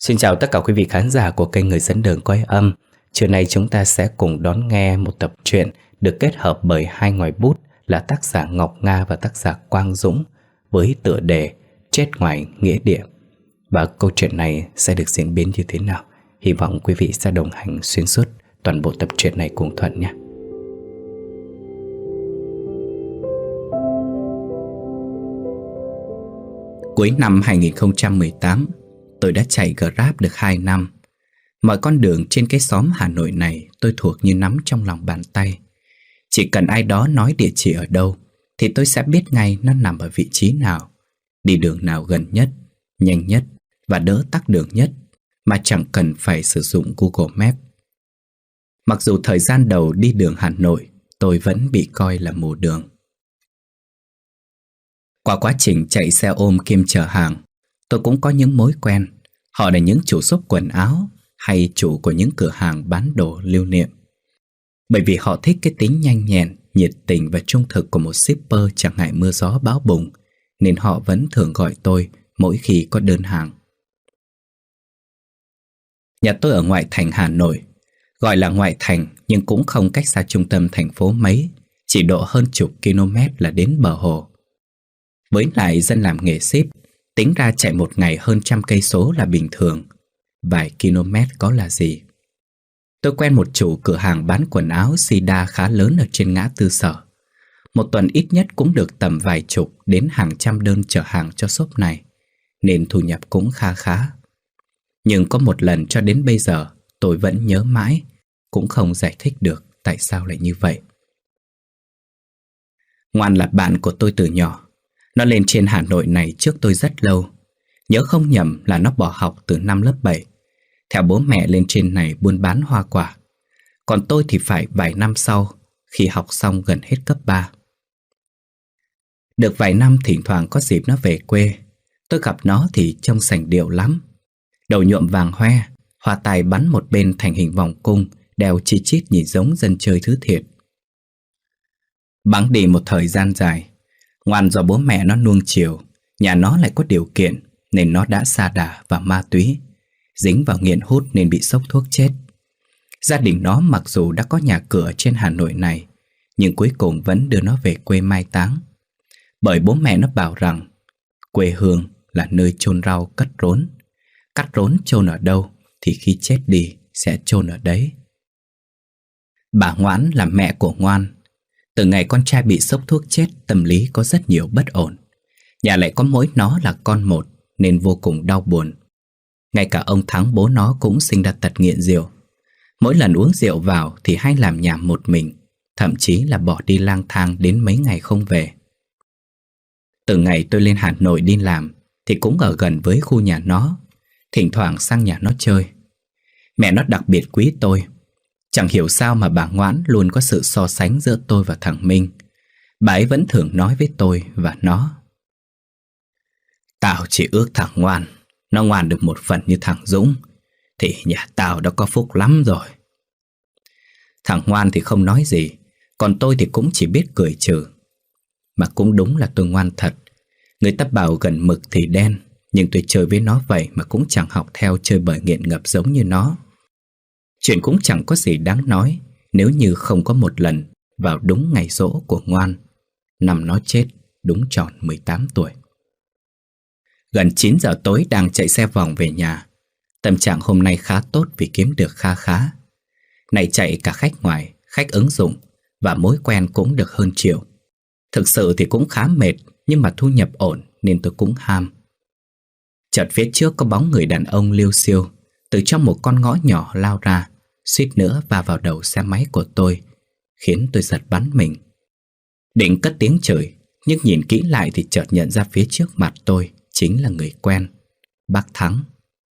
Xin chào tất cả quý vị khán giả của kênh Người dẫn đường Cõi Âm. Trưa nay chúng ta sẽ cùng đón nghe một tập truyện được kết hợp bởi hai ngòi bút là tác giả Ngọc Nga và tác giả Quang Dũng với tựa đề Chết ngoài nghĩa địa. Và câu chuyện này sẽ được diễn biến như thế nào? Hy vọng quý vị sẽ đồng hành xuyên suốt toàn bộ tập truyện này cùng Thuận nhé. Cuối năm 2018, tôi đã chạy Grab được 2 năm. Mọi con đường trên cái xóm Hà Nội này tôi thuộc như nắm trong lòng bàn tay. Chỉ cần ai đó nói địa chỉ ở đâu thì tôi sẽ biết ngay nó nằm ở vị trí nào, đi đường nào gần nhất, nhanh nhất và đỡ tắc đường nhất, mà chẳng cần phải sử dụng Google Maps. Mặc dù thời gian đầu đi đường Hà Nội tôi vẫn bị coi là mù đường. Qua quá trình chạy xe ôm kiêm chở hàng, tôi cũng có những mối quen. Họ là những chủ shop quần áo hay chủ của những cửa hàng bán đồ lưu niệm. Bởi vì họ thích cái tính nhanh nhẹn, nhiệt tình và trung thực của một shipper chẳng ngại mưa gió bão bùng, nên họ vẫn thường gọi tôi mỗi khi có đơn hàng. Nhà tôi ở ngoại thành Hà Nội. Gọi là ngoại thành nhưng cũng không cách xa trung tâm thành phố mấy, chỉ độ hơn chục km là đến bờ hồ. Với lại dân làm nghề ship, tính ra chạy một ngày hơn 100 cây số là bình thường. Vài km có là gì. Tôi quen một chủ cửa hàng bán quần áo Sida khá lớn ở trên ngã tư Sở. Một tuần ít nhất cũng được tầm vài chục đến hàng trăm đơn chở hàng cho shop này, nên thu nhập cũng khá khá. Nhưng có một lần cho đến bây giờ tôi vẫn nhớ mãi, cũng không giải thích được tại sao lại như vậy. Ngoan là bạn của tôi từ nhỏ. Nó lên trên Hà Nội này trước tôi rất lâu. Nhớ không nhầm là nó bỏ học từ năm lớp 7, theo bố mẹ lên trên này buôn bán hoa quả. Còn tôi thì phải vài năm sau, khi học xong gần hết cấp 3. Được vài năm thỉnh thoảng có dịp nó về quê. Tôi gặp nó thì trông sành điệu lắm. Đầu nhuộm vàng hoe, hoa tai bắn một bên thành hình vòng cung, đeo chi chít nhìn giống dân chơi thứ thiệt. Bẵng đi một thời gian dài, Ngoan do bố mẹ nó nuông chiều, nhà nó lại có điều kiện nên nó đã sa đà vào ma túy, dính vào nghiện hút nên bị sốc thuốc chết. Gia đình nó mặc dù đã có nhà cửa trên Hà Nội này, nhưng cuối cùng vẫn đưa nó về quê mai táng. Bởi bố mẹ nó bảo rằng quê hương là nơi chôn rau cắt rốn. Cắt rốn chôn ở đâu thì khi chết đi sẽ chôn ở đấy. Bà Ngoãn là mẹ của Ngoan. Từ ngày con trai bị sốc thuốc chết, tâm lý có rất nhiều bất ổn. Nhà lại có mỗi nó là con một nên vô cùng đau buồn. Ngay cả ông Thắng bố nó cũng sinh ra tật nghiện rượu. Mỗi lần uống rượu vào thì hay làm nhảm một mình, thậm chí là bỏ đi lang thang đến mấy ngày không về. Từ ngày tôi lên Hà Nội đi làm thì cũng ở gần với khu nhà nó, thỉnh thoảng sang nhà nó chơi. Mẹ nó đặc biệt quý tôi. Chẳng hiểu sao mà bà Ngoãn luôn có sự so sánh giữa tôi và thằng Minh. Bà ấy vẫn thường nói với tôi và nó: "Tao chỉ ước thằng Ngoan nó ngoan được một phần như thằng Dũng thì nhà tao đã có phúc lắm rồi." Thằng Ngoan thì không nói gì, còn tôi thì cũng chỉ biết cười trừ. Mà cũng đúng là tôi ngoan thật. Người ta bảo gần mực thì đen, nhưng tôi chơi với nó vậy mà cũng chẳng học theo chơi bời nghiện ngập giống như nó. Chuyện cũng chẳng có gì đáng nói nếu như không có một lần vào đúng ngày giỗ của Ngoan, năm nó chết đúng tròn 18 tuổi. Gần 9 giờ tối đang chạy xe vòng về nhà. Tâm trạng hôm nay khá tốt vì kiếm được kha khá. Này chạy cả khách ngoài, khách ứng dụng và mối quen cũng được hơn triệu. Thực sự thì cũng khá mệt, nhưng mà thu nhập ổn nên tôi cũng ham. Chợt phía trước có bóng người đàn ông liêu xiêu từ trong một con ngõ nhỏ lao ra, suýt nữa va vào đầu xe máy của tôi, khiến tôi giật bắn mình. Định cất tiếng chửi, nhưng nhìn kỹ lại thì chợt nhận ra phía trước mặt tôi chính là người quen, bác Thắng.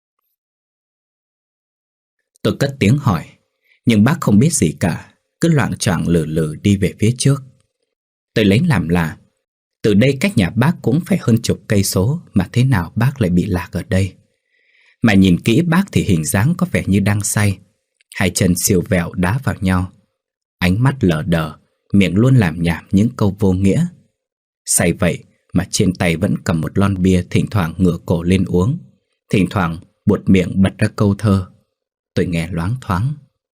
Tôi cất tiếng hỏi, nhưng bác không biết gì cả, cứ loạng choạng lử lử đi về phía trước. Tôi lấy làm lạ, từ đây cách nhà bác cũng phải hơn chục cây số mà thế nào bác lại bị lạc ở đây. Mà nhìn kỹ bác thì hình dáng có vẻ như đang say, hai chân siêu vẹo đá vào nhau, ánh mắt lờ đờ, miệng luôn làm nhảm những câu vô nghĩa. Say vậy mà trên tay vẫn cầm một lon bia, thỉnh thoảng ngửa cổ lên uống, thỉnh thoảng buột miệng bật ra câu thơ. Tôi nghe loáng thoáng.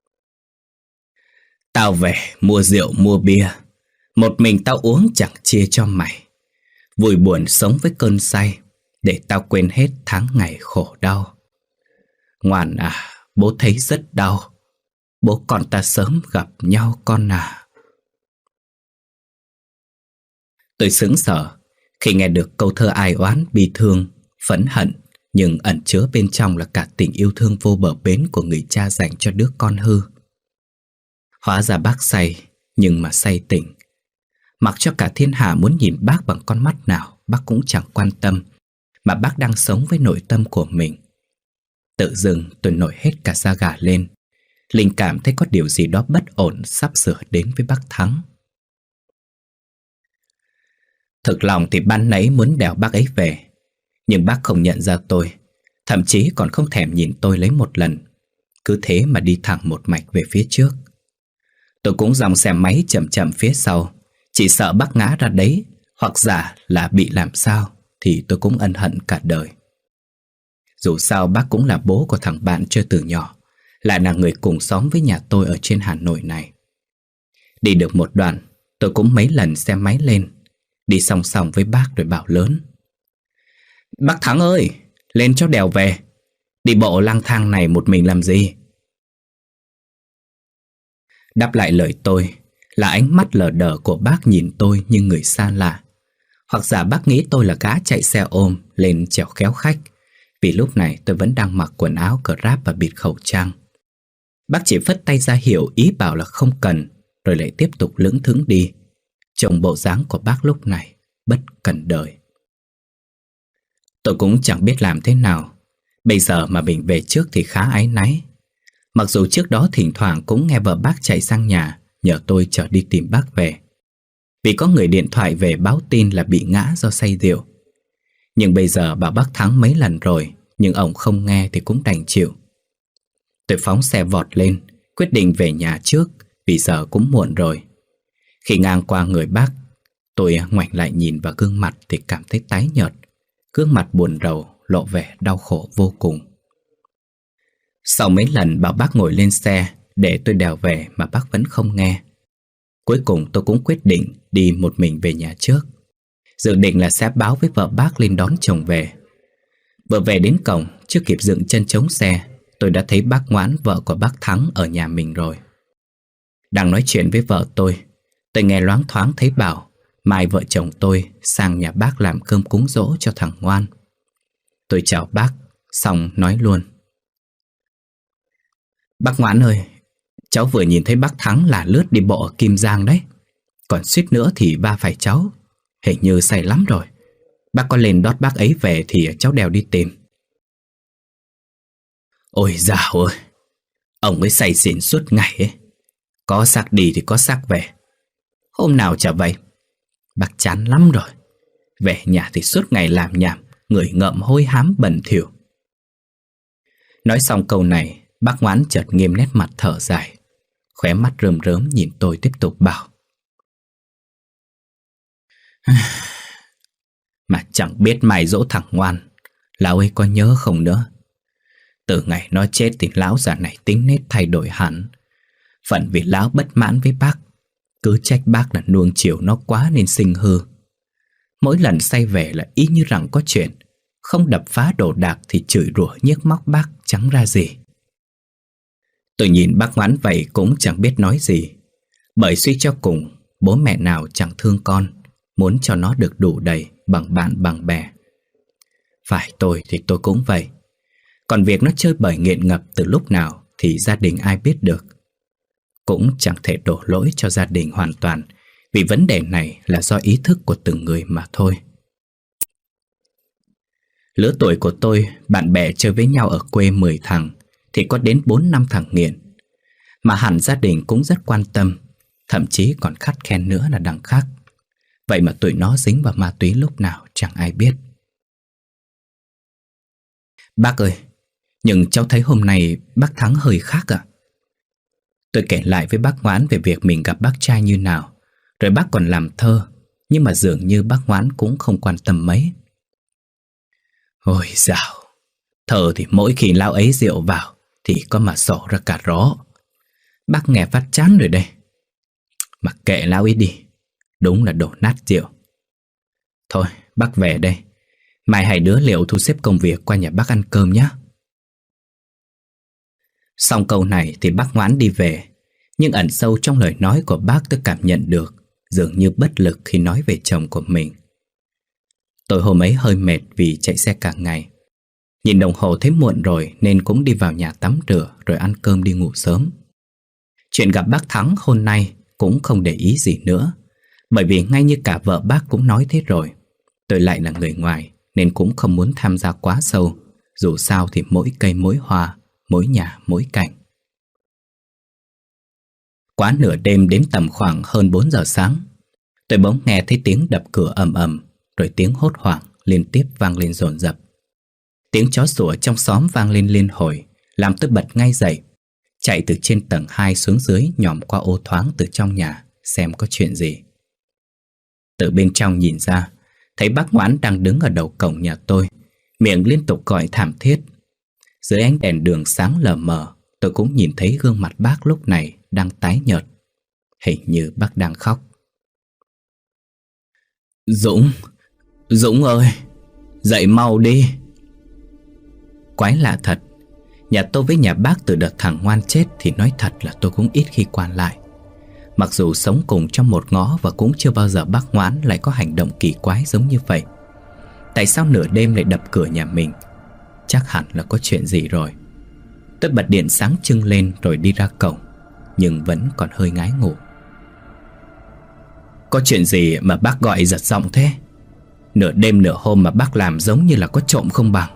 Tao về mua rượu mua bia, một mình tao uống chẳng chia cho mày. Vui buồn sống với cơn say, để tao quên hết tháng ngày khổ đau. Ngoan à, bố thấy rất đau. Bố con ta sớm gặp nhau con à. Tôi sững sờ khi nghe được câu thơ ai oán, bi thương, phẫn hận, nhưng ẩn chứa bên trong là cả tình yêu thương vô bờ bến của người cha dành cho đứa con hư. Hóa ra bác say, nhưng mà say tỉnh. Mặc cho cả thiên hạ muốn nhìn bác bằng con mắt nào, bác cũng chẳng quan tâm, mà bác đang sống với nội tâm của mình. Tự dưng tôi nổi hết cả da gà lên. Linh cảm thấy có điều gì đó bất ổn sắp sửa đến với bác Thắng. Thực lòng thì ban nãy muốn đèo bác ấy về, nhưng bác không nhận ra tôi, thậm chí còn không thèm nhìn tôi lấy một lần. Cứ thế mà đi thẳng một mạch về phía trước. Tôi cũng dòng xe máy chậm chậm phía sau, chỉ sợ bác ngã ra đấy, hoặc giả là bị làm sao, thì tôi cũng ân hận cả đời. Dù sao bác cũng là bố của thằng bạn chơi từ nhỏ, lại là người cùng xóm với nhà tôi ở trên Hà Nội này. Đi được một đoạn, tôi cũng mấy lần xe máy lên, đi song song với bác rồi bảo lớn. Bác Thắng ơi, lên cho đèo về. Đi bộ lang thang này một mình làm gì? Đáp lại lời tôi là ánh mắt lờ đờ của bác nhìn tôi như người xa lạ. Hoặc giả bác nghĩ tôi là gã chạy xe ôm lên chèo kéo khách, vì lúc này tôi vẫn đang mặc quần áo crop và bịt khẩu trang. Bác chỉ phất tay ra hiệu ý bảo là không cần, rồi lại tiếp tục lững thững đi. Trông bộ dáng của bác lúc này bất cần đời. Tôi cũng chẳng biết làm thế nào. Bây giờ mà mình về trước thì khá áy náy. Mặc dù trước đó thỉnh thoảng cũng nghe vợ bác chạy sang nhà nhờ tôi chở đi tìm bác về, vì có người điện thoại về báo tin là bị ngã do say rượu. Nhưng bây giờ bảo bác Thắng mấy lần rồi, nhưng ông không nghe thì cũng đành chịu. Tôi phóng xe vọt lên, quyết định về nhà trước, vì giờ cũng muộn rồi. Khi ngang qua người bác, tôi ngoảnh lại nhìn vào gương mặt thì cảm thấy tái nhợt. Gương mặt buồn rầu, lộ vẻ đau khổ vô cùng. Sau mấy lần bảo bác ngồi lên xe để tôi đèo về mà bác vẫn không nghe. Cuối cùng tôi cũng quyết định đi một mình về nhà trước, dự định là sẽ báo với vợ bác lên đón chồng về. Vừa về đến cổng, chưa kịp dựng chân chống xe, tôi đã thấy bác Ngoãn, vợ của bác Thắng, ở nhà mình rồi. Đang nói chuyện với vợ tôi nghe loáng thoáng thấy bảo mai vợ chồng tôi sang nhà bác làm cơm cúng giỗ cho thằng Ngoan. Tôi chào bác, xong nói luôn. Bác Ngoãn ơi, cháu vừa nhìn thấy bác Thắng là lướt đi bộ ở Kim Giang đấy. Còn suýt nữa thì va phải cháu. Hình như say lắm rồi. Bác có lên đón bác ấy về thì cháu đèo đi tìm. Ôi dào ơi, ông ấy say xỉn suốt ngày ấy. Có xác đi thì có xác về. Hôm nào chả vậy. Bác chán lắm rồi. Về nhà thì suốt ngày làm nhảm, người ngợm hôi hám bẩn thỉu. Nói xong câu này, bác Ngoãn chợt nghiêm nét mặt thở dài, khóe mắt rơm rớm nhìn tôi tiếp tục bảo. Mà chẳng biết mai dỗ thằng Ngoan, lão ấy có nhớ không nữa. Từ ngày nó chết thì lão già này tính nết thay đổi hẳn. Phần vì lão bất mãn với bác, cứ trách bác là nuông chiều nó quá nên sinh hư. Mỗi lần say về là y như rằng có chuyện, không đập phá đồ đạc thì chửi rủa nhiếc móc bác chẳng ra gì. Tôi nhìn bác Ngoãn vậy cũng chẳng biết nói gì, bởi suy cho cùng bố mẹ nào chẳng thương con, muốn cho nó được đủ đầy bằng bạn bằng bè. Phải tôi thì tôi cũng vậy. Còn việc nó chơi bời nghiện ngập từ lúc nào thì gia đình ai biết được. Cũng chẳng thể đổ lỗi cho gia đình hoàn toàn, vì vấn đề này là do ý thức của từng người mà thôi. Lứa tuổi của tôi, bạn bè chơi với nhau ở quê 10 thằng thì có đến 4-5 thằng nghiện. Mà hẳn gia đình cũng rất quan tâm, thậm chí còn khắt khen nữa là đằng khác. Vậy mà tụi nó dính vào ma túy lúc nào chẳng ai biết. Bác ơi, nhưng cháu thấy hôm nay bác Thắng hơi khác ạ. Tôi kể lại với bác Ngoãn về việc mình gặp bác trai như nào, rồi bác còn làm thơ, nhưng mà dường như bác Ngoãn cũng không quan tâm mấy. Ôi dào, Thờ thì mỗi khi lão ấy rượu vào thì có mà sổ ra cả rõ. Bác nghe phát chán rồi đây. Mặc kệ lão ấy đi, đúng là đổ nát rượu. Thôi bác về đây, mai hai đứa liệu thu xếp công việc qua nhà bác ăn cơm nhé. Xong câu này thì bác ngoãn đi về. Nhưng ẩn sâu trong lời nói của bác tôi cảm nhận được dường như bất lực khi nói về chồng của mình. Tôi hôm ấy hơi mệt vì chạy xe cả ngày. Nhìn đồng hồ thấy muộn rồi nên cũng đi vào nhà tắm rửa rồi ăn cơm đi ngủ sớm. Chuyện gặp bác Thắng hôm nay cũng không để ý gì nữa, bởi vì ngay như cả vợ bác cũng nói thế rồi. Tôi lại là người ngoài nên cũng không muốn tham gia quá sâu. Dù sao thì mỗi cây mỗi hoa, mỗi nhà mỗi cảnh. Quá nửa đêm đến tầm khoảng hơn 4 giờ sáng, tôi bỗng nghe thấy tiếng đập cửa ầm ầm, rồi tiếng hốt hoảng liên tiếp vang lên dồn dập. Tiếng chó sủa trong xóm vang lên liên hồi, làm tôi bật ngay dậy, chạy từ trên tầng 2 xuống dưới, nhòm qua ô thoáng từ trong nhà xem có chuyện gì. Từ bên trong nhìn ra, thấy bác Ngoãn đang đứng ở đầu cổng nhà tôi, miệng liên tục gọi thảm thiết. Dưới ánh đèn đường sáng lờ mờ, tôi cũng nhìn thấy gương mặt bác lúc này đang tái nhợt. Hình như bác đang khóc. Dũng ơi, dậy mau đi. Quái lạ thật, nhà tôi với nhà bác từ đợt thằng Ngoan chết thì nói thật là tôi cũng ít khi quan lại. Mặc dù sống cùng trong một ngõ và cũng chưa bao giờ bác Ngoãn lại có hành động kỳ quái giống như vậy. Tại sao nửa đêm lại đập cửa nhà mình? Chắc hẳn là có chuyện gì rồi. Tôi bật điện sáng trưng lên rồi đi ra cổng, nhưng vẫn còn hơi ngái ngủ. Có chuyện gì mà bác gọi giật giọng thế? Nửa đêm nửa hôm mà bác làm giống như là có trộm không bằng.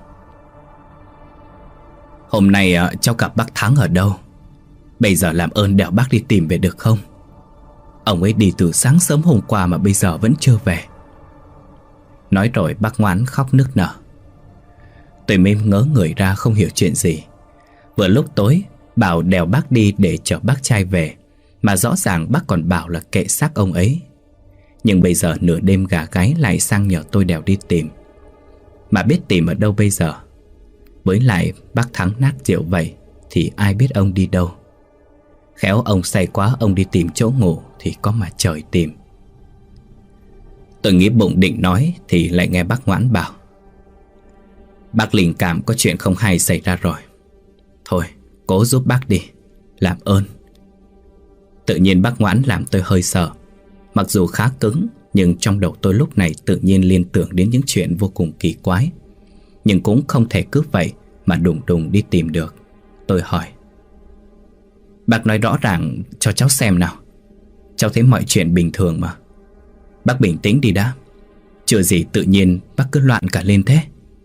Hôm nay cháu gặp bác Thắng ở đâu? Bây giờ làm ơn đèo bác đi tìm về được không? Ông ấy đi từ sáng sớm hôm qua mà bây giờ vẫn chưa về. Nói rồi bác Ngoãn khóc nức nở. Tôi mới ngớ người ra không hiểu chuyện gì. Vừa lúc tối bảo đèo bác đi để chở bác trai về, mà rõ ràng bác còn bảo là kệ xác ông ấy. Nhưng bây giờ nửa đêm gà gáy lại sang nhờ tôi đèo đi tìm. Mà biết tìm ở đâu bây giờ? Với lại bác Thắng nát rượu vậy thì ai biết ông đi đâu. Khéo ông say quá, ông đi tìm chỗ ngủ thì có mà trời tìm. Tôi nghĩ bụng định nói thì lại nghe bác Ngoãn bảo: Bác linh cảm có chuyện không hay xảy ra rồi. Thôi cố giúp bác đi, làm ơn. Tự nhiên bác Ngoãn làm tôi hơi sợ. Mặc dù khá cứng, nhưng trong đầu tôi lúc này tự nhiên liên tưởng đến những chuyện vô cùng kỳ quái. Nhưng cũng không thể cứ vậy mà đùng đùng đi tìm được. Tôi hỏi: Bác nói rõ ràng cho cháu xem nào. Cháu thấy mọi chuyện bình thường mà. Bác bình tĩnh đi đã. Chưa gì tự nhiên bác cứ loạn cả lên thế.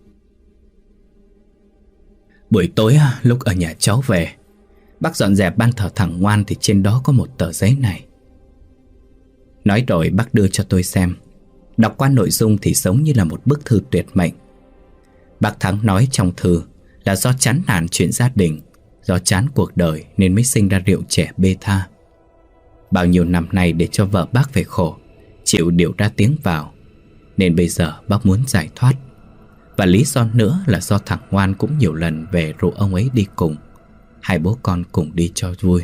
Buổi tối lúc ở nhà cháu về, bác dọn dẹp ban thờ thằng Ngoan thì trên đó có một tờ giấy này. Nói rồi bác đưa cho tôi xem. Đọc qua nội dung thì giống như là một bức thư tuyệt mệnh. Bác Thắng nói trong thư là do chán nản chuyện gia đình, do chán cuộc đời nên mới sinh ra rượu trẻ bê tha. Bao nhiêu năm nay để cho vợ bác phải khổ, chịu điều ra tiếng vào, nên bây giờ bác muốn giải thoát. Và lý do nữa là do thằng Ngoan cũng nhiều lần về rủ ông ấy đi cùng. Hai bố con cùng đi cho vui.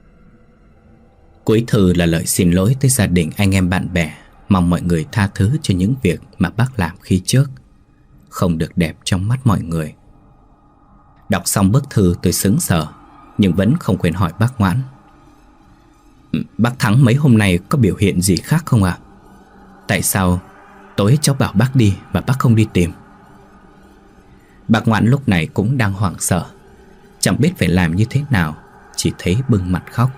Cuối thư là lời xin lỗi tới gia đình, anh em, bạn bè, mong mọi người tha thứ cho những việc mà bác làm khi trước không được đẹp trong mắt mọi người. Đọc xong bức thư tôi sững sờ, nhưng vẫn không quên hỏi bác Ngoãn: Bác Thắng mấy hôm nay có biểu hiện gì khác không ạ? Tại sao tối cháu bảo bác đi mà bác không đi tìm? Bác Ngoãn lúc này cũng đang hoảng sợ, chẳng biết phải làm như thế nào, chỉ thấy bưng mặt khóc.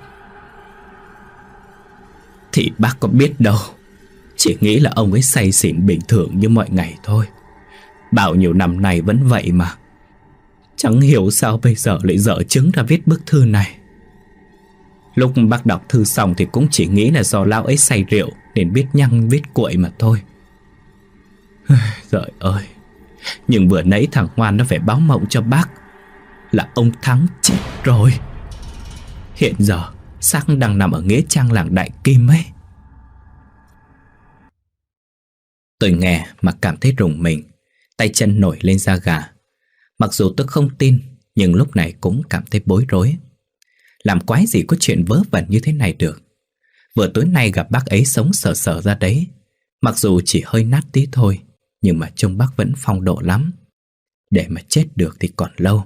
Thì bác có biết đâu, chỉ nghĩ là ông ấy say xỉn bình thường như mọi ngày thôi. Bao nhiêu năm nay vẫn vậy mà. Chẳng hiểu sao bây giờ lại dở chứng ra viết bức thư này. Lúc bác đọc thư xong thì cũng chỉ nghĩ là do lão ấy say rượu nên viết nhăng viết cuội mà thôi. Trời ơi, nhưng vừa nãy thằng Ngoan nó phải báo mộng cho bác là ông Thắng chết rồi. Hiện giờ xác đang nằm ở nghĩa trang làng Đại Kim ấy. Tôi nghe mà cảm thấy rùng mình, tay chân nổi lên da gà. Mặc dù tôi không tin, nhưng lúc này cũng cảm thấy bối rối. Làm quái gì có chuyện vớ vẩn như thế này được. Vừa tối nay gặp bác ấy sống sờ sờ ra đấy. Mặc dù chỉ hơi nát tí thôi, nhưng mà trông bác vẫn phong độ lắm. Để mà chết được thì còn lâu.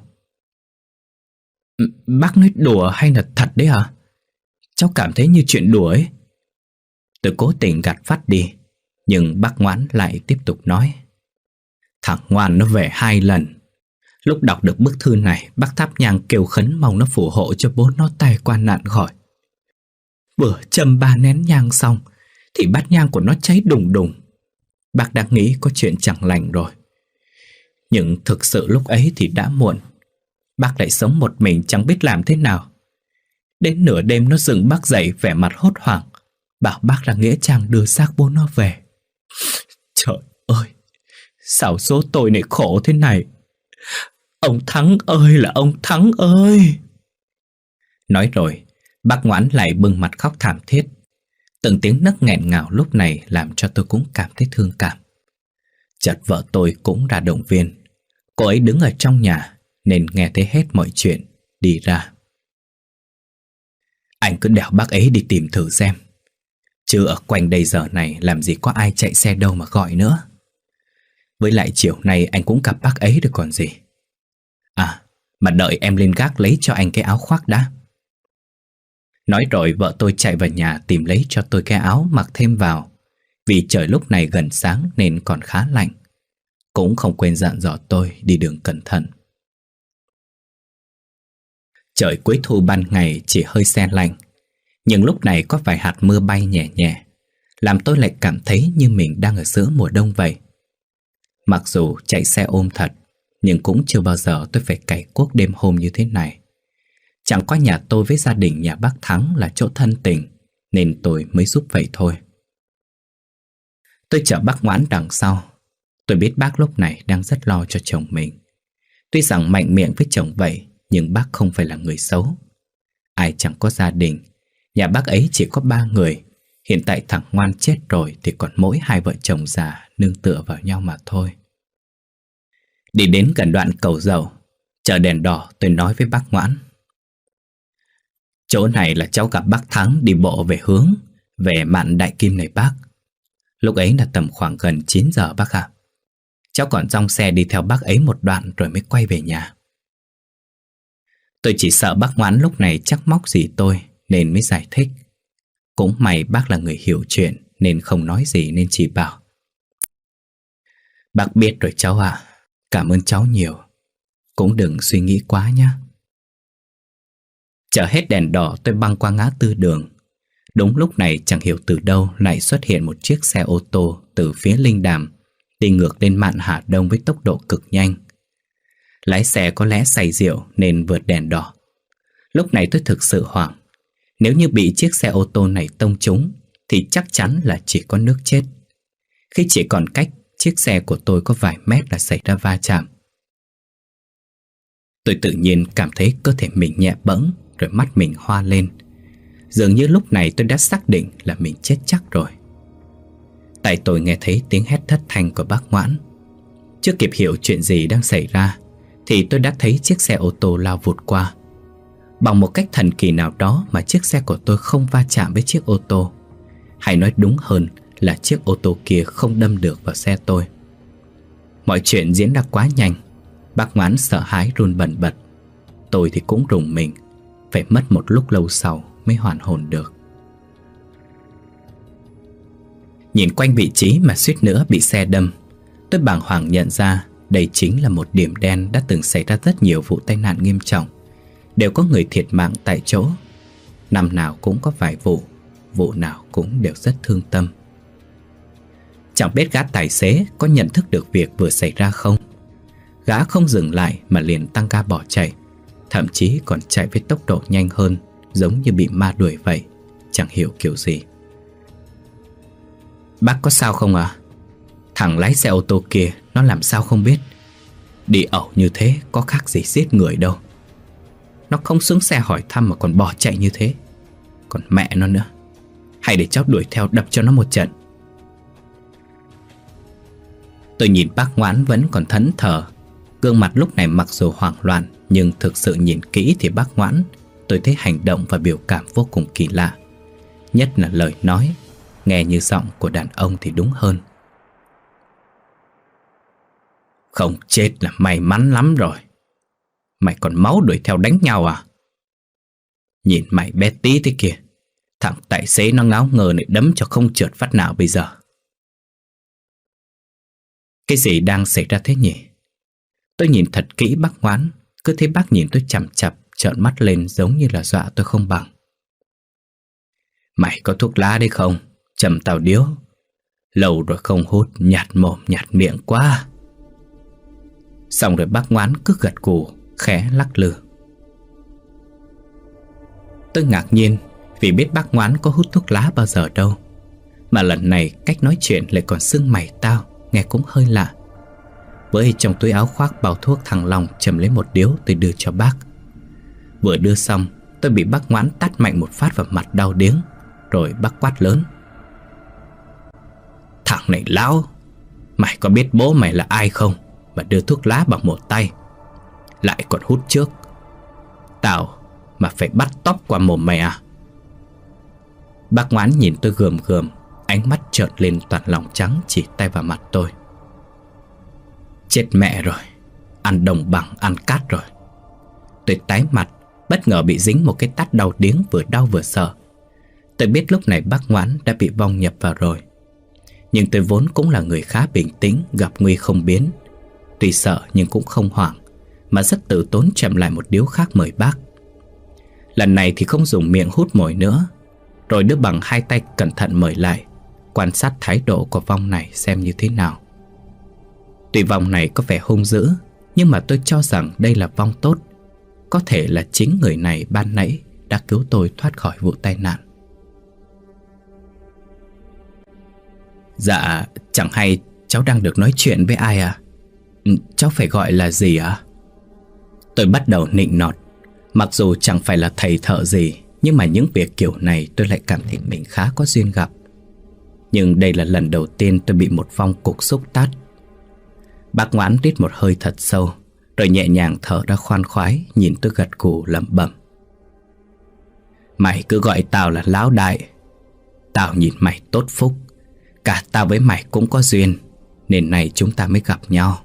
Bác nói đùa hay là thật đấy hả? Cháu cảm thấy như chuyện đùa ấy. Tôi cố tình gạt phắt đi, nhưng bác Ngoãn lại tiếp tục nói. Thằng ngoan nó về 2 lần. Lúc đọc được bức thư này, bác thắp nhang kêu khấn mong nó phù hộ cho bố nó tai qua nạn khỏi. Vừa châm 3 nén nhang xong thì bát nhang của nó cháy đùng đùng. Bác đã nghĩ có chuyện chẳng lành rồi. Nhưng thực sự lúc ấy thì đã muộn. Bác lại sống một mình chẳng biết làm thế nào. Đến nửa đêm nó dựng bác dậy vẻ mặt hốt hoảng, bảo bác là nghĩa trang đưa xác bố nó về. Trời ơi, sao số tôi lại khổ thế này. Ông Thắng ơi là ông Thắng ơi. Nói rồi, bác Ngoãn lại bưng mặt khóc thảm thiết. Từng tiếng nấc nghẹn ngào lúc này làm cho tôi cũng cảm thấy thương cảm. Chợt vợ tôi cũng ra động viên. Cô ấy đứng ở trong nhà nên nghe thấy hết mọi chuyện, đi ra. Anh cứ đèo bác ấy đi tìm thử xem. Chứ ở quanh đây giờ này làm gì có ai chạy xe đâu mà gọi nữa. Với lại chiều nay anh cũng gặp bác ấy được còn gì. À, mà đợi em lên gác lấy cho anh cái áo khoác đã. Nói rồi vợ tôi chạy vào nhà tìm lấy cho tôi cái áo mặc thêm vào. Vì trời lúc này gần sáng nên còn khá lạnh. Cũng không quên dặn dò tôi đi đường cẩn thận. Trời cuối thu ban ngày chỉ hơi se lạnh, nhưng lúc này có vài hạt mưa bay nhẹ nhẹ, làm tôi lại cảm thấy như mình đang ở giữa mùa đông vậy. Mặc dù chạy xe ôm thật, nhưng cũng chưa bao giờ tôi phải cày cuốc đêm hôm như thế này. Chẳng qua nhà tôi với gia đình nhà bác Thắng là chỗ thân tình, nên tôi mới giúp vậy thôi. Tôi chở bác Ngoãn đằng sau. Tôi biết bác lúc này đang rất lo cho chồng mình. Tuy rằng mạnh miệng với chồng vậy, nhưng bác không phải là người xấu. Ai chẳng có gia đình. Nhà bác ấy chỉ có 3 người. Hiện tại thằng Ngoan chết rồi thì còn mỗi 2 vợ chồng già nương tựa vào nhau mà thôi. Đi đến gần đoạn cầu Dầu, chờ đèn đỏ, tôi nói với bác Ngoãn. Chỗ này là cháu gặp bác Thắng đi bộ về mạn Đại Kim này bác. Lúc ấy là tầm khoảng gần 9 giờ bác ạ. Cháu còn dong xe đi theo bác ấy một đoạn rồi mới quay về nhà. Tôi chỉ sợ bác Ngoãn lúc này chắc móc gì tôi nên mới giải thích. Cũng may bác là người hiểu chuyện nên không nói gì, nên chỉ bảo. Bác biết rồi cháu ạ. Cảm ơn cháu nhiều. Cũng đừng suy nghĩ quá nhé. Chờ hết đèn đỏ tôi băng qua ngã tư đường. Đúng lúc này chẳng hiểu từ đâu lại xuất hiện một chiếc xe ô tô từ phía Linh Đàm đi ngược lên mạn Hà Đông với tốc độ cực nhanh. Lái xe có lẽ say rượu nên vượt đèn đỏ. Lúc này tôi thực sự hoảng. Nếu như bị chiếc xe ô tô này tông trúng thì chắc chắn là chỉ có nước chết. Khi chỉ còn cách chiếc xe của tôi có vài mét là xảy ra va chạm. Tôi tự nhiên cảm thấy cơ thể mình nhẹ bẫng, rồi mắt mình hoa lên. Dường như lúc này tôi đã xác định là mình chết chắc rồi. Tại tôi nghe thấy tiếng hét thất thanh của bác Ngoãn. Chưa kịp hiểu chuyện gì đang xảy ra thì tôi đã thấy chiếc xe ô tô lao vụt qua. Bằng một cách thần kỳ nào đó mà chiếc xe của tôi không va chạm với chiếc ô tô. Hay nói đúng hơn là chiếc ô tô kia không đâm được vào xe tôi. Mọi chuyện diễn ra quá nhanh. Bác Ngoãn sợ hãi run bần bật. Tôi thì cũng rùng mình. Phải mất một lúc lâu sau mới hoàn hồn được. Nhìn quanh vị trí mà suýt nữa bị xe đâm, tôi bàng hoàng nhận ra đây chính là một điểm đen đã từng xảy ra rất nhiều vụ tai nạn nghiêm trọng, đều có người thiệt mạng tại chỗ. Năm nào cũng có vài vụ, vụ nào cũng đều rất thương tâm. Chẳng biết gã tài xế có nhận thức được việc vừa xảy ra không. Gã không dừng lại mà liền tăng ga bỏ chạy, thậm chí còn chạy với tốc độ nhanh hơn, giống như bị ma đuổi vậy, chẳng hiểu kiểu gì. Bác có sao không ạ? Thằng lái xe ô tô kia nó làm sao không biết. Đi ẩu như thế có khác gì giết người đâu. Nó không xuống xe hỏi thăm mà còn bỏ chạy như thế. Còn mẹ nó nữa. Hay để cháu đuổi theo đập cho nó một trận. Tôi nhìn bác Ngoãn vẫn còn thẫn thờ, Gương mặt lúc này mặc dù hoảng loạn, nhưng thực sự nhìn kỹ thì bác Ngoãn, tôi thấy hành động và biểu cảm vô cùng kỳ lạ. Nhất là lời nói, nghe như giọng của đàn ông thì đúng hơn. Không chết là may mắn lắm rồi. Mày còn máu đuổi theo đánh nhau à? Nhìn mày bé tí thế kìa. Thằng tài xế nó ngáo ngơ này đấm cho không trượt phát nào bây giờ. Cái gì đang xảy ra thế nhỉ? Tôi nhìn thật kỹ bác Ngoãn, cứ thấy bác nhìn tôi chằm chằm, trợn mắt lên giống như là dọa tôi không bằng. Mày có thuốc lá đấy không? Chầm tao điếu. Lâu rồi không hút, nhạt mồm nhạt miệng quá. Xong rồi bác Ngoãn cứ gật gù, khẽ lắc lư. Tôi ngạc nhiên vì biết bác Ngoãn có hút thuốc lá bao giờ đâu, mà lần này cách nói chuyện lại còn sưng mày tao, nghe cũng hơi lạ. Với trong túi áo khoác bao thuốc Thăng Long, chầm lấy một điếu tôi đưa cho bác. Vừa đưa xong, tôi bị bác Ngoãn tát mạnh một phát vào mặt đau điếng. Rồi bác quát lớn. Thằng này láo, mày có biết bố mày là ai không mà đưa thuốc lá bằng một tay, lại còn hút trước. Tao mà phải bắt tóc qua mồm mày à? Bác Ngoãn nhìn tôi gườm gườm, ánh mắt trợn lên toàn lòng trắng, chỉ tay vào mặt tôi. Chết mẹ rồi, ăn đồng bằng ăn cát rồi. Tôi tái mặt, bất ngờ bị dính một cái tát đau điếng, vừa đau vừa sợ. Tôi biết lúc này bác Ngoãn đã bị vong nhập vào rồi, nhưng tôi vốn cũng là người khá bình tĩnh, gặp nguy không biến. Tuy sợ nhưng cũng không hoảng, mà rất tự tốn chậm lại một điếu khác mời bác. Lần này thì không dùng miệng hút mồi nữa, rồi đưa bằng hai tay cẩn thận mời lại, quan sát thái độ của vong này xem như thế nào. Tuy vong này có vẻ hung dữ, nhưng mà tôi cho rằng đây là vong tốt. Có thể là chính người này ban nãy đã cứu tôi thoát khỏi vụ tai nạn. Dạ, chẳng hay cháu đang được nói chuyện với ai à? Cháu phải gọi là gì ạ? Tôi bắt đầu nịnh nọt. Mặc dù chẳng phải là thầy thợ gì, nhưng mà những việc kiểu này tôi lại cảm thấy mình khá có duyên gặp. Nhưng đây là lần đầu tiên tôi bị một vong cục xúc tát. Bác Ngoãn rít một hơi thật sâu, rồi nhẹ nhàng thở ra khoan khoái, nhìn tôi gật gù lẩm bẩm. Mày cứ gọi tao là Lão Đại. Tao nhìn mày tốt phúc, cả tao với mày cũng có duyên, nên nay chúng ta mới gặp nhau.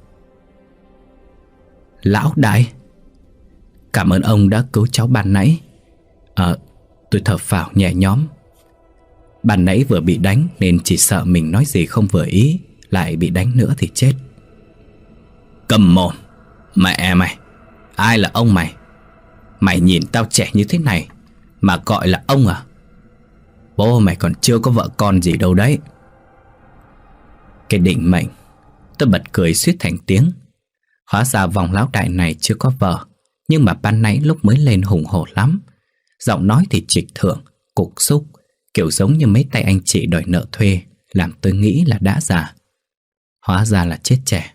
Lão Đại? Cảm ơn ông đã cứu cháu ban nãy. Tôi thở phào nhẹ nhõm. Ban nãy vừa bị đánh nên chỉ sợ mình nói gì không vừa ý, lại bị đánh nữa thì chết. Cầm mồm. Mẹ mày, ai là ông mày? Mày nhìn tao trẻ như thế này mà gọi là ông à? Bố mày còn chưa có vợ con gì đâu đấy. Cái định mệnh. Tôi bật cười suýt thành tiếng. Hóa ra vòng Lão Đại này chưa có vợ, nhưng mà ban nãy lúc mới lên hùng hổ lắm. Giọng nói thì trịch thượng, cục xúc, kiểu giống như mấy tay anh chị đòi nợ thuê, làm tôi nghĩ là đã già. Hóa ra là chết trẻ.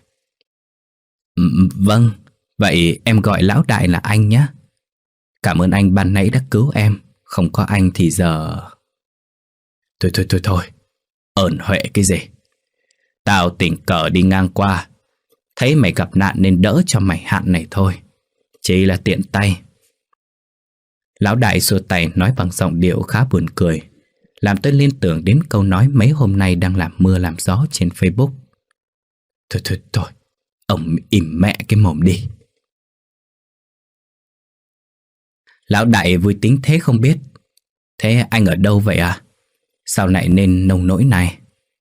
Vâng, vậy em gọi Lão Đại là anh nhé. Cảm ơn anh ban nãy đã cứu em. Không có anh thì giờ... Thôi, ơn huệ cái gì? Tao tình cờ đi ngang qua, thấy mày gặp nạn nên đỡ cho mày hạn này thôi. Chỉ là tiện tay. Lão Đại xua tay nói bằng giọng điệu khá buồn cười, làm tôi liên tưởng đến câu nói mấy hôm nay đang làm mưa làm gió trên Facebook. Thôi, ông im mẹ cái mồm đi. Lão Đại vui tính thế không biết. Thế anh ở đâu vậy à? Sao lại nên nông nỗi này?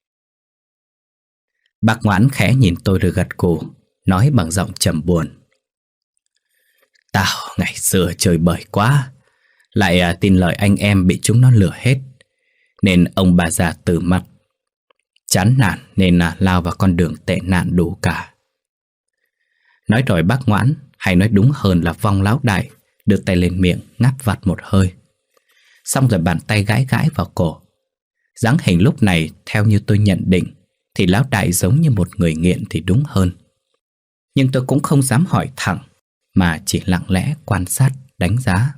Bác Ngoãn khẽ nhìn tôi rồi gật gù, nói bằng giọng trầm buồn. Tao ngày xưa chơi bời quá, lại tin lời anh em bị chúng nó lừa hết, nên ông bà già từ mặt. Chán nản nên lao vào con đường tệ nạn đủ cả. Nói rồi bác Ngoãn, hay nói đúng hơn là vong Lão Đại, đưa tay lên miệng ngáp vặt một hơi. Xong rồi bàn tay gãi gãi vào cổ. Dáng hình lúc này theo như tôi nhận định thì Lão Đại giống như một người nghiện thì đúng hơn. Nhưng tôi cũng không dám hỏi thẳng, mà chỉ lặng lẽ quan sát, đánh giá.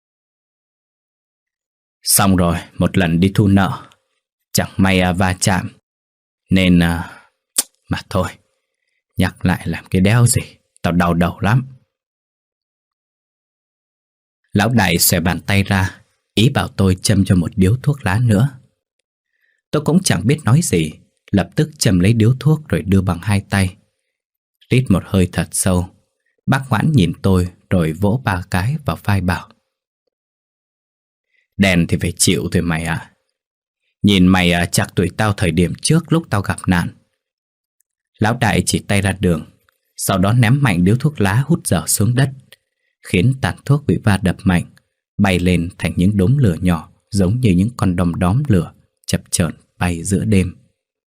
Xong rồi, một lần đi thu nợ, chẳng may va chạm, nên... mà thôi, nhắc lại làm cái đéo gì, Tao đau đầu lắm. Lão đại xòe bàn tay ra, ý bảo tôi châm cho một điếu thuốc lá nữa. Tôi cũng chẳng biết nói gì, lập tức châm lấy điếu thuốc rồi đưa bằng hai tay. Rít một hơi thật sâu, bác Ngoãn nhìn tôi rồi vỗ 3 cái vào vai bảo: Đèn thì phải chịu thôi mày à. Nhìn mày chắc tuổi tao thời điểm trước lúc tao gặp nạn. Lão đại chỉ tay ra đường, sau đó ném mạnh điếu thuốc lá hút dở xuống đất, khiến tàn thuốc bị va đập mạnh, bay lên thành những đốm lửa nhỏ, giống như những con đom đóm lửa chập chờn bay giữa đêm.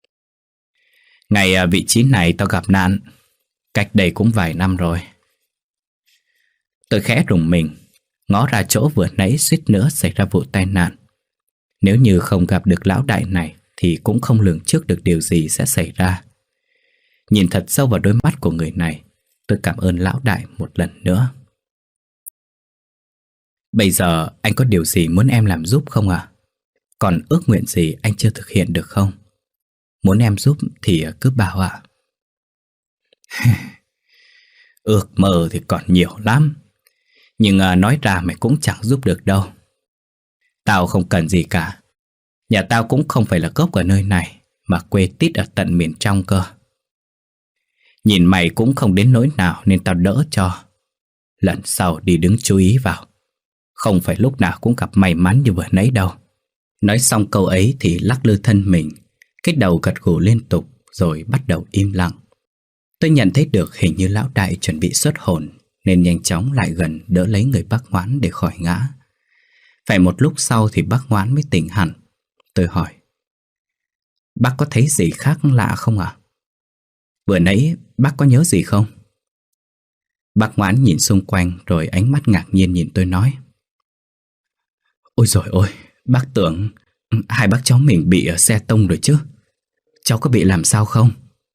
Ngày vị trí này tao gặp nạn, cách đây cũng vài năm rồi. Tôi khẽ rùng mình, ngó ra chỗ vừa nãy suýt nữa xảy ra vụ tai nạn. Nếu như không gặp được lão đại này thì cũng không lường trước được điều gì sẽ xảy ra. Nhìn thật sâu vào đôi mắt của người này, tôi cảm ơn lão đại một lần nữa. Bây giờ anh có điều gì muốn em làm giúp không ạ? Còn ước nguyện gì anh chưa thực hiện được không? Muốn em giúp thì cứ bảo ạ. Ước mơ thì còn nhiều lắm, nhưng nói ra mày cũng chẳng giúp được đâu. Tao không cần gì cả. Nhà tao cũng không phải là gốc ở nơi này, mà quê tít ở tận miền trong cơ. Nhìn mày cũng không đến nỗi nào nên tao đỡ cho. Lần sau đi đứng chú ý vào, không phải lúc nào cũng gặp may mắn như vừa nãy đâu. Nói xong câu ấy thì lắc lư thân mình, cái đầu gật gù liên tục rồi bắt đầu im lặng. Tôi nhận thấy được hình như lão đại chuẩn bị xuất hồn, nên nhanh chóng lại gần đỡ lấy người bác Ngoãn để khỏi ngã. Phải một lúc sau thì bác Ngoãn mới tỉnh hẳn. Tôi hỏi: Bác có thấy gì khác lạ không ạ? Vừa nãy bác có nhớ gì không? Bác Ngoãn nhìn xung quanh rồi ánh mắt ngạc nhiên nhìn tôi nói: Ôi dồi ôi, bác tưởng hai bác cháu mình bị xe tông rồi chứ. Cháu có bị làm sao không?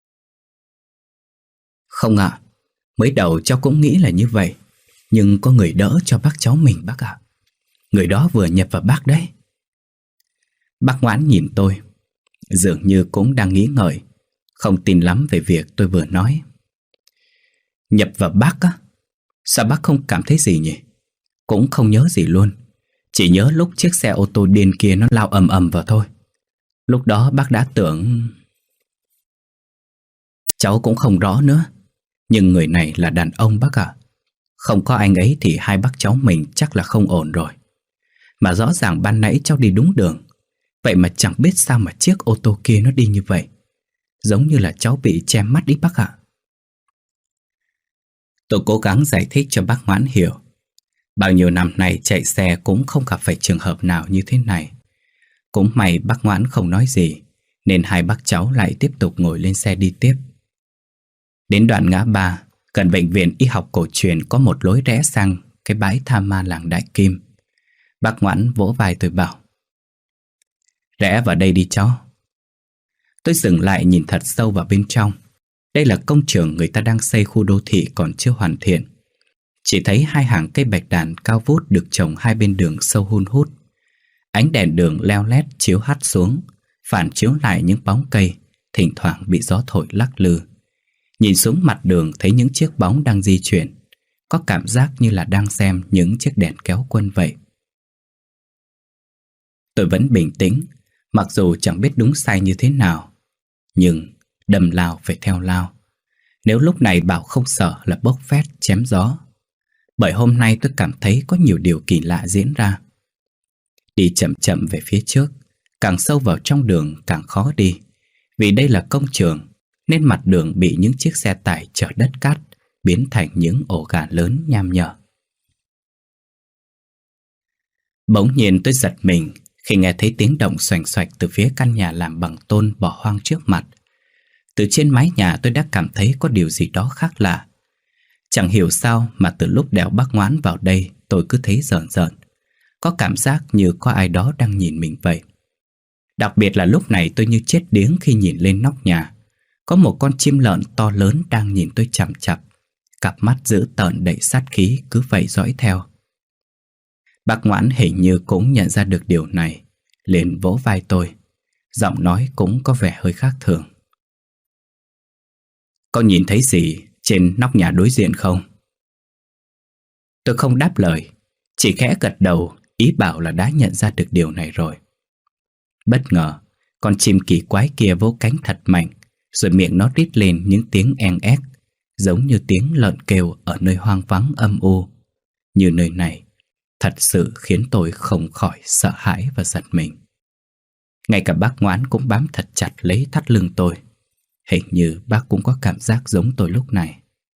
Không ạ, mới đầu cháu cũng nghĩ là như vậy, nhưng có người đỡ cho bác cháu mình bác ạ. Người đó vừa nhập vào bác đấy. Bác Ngoãn nhìn tôi, dường như cũng đang nghĩ ngợi, không tin lắm về việc tôi vừa nói. Nhập vào bác á? Sao bác không cảm thấy gì nhỉ? Cũng không nhớ gì luôn. Chỉ nhớ lúc chiếc xe ô tô điên kia nó lao ầm ầm vào thôi. Lúc đó bác đã tưởng... Cháu cũng không rõ nữa. Nhưng người này là đàn ông bác ạ. Không có anh ấy thì hai bác cháu mình chắc là không ổn rồi. Mà rõ ràng ban nãy cháu đi đúng đường, vậy mà chẳng biết sao mà chiếc ô tô kia nó đi như vậy. Giống như là cháu bị che mắt đi bác ạ. Tôi cố gắng giải thích cho bác Ngoãn hiểu. Bao nhiêu năm nay chạy xe cũng không gặp phải trường hợp nào như thế này. Cũng may bác Ngoãn không nói gì, nên hai bác cháu lại tiếp tục ngồi lên xe đi tiếp. Đến đoạn ngã ba, gần bệnh viện y học cổ truyền có một lối rẽ sang cái bãi tha ma làng Đại Kim. Bác Ngoãn vỗ vai tôi bảo: Rẽ vào đây đi cháu. Tôi dừng lại nhìn thật sâu vào bên trong. Đây là công trường người ta đang xây khu đô thị còn chưa hoàn thiện. Chỉ thấy hai hàng cây bạch đàn cao vút được trồng hai bên đường sâu hun hút. Ánh đèn đường leo lét chiếu hắt xuống, phản chiếu lại những bóng cây, thỉnh thoảng bị gió thổi lắc lư. Nhìn xuống mặt đường thấy những chiếc bóng đang di chuyển, có cảm giác như là đang xem những chiếc đèn kéo quân vậy. Tôi vẫn bình tĩnh, mặc dù chẳng biết đúng sai như thế nào. Nhưng đâm lao phải theo lao. Nếu lúc này bảo không sợ là bốc phét chém gió. Bởi hôm nay tôi cảm thấy có nhiều điều kỳ lạ diễn ra. Đi chậm chậm về phía trước, càng sâu vào trong đường càng khó đi. Vì đây là công trường, nên mặt đường bị những chiếc xe tải chở đất cát biến thành những ổ gà lớn nham nhở. Bỗng nhiên tôi giật mình khi nghe thấy tiếng động xoành xoạch từ phía căn nhà làm bằng tôn bỏ hoang trước mặt. Từ trên mái nhà tôi đã cảm thấy có điều gì đó khác lạ. Chẳng hiểu sao mà từ lúc đèo bác Ngoãn vào đây tôi cứ thấy rợn rợn. Có cảm giác như có ai đó đang nhìn mình vậy. Đặc biệt là lúc này tôi như chết điếng khi nhìn lên nóc nhà. Có một con chim lợn to lớn đang nhìn tôi chằm chằm, cặp mắt dữ tợn đầy sát khí cứ vậy dõi theo. Bác Ngoãn hình như cũng nhận ra được điều này, liền vỗ vai tôi. Giọng nói cũng có vẻ hơi khác thường. Con nhìn thấy gì trên nóc nhà đối diện không? Tôi không đáp lời, chỉ khẽ gật đầu, ý bảo là đã nhận ra được điều này rồi. Bất ngờ, con chim kỳ quái kia vỗ cánh thật mạnh, rồi miệng nó rít lên những tiếng en ép, giống như tiếng lợn kêu ở nơi hoang vắng âm u. Như nơi này, thật sự khiến tôi không khỏi sợ hãi và giật mình. Ngay cả bác Ngoãn cũng bám thật chặt lấy thắt lưng tôi. Hình như bác cũng có cảm giác giống tôi lúc này.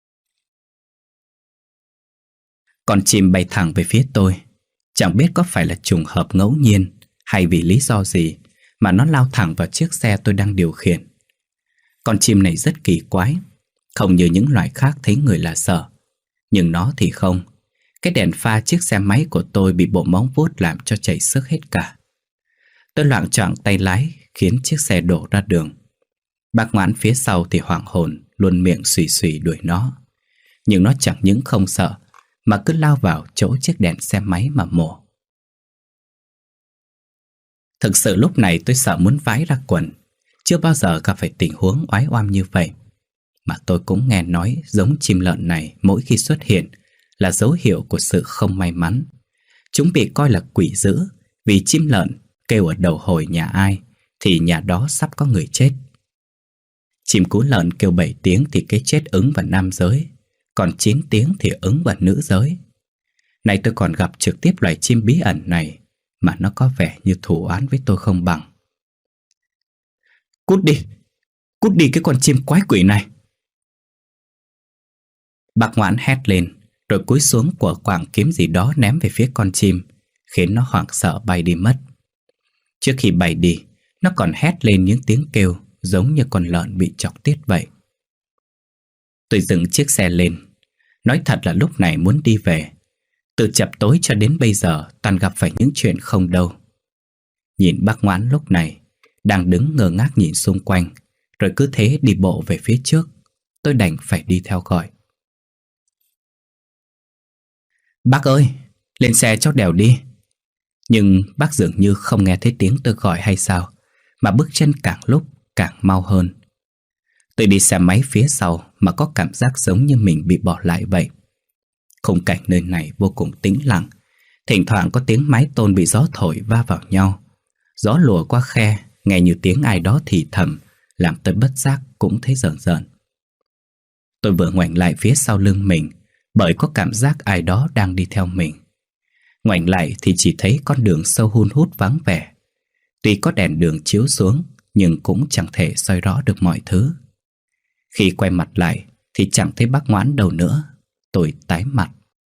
Con chim bay thẳng về phía tôi. Chẳng biết có phải là trùng hợp ngẫu nhiên hay vì lý do gì mà nó lao thẳng vào chiếc xe tôi đang điều khiển. Con chim này rất kỳ quái, không như những loài khác thấy người là sợ. Nhưng nó thì không. Cái đèn pha chiếc xe máy của tôi bị bộ móng vuốt làm cho chảy xước hết cả. Tôi loạng choạng tay lái khiến chiếc xe đổ ra đường. Bác Ngoãn phía sau thì hoảng hồn, luôn miệng xùy xùy đuổi nó. Nhưng nó chẳng những không sợ mà cứ lao vào chỗ chiếc đèn xe máy mà mổ. Thực sự lúc này tôi sợ muốn vái ra quần. Chưa bao giờ gặp phải tình huống oái oăm như vậy. Mà tôi cũng nghe nói giống chim lợn này mỗi khi xuất hiện là dấu hiệu của sự không may mắn. Chúng bị coi là quỷ dữ vì chim lợn kêu ở đầu hồi nhà ai thì nhà đó sắp có người chết. Chim cú lợn kêu 7 tiếng thì cái chết ứng vào nam giới, còn 9 tiếng thì ứng vào nữ giới. Này tôi còn gặp trực tiếp loài chim bí ẩn này mà nó có vẻ như thù oán với tôi không bằng. Cút đi cái con chim quái quỷ này. Bác Ngoãn hét lên, rồi cúi xuống của quạng kiếm gì đó ném về phía con chim, khiến nó hoảng sợ bay đi mất. Trước khi bay đi, nó còn hét lên những tiếng kêu giống như con lợn bị chọc tiết vậy. Tôi dừng chiếc xe lên. Nói thật là lúc này muốn đi về. Từ chập tối cho đến bây giờ toàn gặp phải những chuyện không đâu. Nhìn bác Ngoãn lúc này đang đứng ngơ ngác nhìn xung quanh, rồi cứ thế đi bộ về phía trước. Tôi đành phải đi theo gọi. Bác ơi, lên xe cho đèo đi. Nhưng bác dường như không nghe thấy tiếng tôi gọi hay sao, mà bước chân càng lúc càng mau hơn. Tôi đi xe máy phía sau mà có cảm giác giống như mình bị bỏ lại vậy. Khung cảnh nơi này vô cùng tĩnh lặng. Thỉnh thoảng có tiếng mái tôn bị gió thổi va vào nhau. Gió lùa qua khe, nghe như tiếng ai đó thì thầm, làm tôi bất giác cũng thấy rợn rợn. Tôi vừa ngoảnh lại phía sau lưng mình, bởi có cảm giác ai đó đang đi theo mình. Ngoảnh lại thì chỉ thấy con đường sâu hun hút vắng vẻ. Tuy có đèn đường chiếu xuống, nhưng cũng chẳng thể soi rõ được mọi thứ. Khi quay mặt lại thì chẳng thấy bác Ngoãn đâu nữa. Tôi tái mặt.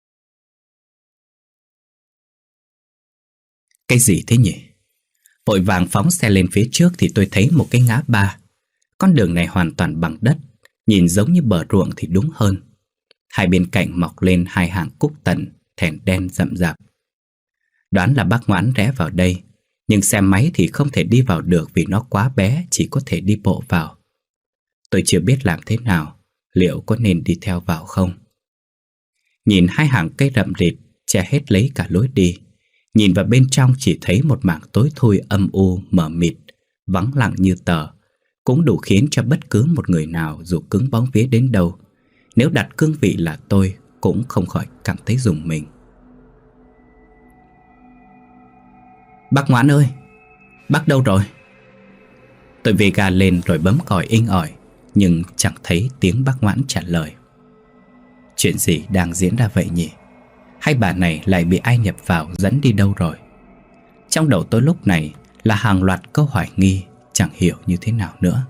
Cái gì thế nhỉ? Vội vàng phóng xe lên phía trước thì tôi thấy một cái ngã ba. Con đường này hoàn toàn bằng đất, nhìn giống như bờ ruộng thì đúng hơn. Hai bên cạnh mọc lên hai hàng cúc tần, thèn đen rậm rạp. Đoán là bác Ngoãn rẽ vào đây, nhưng xe máy thì không thể đi vào được vì nó quá bé, chỉ có thể đi bộ vào. Tôi chưa biết làm thế nào, liệu có nên đi theo vào không? Nhìn hai hàng cây rậm rịt che hết lấy cả lối đi. Nhìn vào bên trong chỉ thấy một mảng tối thui âm u mờ mịt, vắng lặng như tờ, cũng đủ khiến cho bất cứ một người nào dù cứng bóng vía đến đâu, nếu đặt cương vị là tôi cũng không khỏi cảm thấy rùng mình. Bác Ngoãn ơi, bác đâu rồi? Tôi về ga lên rồi bấm còi inh ỏi, nhưng chẳng thấy tiếng bác Ngoãn trả lời. Chuyện gì đang diễn ra vậy nhỉ? Hay bà này lại bị ai nhập vào dẫn đi đâu rồi? Trong đầu tôi lúc này là hàng loạt câu hỏi nghi, chẳng hiểu như thế nào nữa.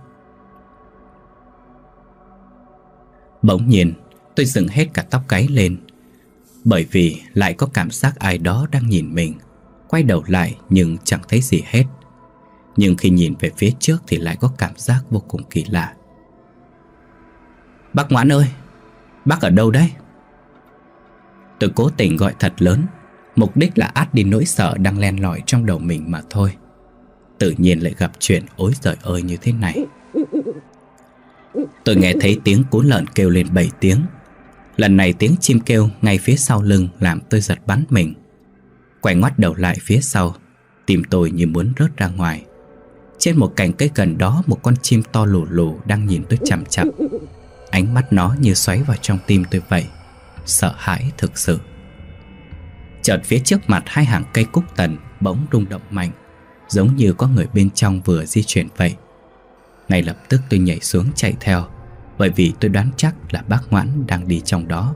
Bỗng nhiên tôi dựng hết cả tóc gáy lên, bởi vì lại có cảm giác ai đó đang nhìn mình. Quay đầu lại nhưng chẳng thấy gì hết. Nhưng khi nhìn về phía trước thì lại có cảm giác vô cùng kỳ lạ. Bác Ngoãn ơi, bác ở đâu đấy? Tôi cố tình gọi thật lớn, mục đích là át đi nỗi sợ đang len lỏi trong đầu mình mà thôi. Tự nhiên lại gặp chuyện ối giời ơi như thế này. Tôi nghe thấy tiếng cú lợn kêu lên 7 tiếng. Lần này tiếng chim kêu ngay phía sau lưng làm tôi giật bắn mình. Quay ngoắt đầu lại phía sau, tim tôi như muốn rớt ra ngoài. Trên một cành cây gần đó, một con chim to lù lù đang nhìn tôi chằm chằm. Ánh mắt nó như xoáy vào trong tim tôi vậy. Sợ hãi thực sự. Chợt phía trước mặt hai hàng cây cúc tần bỗng rung động mạnh, giống như có người bên trong vừa di chuyển vậy. Ngay lập tức tôi nhảy xuống chạy theo, bởi vì tôi đoán chắc là bác Ngoãn đang đi trong đó.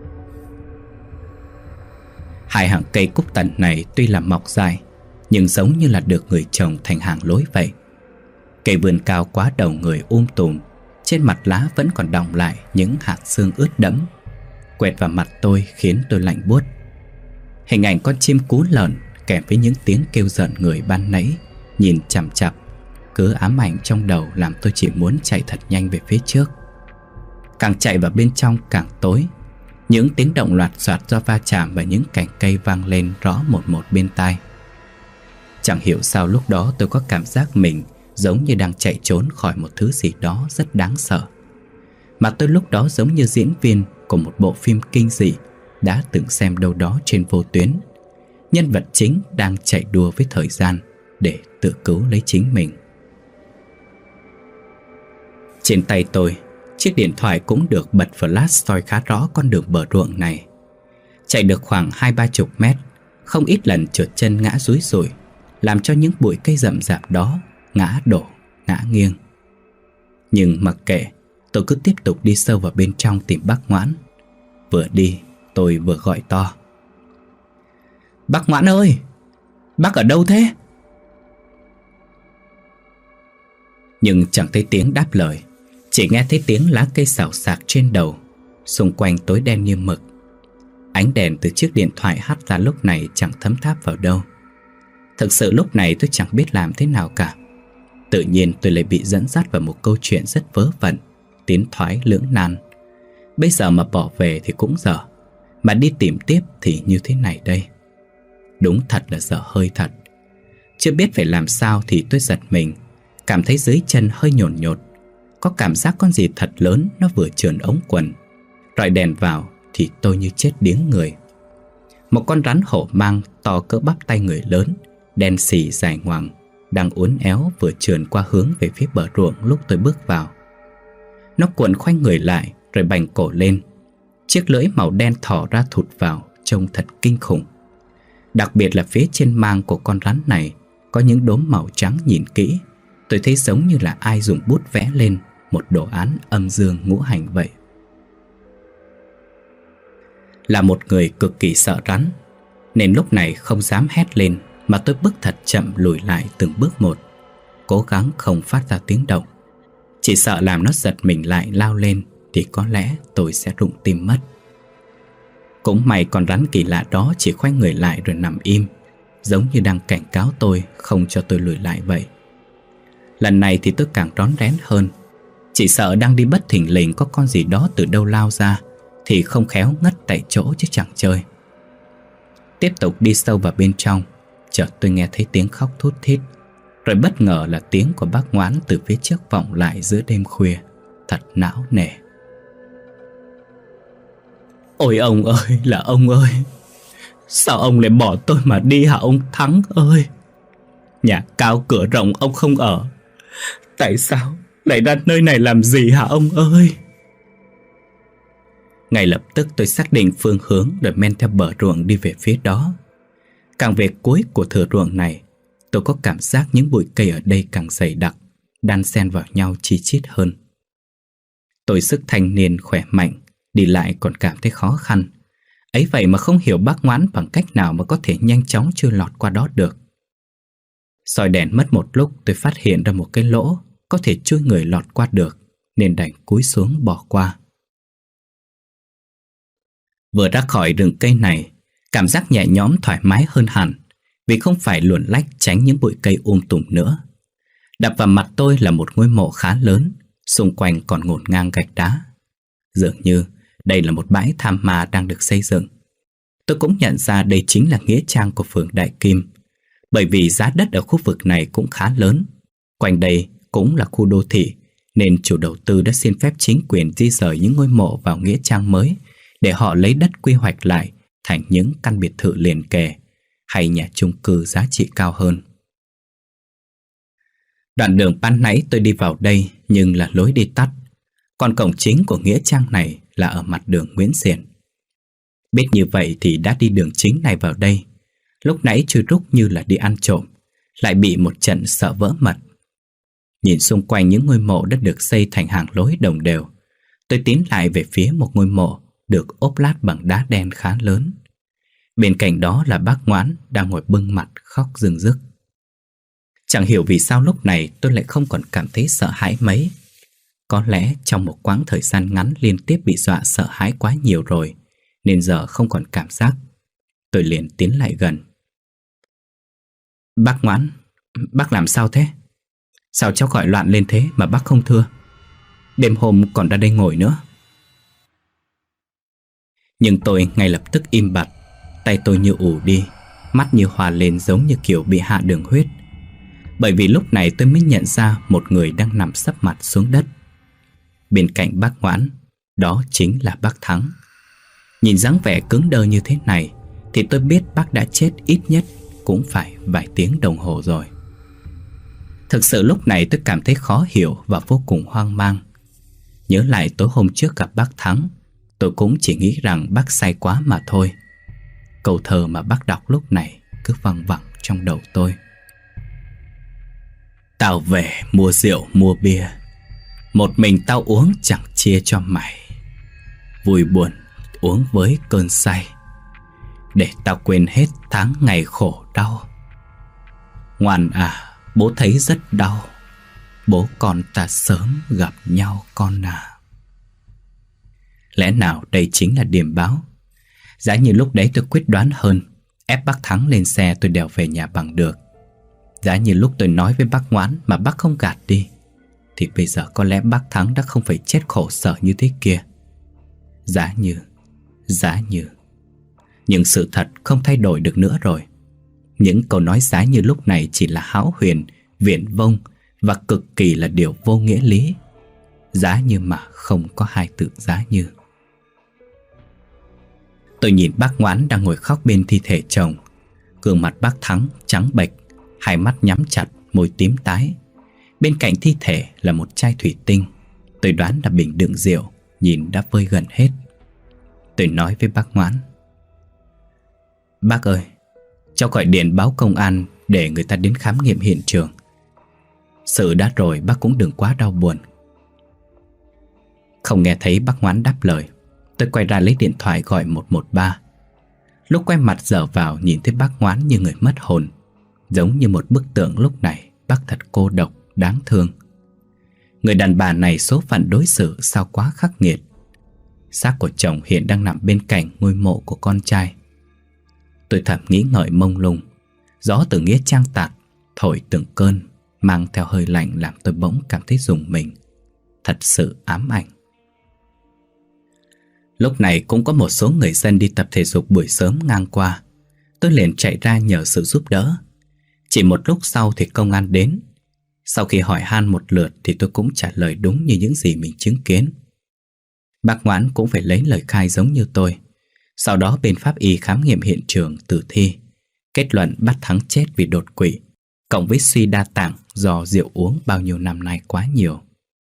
Hai hàng cây cúc tần này tuy là mọc dài, nhưng giống như là được người trồng thành hàng lối vậy. Cây vườn cao quá đầu người tùm, trên mặt lá vẫn còn đọng lại những hạt sương ướt đẫm, quẹt vào mặt tôi khiến tôi lạnh buốt. Hình ảnh con chim cú lợn kèm với những tiếng kêu giận người ban nãy nhìn chằm chằm, cứ ám ảnh trong đầu làm tôi chỉ muốn chạy thật nhanh về phía trước. Càng chạy vào bên trong càng tối. Những tiếng động loạt soạt do va chạm và những cành cây vang lên rõ một một bên tai. Chẳng hiểu sao lúc đó tôi có cảm giác mình giống như đang chạy trốn khỏi một thứ gì đó rất đáng sợ. Mà tôi lúc đó giống như diễn viên của một bộ phim kinh dị đã từng xem đâu đó trên vô tuyến. Nhân vật chính đang chạy đua với thời gian để tự cứu lấy chính mình. Trên tay tôi, chiếc điện thoại cũng được bật flash soi khá rõ con đường bờ ruộng này. Chạy được khoảng 20-30 mét, không ít lần trượt chân ngã rúi rủi, làm cho những bụi cây rậm rạp đó ngã đổ, ngã nghiêng. Nhưng mặc kệ, tôi cứ tiếp tục đi sâu vào bên trong tìm bác Ngoãn. Vừa đi, tôi vừa gọi to: "Bác Ngoãn ơi! Bác ở đâu thế?" Nhưng chẳng thấy tiếng đáp lời, chỉ nghe thấy tiếng lá cây xào xạc trên đầu. Xung quanh tối đen như mực. Ánh đèn từ chiếc điện thoại hắt ra lúc này chẳng thấm tháp vào đâu. Thực sự lúc này tôi chẳng biết làm thế nào cả. Tự nhiên tôi lại bị dẫn dắt vào một câu chuyện rất vớ vẩn, tiến thoái lưỡng nan. Bây giờ mà bỏ về thì cũng dở, mà đi tìm tiếp thì như thế này đây. Đúng thật là dở hơi thật. Chưa biết phải làm sao thì tôi giật mình, cảm thấy dưới chân hơi nhổn nhột. Có cảm giác con gì thật lớn nó vừa trườn ống quần. Rọi đèn vào thì tôi như chết điếng người. Một con rắn hổ mang to cỡ bắp tay người lớn, đen xì dài ngoằng, đang uốn éo vừa trườn qua hướng về phía bờ ruộng lúc tôi bước vào. Nó cuộn khoanh người lại rồi bành cổ lên. Chiếc lưỡi màu đen thò ra thụt vào, trông thật kinh khủng. Đặc biệt là phía trên mang của con rắn này có những đốm màu trắng, nhìn kỹ tôi thấy giống như là ai dùng bút vẽ lên một đồ án âm dương ngũ hành vậy. Là một người cực kỳ sợ rắn, nên lúc này không dám hét lên, mà tôi bước thật chậm lùi lại từng bước một, cố gắng không phát ra tiếng động. Chỉ sợ làm nó giật mình lại lao lên thì có lẽ tôi sẽ rụng tim mất. Cũng may con rắn kỳ lạ đó chỉ khoanh người lại rồi nằm im, giống như đang cảnh cáo tôi không cho tôi lùi lại vậy. Lần này thì tôi càng rón rén hơn. Chỉ sợ đang đi bất thình lình có con gì đó từ đâu lao ra thì không khéo ngất tại chỗ chứ chẳng chơi. Tiếp tục đi sâu vào bên trong, chợt tôi nghe thấy tiếng khóc thút thít. Rồi bất ngờ là tiếng của bác Ngoãn từ phía trước vọng lại giữa đêm khuya. Thật não nề: "Ôi ông ơi là ông ơi! Sao ông lại bỏ tôi mà đi hả ông Thắng ơi? Nhà cao cửa rộng ông không ở, tại sao lại ra nơi này làm gì hả ông ơi?" Ngay lập tức tôi xác định phương hướng rồi men theo bờ ruộng đi về phía đó. Càng về cuối của thửa ruộng này, tôi có cảm giác những bụi cây ở đây càng dày đặc, đan xen vào nhau chi chít hơn. Tôi sức thanh niên khỏe mạnh, đi lại còn cảm thấy khó khăn. Ấy vậy mà không hiểu bác Ngoãn bằng cách nào mà có thể nhanh chóng chui lọt qua đó được. Soi đèn mất một lúc, tôi phát hiện ra một cái lỗ có thể chui người lọt qua được, nên đành cúi xuống bỏ qua. Vừa ra khỏi rừng cây này, cảm giác nhẹ nhõm thoải mái hơn hẳn, vì không phải luồn lách tránh những bụi cây tùm nữa. Đập vào mặt tôi là một ngôi mộ khá lớn, xung quanh còn ngổn ngang gạch đá. Dường như đây là một bãi tham ma đang được xây dựng. Tôi cũng nhận ra đây chính là nghĩa trang của phường Đại Kim, bởi vì giá đất ở khu vực này cũng khá lớn. Quanh đây cũng là khu đô thị, nên chủ đầu tư đã xin phép chính quyền di rời những ngôi mộ vào nghĩa trang mới để họ lấy đất quy hoạch lại thành những căn biệt thự liền kề hay nhà chung cư giá trị cao hơn. Đoạn đường ban nãy tôi đi vào đây nhưng là lối đi tắt. Còn cổng chính của nghĩa trang này là ở mặt đường Nguyễn Xiển. Biết như vậy thì đã đi đường chính này vào đây. Lúc nãy chui rúc như là đi ăn trộm, lại bị một trận sợ vỡ mật. Nhìn xung quanh những ngôi mộ đã được xây thành hàng lối đồng đều, tôi tiến lại về phía một ngôi mộ được ốp lát bằng đá đen khá lớn. Bên cạnh đó là bác Ngoãn đang ngồi bưng mặt khóc rưng rức. Chẳng hiểu vì sao lúc này tôi lại không còn cảm thấy sợ hãi mấy. Có lẽ trong một quãng thời gian ngắn liên tiếp bị dọa sợ hãi quá nhiều rồi, nên giờ không còn cảm giác. Tôi liền tiến lại gần. Bác Ngoãn, bác làm sao thế? Sao cháu gọi loạn lên thế mà bác không thưa? Đêm hôm còn ra đây ngồi nữa. Nhưng tôi ngay lập tức im bặt. Tay tôi như ù đi, mắt như hòa lên giống như kiểu bị hạ đường huyết. Bởi vì lúc này tôi mới nhận ra một người đang nằm sấp mặt xuống đất. Bên cạnh bác Ngoãn, đó chính là bác Thắng. Nhìn dáng vẻ cứng đơ như thế này thì tôi biết bác đã chết ít nhất cũng phải vài tiếng đồng hồ rồi. Thực sự lúc này tôi cảm thấy khó hiểu và vô cùng hoang mang. Nhớ lại tối hôm trước gặp bác Thắng, tôi cũng chỉ nghĩ rằng bác say quá mà thôi. Câu thơ mà bác đọc lúc này cứ văng vẳng trong đầu tôi. Tao về mua rượu mua bia, một mình tao uống chẳng chia cho mày. Vui buồn uống với cơn say, để tao quên hết tháng ngày khổ đau. Ngoan à, bố thấy rất đau. Bố con ta sớm gặp nhau con à. Lẽ nào đây chính là điểm báo? Giá như lúc đấy tôi quyết đoán hơn, ép bác Thắng lên xe tôi đèo về nhà bằng được. Giá như lúc tôi nói với bác Ngoãn mà bác không gạt đi, thì bây giờ có lẽ bác Thắng đã không phải chết khổ sở như thế kia. Giá như nhưng sự thật không thay đổi được nữa rồi. Những câu nói giá như lúc này chỉ là hão huyền, viển vông và cực kỳ là điều vô nghĩa lý. Giá như mà không có hai từ giá như. Tôi nhìn bác Ngoãn đang ngồi khóc bên thi thể chồng. Gương mặt bác Thắng trắng bệch, hai mắt nhắm chặt, môi tím tái. Bên cạnh thi thể là một chai thủy tinh. Tôi đoán là bình đựng rượu, nhìn đã vơi gần hết. Tôi nói với bác Ngoãn: Bác ơi, cháu gọi điện báo công an để người ta đến khám nghiệm hiện trường. Sự đã rồi, bác cũng đừng quá đau buồn. Không nghe thấy bác Ngoãn đáp lời, tôi quay ra lấy điện thoại gọi 113. Lúc quay mặt dở vào nhìn thấy bác Ngoãn như người mất hồn. Giống như một bức tượng lúc này, bác thật cô độc, đáng thương. Người đàn bà này số phận đối xử sao quá khắc nghiệt. Xác của chồng hiện đang nằm bên cạnh ngôi mộ của con trai. Tôi thầm nghĩ ngợi mông lung. Gió từ nghĩa trang tạt thổi từng cơn, mang theo hơi lạnh làm tôi bỗng cảm thấy rùng mình. Thật sự ám ảnh. Lúc này cũng có một số người dân đi tập thể dục buổi sớm ngang qua. Tôi liền chạy ra nhờ sự giúp đỡ. Chỉ một lúc sau thì công an đến. Sau khi hỏi han một lượt thì tôi cũng trả lời đúng như những gì mình chứng kiến. Bác Ngoãn cũng phải lấy lời khai giống như tôi. Sau đó bên pháp y khám nghiệm hiện trường tử thi, kết luận bác Thắng chết vì đột quỵ, cộng với suy đa tạng do rượu uống bao nhiêu năm nay quá nhiều.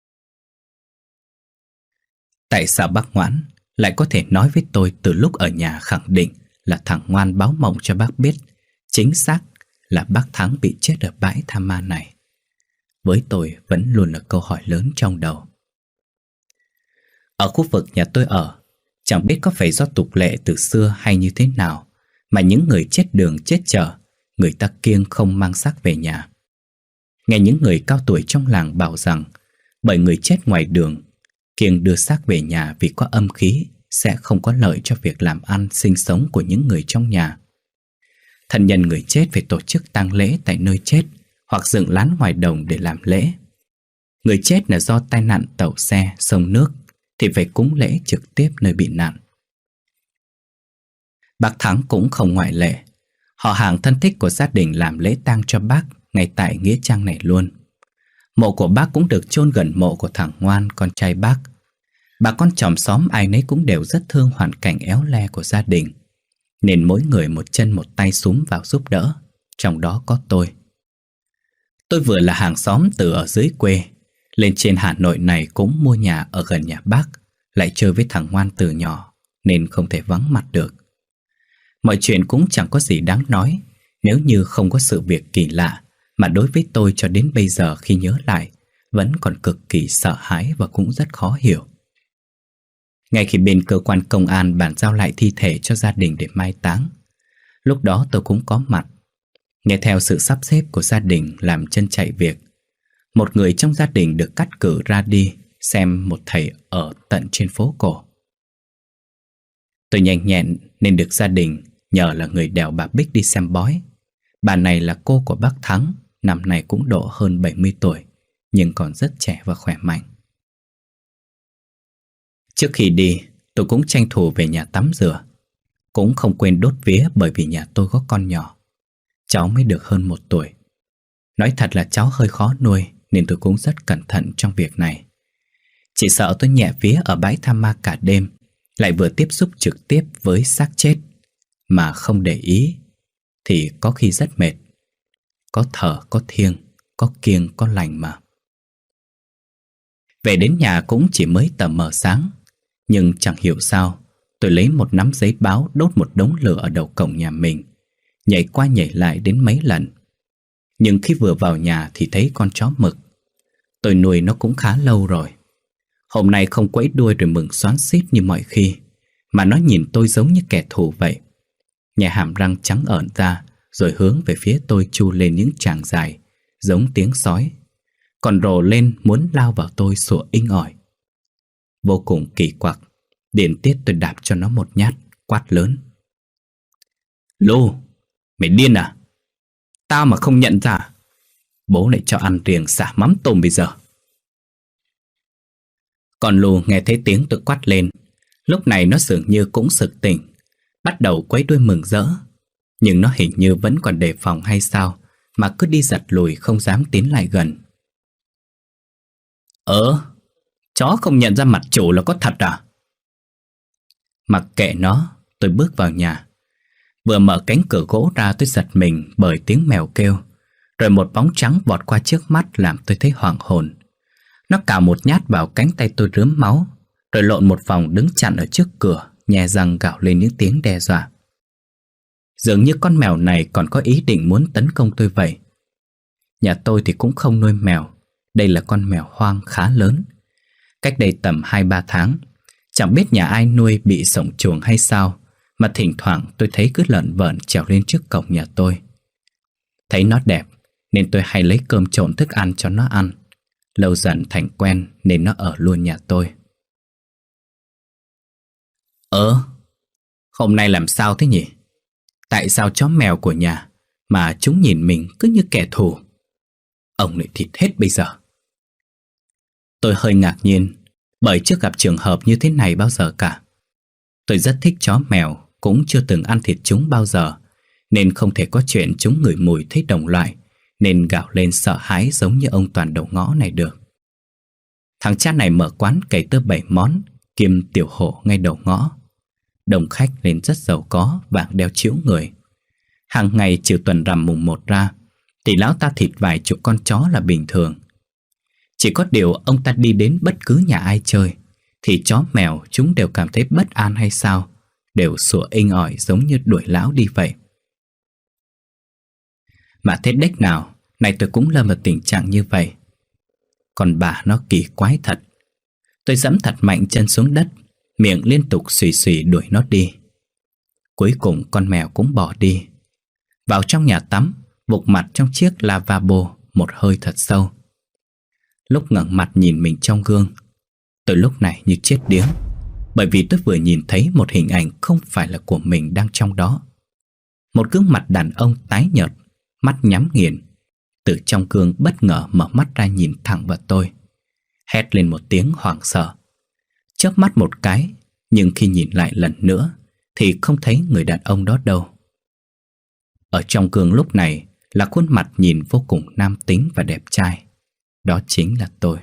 Tại sao bác Ngoãn lại có thể nói với tôi từ lúc ở nhà khẳng định là thằng Ngoan báo mộng cho bác biết chính xác là bác Thắng bị chết ở bãi tha ma này? Với tôi vẫn luôn là câu hỏi lớn trong đầu. Ở khu vực nhà tôi ở, chẳng biết có phải do tục lệ từ xưa hay như thế nào mà những người chết đường chết chợ, người ta kiêng không mang xác về nhà. Nghe những người cao tuổi trong làng bảo rằng bởi người chết ngoài đường kiêng đưa xác về nhà vì có âm khí sẽ không có lợi cho việc làm ăn sinh sống của những người trong nhà. Thân nhân người chết phải tổ chức tang lễ tại nơi chết hoặc dựng lán ngoài đồng để làm lễ. Người chết là do tai nạn tàu xe, sông nước thì phải cúng lễ trực tiếp nơi bị nạn. Bác Thắng cũng không ngoại lệ. Họ hàng thân thích của gia đình làm lễ tang cho bác ngay tại nghĩa trang này luôn. Mộ của bác cũng được chôn gần mộ của thằng Ngoan, con trai bác. Bà con chòm xóm ai nấy cũng đều rất thương hoàn cảnh éo le của gia đình, nên mỗi người một chân một tay xúm vào giúp đỡ, trong đó có tôi. Tôi vừa là hàng xóm từ ở dưới quê, Lên trên Hà Nội này cũng mua nhà ở gần nhà bác, lại chơi với thằng ngoan từ nhỏ, nên không thể vắng mặt được. Mọi chuyện cũng chẳng có gì đáng nói, nếu như không có sự việc kỳ lạ mà đối với tôi cho đến bây giờ khi nhớ lại vẫn còn cực kỳ sợ hãi và cũng rất khó hiểu. Ngay khi bên cơ quan công an bàn giao lại thi thể cho gia đình để mai táng, lúc đó tôi cũng có mặt. Nghe theo sự sắp xếp của gia đình làm chân chạy việc, một người trong gia đình được cắt cử ra đi xem một thầy ở tận trên phố cổ. Tôi nhanh nhẹn nên được gia đình nhờ là người đèo bà Bích đi xem bói. Bà này là cô của bác Thắng, năm nay cũng độ hơn 70 tuổi, nhưng còn rất trẻ và khỏe mạnh. Trước khi đi, tôi cũng tranh thủ về nhà tắm rửa. Cũng không quên đốt vía bởi vì nhà tôi có con nhỏ. Cháu mới được hơn 1 tuổi. Nói thật là cháu hơi khó nuôi nên tôi cũng rất cẩn thận trong việc này. Chỉ sợ tôi nhẹ vía ở bãi tha ma cả đêm, lại vừa tiếp xúc trực tiếp với xác chết mà không để ý thì có khi rất mệt. Có thở, có thiêng, có kiêng, có lành mà. Về đến nhà cũng chỉ mới tờ mờ sáng, nhưng chẳng hiểu sao tôi lấy một nắm giấy báo đốt một đống lửa ở đầu cổng nhà mình, nhảy qua nhảy lại đến mấy lần. Nhưng khi vừa vào nhà thì thấy con chó mực. Tôi nuôi nó cũng khá lâu rồi. Hôm nay không quẫy đuôi rồi mừng xoắn xít như mọi khi, mà nó nhìn tôi giống như kẻ thù vậy. Nhè hàm răng trắng ởn ra, rồi hướng về phía tôi chu lên những tràng dài giống tiếng sói, còn rồ lên muốn lao vào tôi sủa inh ỏi. Vô cùng kỳ quặc, điền tiết tôi đạp cho nó một nhát, quát lớn: Lu, mày điên à? Tao mà không nhận ra, bố lại cho ăn riềng xả mắm tôm bây giờ. Còn Lu nghe thấy tiếng tôi quát lên, lúc này nó dường như cũng sực tỉnh, bắt đầu quấy đuôi mừng rỡ. Nhưng nó hình như vẫn còn đề phòng hay sao mà cứ đi giật lùi không dám tiến lại gần. Chó không nhận ra mặt chủ là có thật à? Mặc kệ nó, tôi bước vào nhà. Vừa mở cánh cửa gỗ ra tôi giật mình bởi tiếng mèo kêu, rồi một bóng trắng vọt qua trước mắt làm tôi thấy hoảng hồn. Nó cào một nhát vào cánh tay tôi rướm máu, rồi lộn một vòng đứng chặn ở trước cửa, nhe răng gào lên những tiếng đe dọa. Dường như con mèo này còn có ý định muốn tấn công tôi vậy. Nhà tôi thì cũng không nuôi mèo. Đây là con mèo hoang khá lớn. Cách đây tầm 2-3 tháng, chẳng biết nhà ai nuôi bị sổng chuồng hay sao mà thỉnh thoảng tôi thấy cứ lợn vợn trèo lên trước cổng nhà tôi. Thấy nó đẹp nên tôi hay lấy cơm trộn thức ăn cho nó ăn. Lâu dần thành quen nên nó ở luôn nhà tôi. Hôm nay làm sao thế nhỉ? Tại sao chó mèo của nhà mà chúng nhìn mình cứ như kẻ thù? Ông lại thịt hết bây giờ. Tôi hơi ngạc nhiên bởi chưa gặp trường hợp như thế này bao giờ cả. Tôi rất thích chó mèo, cũng chưa từng ăn thịt chúng bao giờ, nên không thể có chuyện chúng ngửi mùi thấy đồng loại nên gào lên sợ hãi giống như ông toàn đầu ngõ này được. Thằng cha này mở quán cày tơ 7 món kiêm tiểu hộ ngay đầu ngõ. Đông khách nên rất giàu có, vàng đeo chiếu người. Hàng ngày trừ tuần rằm mùng 1 ra thì lão ta thịt vài chục con chó là bình thường. Chỉ có điều ông ta đi đến bất cứ nhà ai chơi thì chó mèo chúng đều cảm thấy bất an hay sao, đều sủa inh ỏi giống như đuổi lão đi vậy. Mà thế đếch nào này tôi cũng lâm vào tình trạng như vậy. Còn bà nó kỳ quái thật. Tôi giẫm thật mạnh chân xuống đất, miệng liên tục xùy xùy đuổi nó đi. Cuối cùng con mèo cũng bỏ đi. Vào trong nhà tắm, vụt mặt trong chiếc lavabo một hơi thật sâu. Lúc ngẩng mặt nhìn mình trong gương, tôi lúc này như chết điếng, bởi vì tôi vừa nhìn thấy một hình ảnh không phải là của mình đang trong đó. Một gương mặt đàn ông tái nhợt, mắt nhắm nghiền, từ trong gương bất ngờ mở mắt ra nhìn thẳng vào tôi, hét lên một tiếng hoảng sợ. Chớp mắt một cái, nhưng khi nhìn lại lần nữa thì không thấy người đàn ông đó đâu. Ở trong gương lúc này là khuôn mặt nhìn vô cùng nam tính và đẹp trai. Đó chính là tôi.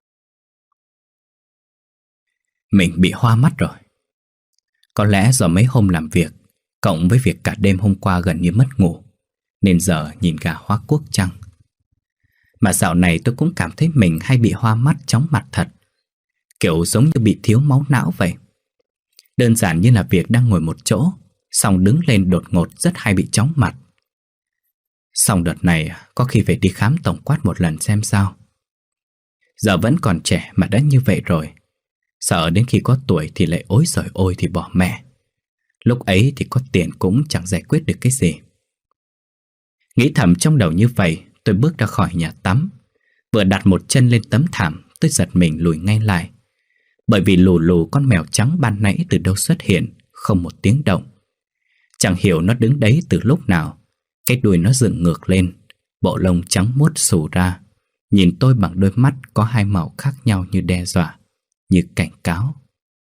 Mình bị hoa mắt rồi. Có lẽ do mấy hôm làm việc cộng với việc cả đêm hôm qua gần như mất ngủ, nên giờ nhìn gà Hoác Quốc chăng. Mà dạo này tôi cũng cảm thấy mình hay bị hoa mắt chóng mặt thật, kiểu giống như bị thiếu máu não vậy. Đơn giản như là việc đang ngồi một chỗ, xong đứng lên đột ngột rất hay bị chóng mặt. Xong đợt này có khi phải đi khám tổng quát một lần xem sao. Giờ vẫn còn trẻ mà đã như vậy rồi, sợ đến khi có tuổi thì lại ối giời ôi thì bỏ mẹ. Lúc ấy thì có tiền cũng chẳng giải quyết được cái gì. Nghĩ thầm trong đầu như vậy, tôi bước ra khỏi nhà tắm. Vừa đặt một chân lên tấm thảm, tôi giật mình lùi ngay lại. Bởi vì lù lù con mèo trắng ban nãy từ đâu xuất hiện, không một tiếng động. Chẳng hiểu nó đứng đấy từ lúc nào. Cái đuôi nó dựng ngược lên, bộ lông trắng muốt xù ra, nhìn tôi bằng đôi mắt có hai màu khác nhau, như đe dọa, như cảnh cáo.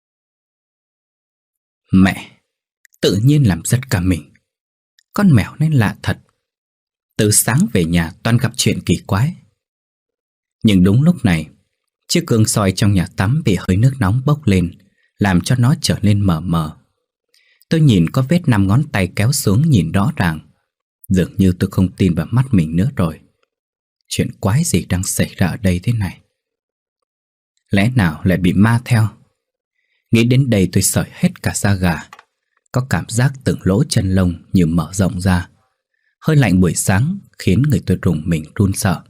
Mẹ, tự nhiên làm giật cả mình. Con mèo nên lạ thật. Từ sáng về nhà toàn gặp chuyện kỳ quái. Nhưng đúng lúc này, chiếc gương soi trong nhà tắm bị hơi nước nóng bốc lên, làm cho nó trở nên mờ mờ. Tôi nhìn có vết 5 ngón tay kéo xuống nhìn rõ ràng. Dường như tôi không tin vào mắt mình nữa rồi. Chuyện quái gì đang xảy ra ở đây thế này? Lẽ nào lại bị ma theo? Nghĩ đến đây tôi sởn hết cả da gà. Có cảm giác từng lỗ chân lông như mở rộng ra. Hơi lạnh buổi sáng khiến người tôi rùng mình run sợ.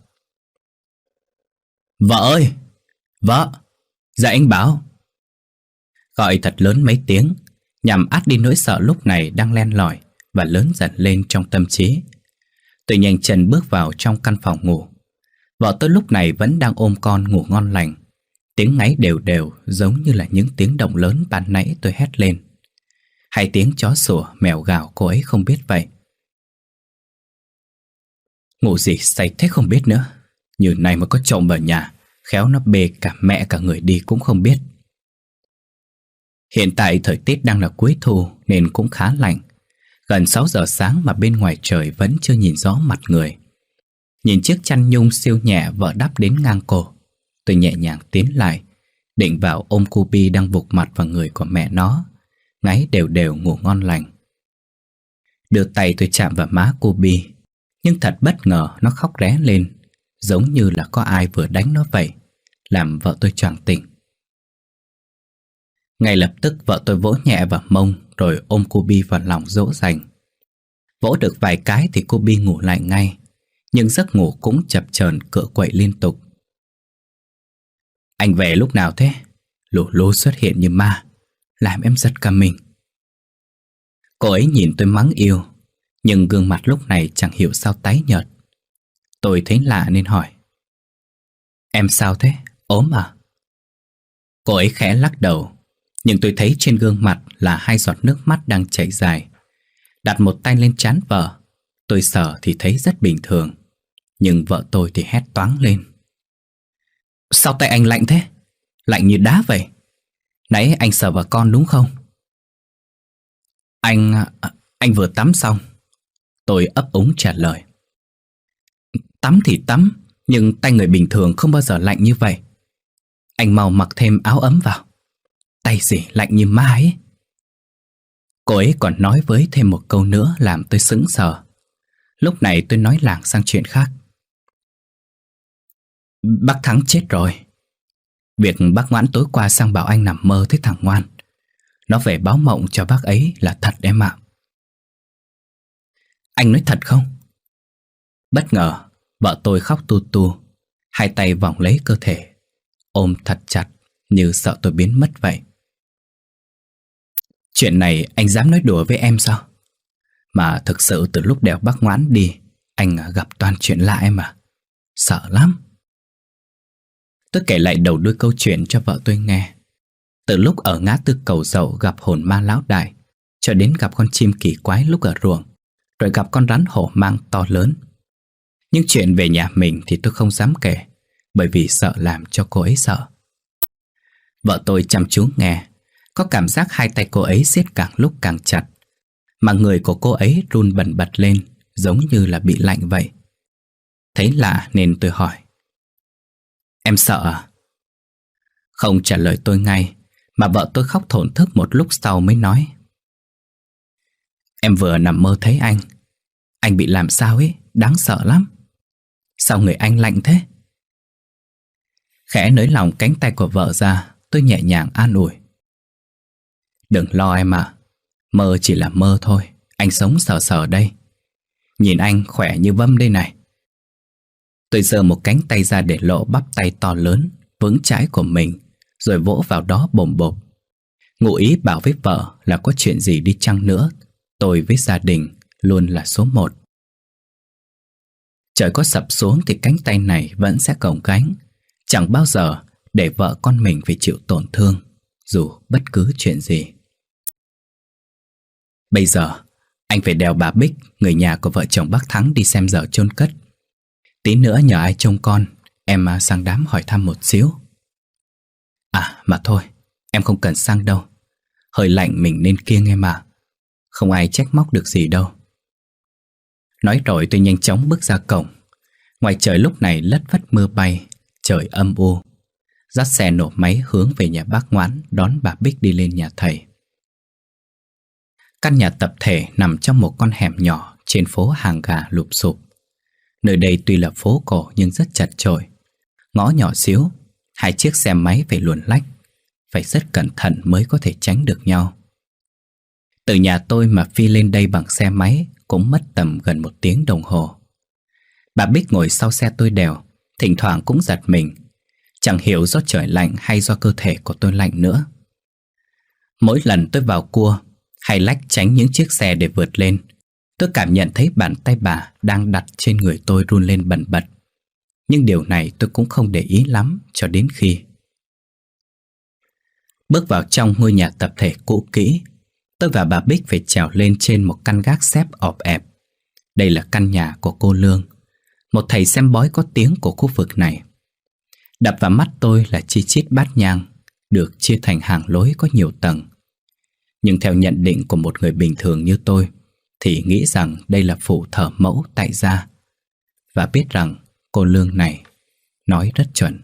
Vợ ơi! Vợ! Dạ anh Bảo! Gọi thật lớn mấy tiếng, nhằm át đi nỗi sợ lúc này đang len lỏi và lớn dần lên trong tâm trí. Tôi nhanh chân bước vào trong căn phòng ngủ. Vợ tôi lúc này vẫn đang ôm con ngủ ngon lành. Tiếng ngáy đều đều giống như là những tiếng động lớn ban nãy tôi hét lên, hay tiếng chó sủa mèo gào cô ấy không biết vậy. Ngủ gì say thế không biết nữa. Như này mà có trộm vào nhà, khéo nó bê cả mẹ cả người đi cũng không biết. Hiện tại thời tiết đang là cuối thu nên cũng khá lạnh. Gần 6 giờ sáng mà bên ngoài trời vẫn chưa nhìn rõ mặt người. Nhìn chiếc chăn nhung siêu nhẹ vợ đắp đến ngang cổ, tôi nhẹ nhàng tiến lại, định vào ôm Kubi đang vụt mặt vào người của mẹ nó, ngáy đều đều ngủ ngon lành. Đưa tay tôi chạm vào má Kubi, nhưng thật bất ngờ nó khóc ré lên, giống như là có ai vừa đánh nó vậy, làm vợ tôi choàng tỉnh. Ngay lập tức vợ tôi vỗ nhẹ vào mông rồi ôm Kubi vào lòng dỗ dành. Vỗ được vài cái thì Kubi ngủ lại ngay, nhưng giấc ngủ cũng chập chờn cựa quậy liên tục. Anh về lúc nào thế? Lù lù xuất hiện như ma, làm em giật cả mình. Cô ấy nhìn tôi mắng yêu, nhưng gương mặt lúc này chẳng hiểu sao tái nhợt. Tôi thấy lạ nên hỏi, em sao thế? Ốm à? Cô ấy khẽ lắc đầu, nhưng tôi thấy trên gương mặt là 2 giọt nước mắt đang chảy dài. Đặt một tay lên trán vợ, tôi sờ thì thấy rất bình thường, nhưng vợ tôi thì hét toáng lên. Sao tay anh lạnh thế? Lạnh như đá vậy. Nãy anh sờ vào con đúng không? Anh vừa tắm xong. Tôi ấp úng trả lời. Tắm thì tắm, nhưng tay người bình thường không bao giờ lạnh như vậy. Anh mau mặc thêm áo ấm vào. Tay gì lạnh như ma ấy. Cô ấy còn nói với thêm một câu nữa làm tôi sững sờ. Lúc này tôi nói lảng sang chuyện khác. Bác Thắng chết rồi. Việc bác Ngoãn tối qua sang bảo anh nằm mơ thấy thằng Ngoan. Nó về báo mộng cho bác ấy là thật em ạ. Anh nói thật không? Bất ngờ vợ tôi khóc tu tu, 2 tay vòng lấy cơ thể, ôm thật chặt như sợ tôi biến mất vậy. Chuyện này anh dám nói đùa với em sao? Mà thực sự từ lúc đèo bác Ngoãn đi, anh gặp toàn chuyện lạ em à. Sợ lắm. Tôi kể lại đầu đuôi câu chuyện cho vợ tôi nghe. Từ lúc ở ngã tư Cầu Dậu gặp hồn ma lão đại, cho đến gặp con chim kỳ quái lúc ở ruộng, rồi gặp con rắn hổ mang to lớn. Nhưng chuyện về nhà mình thì tôi không dám kể, bởi vì sợ làm cho cô ấy sợ. Vợ tôi chăm chú nghe, có cảm giác 2 tay cô ấy siết càng lúc càng chặt, mà người của cô ấy run bần bật lên, giống như là bị lạnh vậy. Thấy lạ nên tôi hỏi, em sợ à? Không trả lời tôi ngay, mà vợ tôi khóc thổn thức một lúc sau mới nói, em vừa nằm mơ thấy anh bị làm sao ấy, đáng sợ lắm. Sao người anh lạnh thế? Khẽ nới lỏng cánh tay của vợ ra, tôi nhẹ nhàng an ủi. Đừng lo em ạ, mơ chỉ là mơ thôi. Anh sống sờ sờ đây. Nhìn anh khỏe như vâm đây này. Tôi giơ một cánh tay ra để lộ bắp tay to lớn, vững chãi của mình, rồi vỗ vào đó bồm bộp. Ngụ ý bảo với vợ là có chuyện gì đi chăng nữa, tôi với gia đình luôn là số một. Trời có sập xuống thì cánh tay này vẫn sẽ gồng gánh, chẳng bao giờ để vợ con mình phải chịu tổn thương, dù bất cứ chuyện gì. Bây giờ anh phải đèo bà Bích, người nhà của vợ chồng bác Thắng, đi xem giờ chôn cất. Tí nữa nhờ ai trông con, em sang đám hỏi thăm một xíu. À mà thôi, em không cần sang đâu. Hơi lạnh mình nên kiêng em à. Không ai trách móc được gì đâu. Nói rồi tôi nhanh chóng bước ra cổng. Ngoài trời lúc này lất vất mưa bay, trời âm u. Dắt xe nổ máy hướng về nhà bác Ngoãn, đón bà Bích đi lên nhà thầy. Căn nhà tập thể nằm trong một con hẻm nhỏ trên phố Hàng Gà lụp xụp. Nơi đây tuy là phố cổ nhưng rất chật chội. Ngõ nhỏ xíu, 2 chiếc xe máy phải luồn lách, phải rất cẩn thận mới có thể tránh được nhau. Từ nhà tôi mà phi lên đây bằng xe máy cũng mất tầm gần 1 tiếng đồng hồ. Bà Bích ngồi sau xe tôi đèo, thỉnh thoảng cũng giật mình, chẳng hiểu do trời lạnh hay do cơ thể của tôi lạnh nữa. Mỗi lần tôi vào cua hay lách tránh những chiếc xe để vượt lên, tôi cảm nhận thấy bàn tay bà đang đặt trên người tôi run lên bần bật. Nhưng điều này tôi cũng không để ý lắm cho đến khi bước vào trong ngôi nhà tập thể cũ kỹ. Tôi và bà Bích phải trèo lên trên một căn gác xếp ọp ẹp. Đây là căn nhà của cô Lương, một thầy xem bói có tiếng của khu vực này. Đập vào mắt tôi là chi chít bát nhang, được chia thành hàng lối có nhiều tầng. Nhưng theo nhận định của một người bình thường như tôi thì nghĩ rằng đây là phủ thờ mẫu tại gia. Và biết rằng cô Lương này nói rất chuẩn.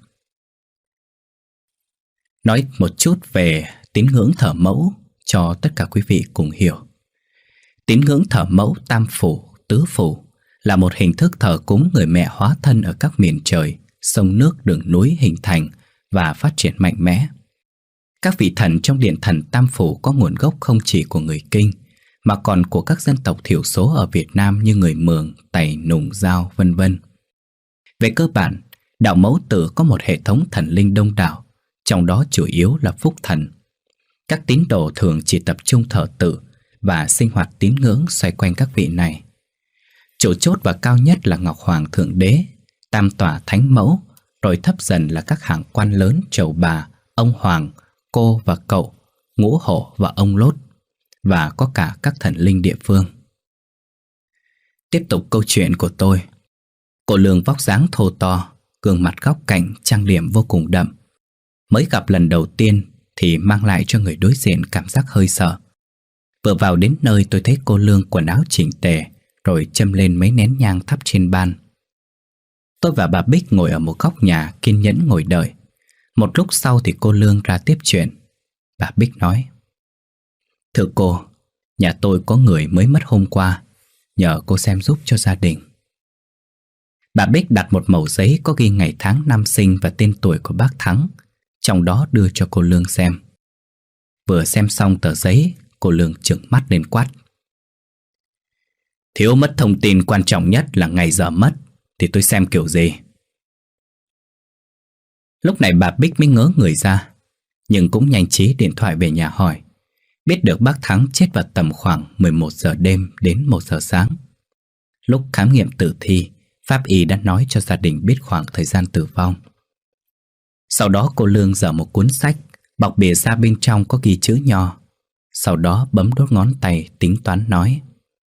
Nói một chút về tín ngưỡng thờ mẫu cho tất cả quý vị cùng hiểu. Tín ngưỡng thờ mẫu tam phủ, tứ phủ là một hình thức thờ cúng người mẹ hóa thân ở các miền trời, sông nước, đường núi hình thành và phát triển mạnh mẽ. Các vị thần trong điện thần tam phủ có nguồn gốc không chỉ của người Kinh mà còn của các dân tộc thiểu số ở Việt Nam như người Mường, Tày, Nùng, Dao, vân vân. Về cơ bản, đạo Mẫu Tử có một hệ thống thần linh đông đảo, trong đó chủ yếu là phúc thần. Các tín đồ thường chỉ tập trung thờ tự và sinh hoạt tín ngưỡng xoay quanh các vị này. Chủ chốt và cao nhất là Ngọc Hoàng Thượng Đế, Tam Tòa Thánh Mẫu, rồi thấp dần là các hạng quan lớn Trầu Bà, ông Hoàng, cô và cậu, Ngũ Hổ và ông Lốt, và có cả các thần linh địa phương. Tiếp tục câu chuyện của tôi. Cô Lương vóc dáng thô to, gương mặt góc cạnh trang điểm vô cùng đậm. Mới gặp lần đầu tiên thì mang lại cho người đối diện cảm giác hơi sợ. Vừa vào đến nơi tôi thấy cô Lương quần áo chỉnh tề, rồi châm lên mấy nén nhang thắp trên ban. Tôi và bà Bích ngồi ở một góc nhà kiên nhẫn ngồi đợi. Một lúc sau thì cô Lương ra tiếp chuyện. Bà Bích nói: "Thưa cô, nhà tôi có người mới mất hôm qua, nhờ cô xem giúp cho gia đình." Bà Bích đặt một mẩu giấy có ghi ngày tháng năm sinh và tên tuổi của bác Thắng, trong đó đưa cho cô Lương xem. Vừa xem xong tờ giấy, cô Lương trừng mắt lên quát: "Thiếu mất thông tin quan trọng nhất là ngày giờ mất thì tôi xem kiểu gì?" Lúc này bà Bích mới ngớ người ra, nhưng cũng nhanh trí điện thoại về nhà hỏi. Biết được bác Thắng chết vào tầm khoảng 11 giờ đêm đến 1 giờ sáng. Lúc khám nghiệm tử thi, pháp y đã nói cho gia đình biết khoảng thời gian tử vong. Sau đó cô Lương giở một cuốn sách, bọc bìa ra bên trong có ghi chữ nho. Sau đó bấm đốt ngón tay tính toán nói: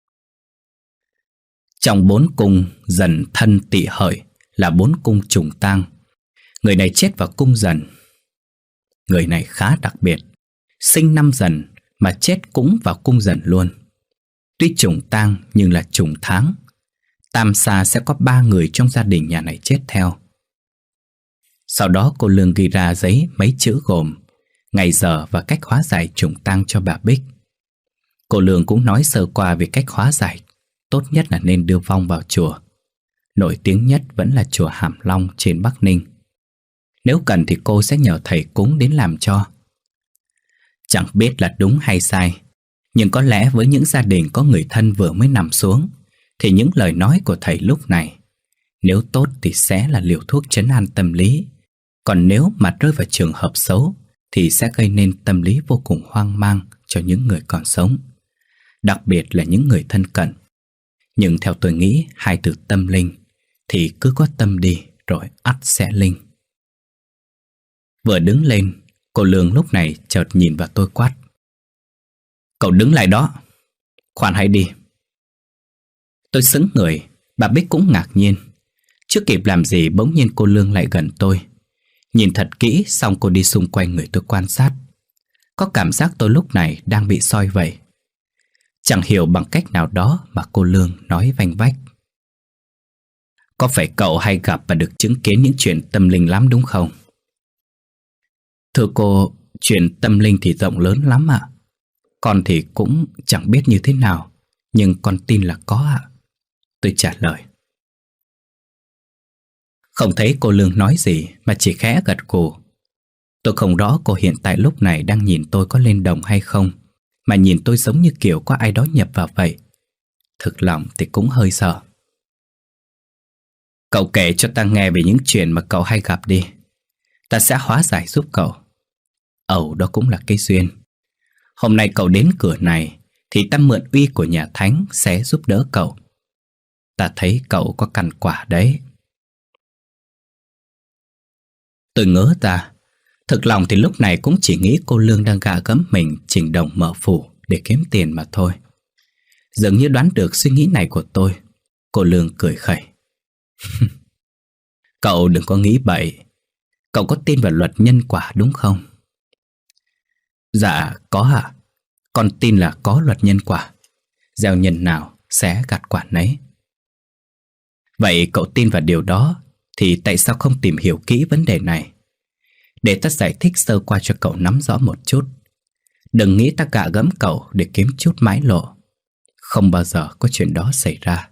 "Trong 4 cung Dần Thân Tỵ Hợi là 4 cung trùng tang. Người này chết vào cung Dần. Người này khá đặc biệt, sinh năm Dần mà chết cũng vào cung Dần luôn. Tuy trùng tang nhưng là trùng tháng. Tam xa sẽ có 3 người trong gia đình nhà này chết theo." Sau đó cô Lương ghi ra giấy mấy chữ gồm ngày giờ và cách hóa giải trùng tang cho bà Bích. Cô Lương cũng nói sơ qua về cách hóa giải. Tốt nhất là nên đưa vong vào chùa. nổi tiếng nhất vẫn là chùa Hàm Long trên Bắc Ninh. Nếu cần thì cô sẽ nhờ thầy cúng đến làm cho. Chẳng biết là đúng hay sai, nhưng có lẽ với những gia đình có người thân vừa mới nằm xuống, thì những lời nói của thầy lúc này, nếu tốt thì sẽ là liều thuốc trấn an tâm lý, còn nếu mà rơi vào trường hợp xấu thì sẽ gây nên tâm lý vô cùng hoang mang cho những người còn sống, đặc biệt là những người thân cận. Nhưng theo tôi nghĩ, hai từ tâm linh thì cứ có tâm đi rồi ắt sẽ linh. Vừa đứng lên, cô Lương lúc này chợt nhìn vào tôi quát: "Cậu đứng lại đó, khoan hãy đi." Tôi sững người, bà Bích cũng ngạc nhiên. Chưa kịp làm gì bỗng nhiên cô Lương lại gần tôi. Nhìn thật kỹ xong cô đi xung quanh người tôi quan sát. Có cảm giác tôi lúc này đang bị soi vậy. Chẳng hiểu bằng cách nào đó mà cô Lương nói vanh vách: "Có phải cậu hay gặp và được chứng kiến những chuyện tâm linh lắm đúng không?" "Thưa cô, chuyện tâm linh thì rộng lớn lắm ạ. Con thì cũng chẳng biết như thế nào, nhưng con tin là có ạ," tôi trả lời. Không thấy cô Lương nói gì mà chỉ khẽ gật gù. Tôi không rõ cô hiện tại lúc này đang nhìn tôi có lên đồng hay không, mà nhìn tôi giống như kiểu có ai đó nhập vào vậy. Thực lòng thì cũng hơi sợ. "Cậu kể cho ta nghe về những chuyện mà cậu hay gặp đi. Ta sẽ hóa giải giúp cậu." Ồ, đó cũng là cái duyên. Hôm nay cậu đến cửa này thì ta mượn uy của nhà thánh sẽ giúp đỡ cậu. Ta thấy cậu có căn quả đấy. Tôi ngớ ra. Thực lòng thì lúc này cũng chỉ nghĩ cô Lương đang gạ gẫm mình chỉnh đồng mở phủ để kiếm tiền mà thôi. Dường như đoán được suy nghĩ này của tôi, cô Lương cười khẩy: "Cậu đừng có nghĩ bậy. Cậu có tin vào luật nhân quả đúng không?" "Dạ có ạ. Con tin là có luật nhân quả. Gieo nhân nào sẽ gặt quả nấy." "Vậy cậu tin vào điều đó thì tại sao không tìm hiểu kỹ vấn đề này? Để ta giải thích sơ qua cho cậu nắm rõ một chút. Đừng nghĩ ta gạ gẫm cậu để kiếm chút mái lộ. Không bao giờ có chuyện đó xảy ra."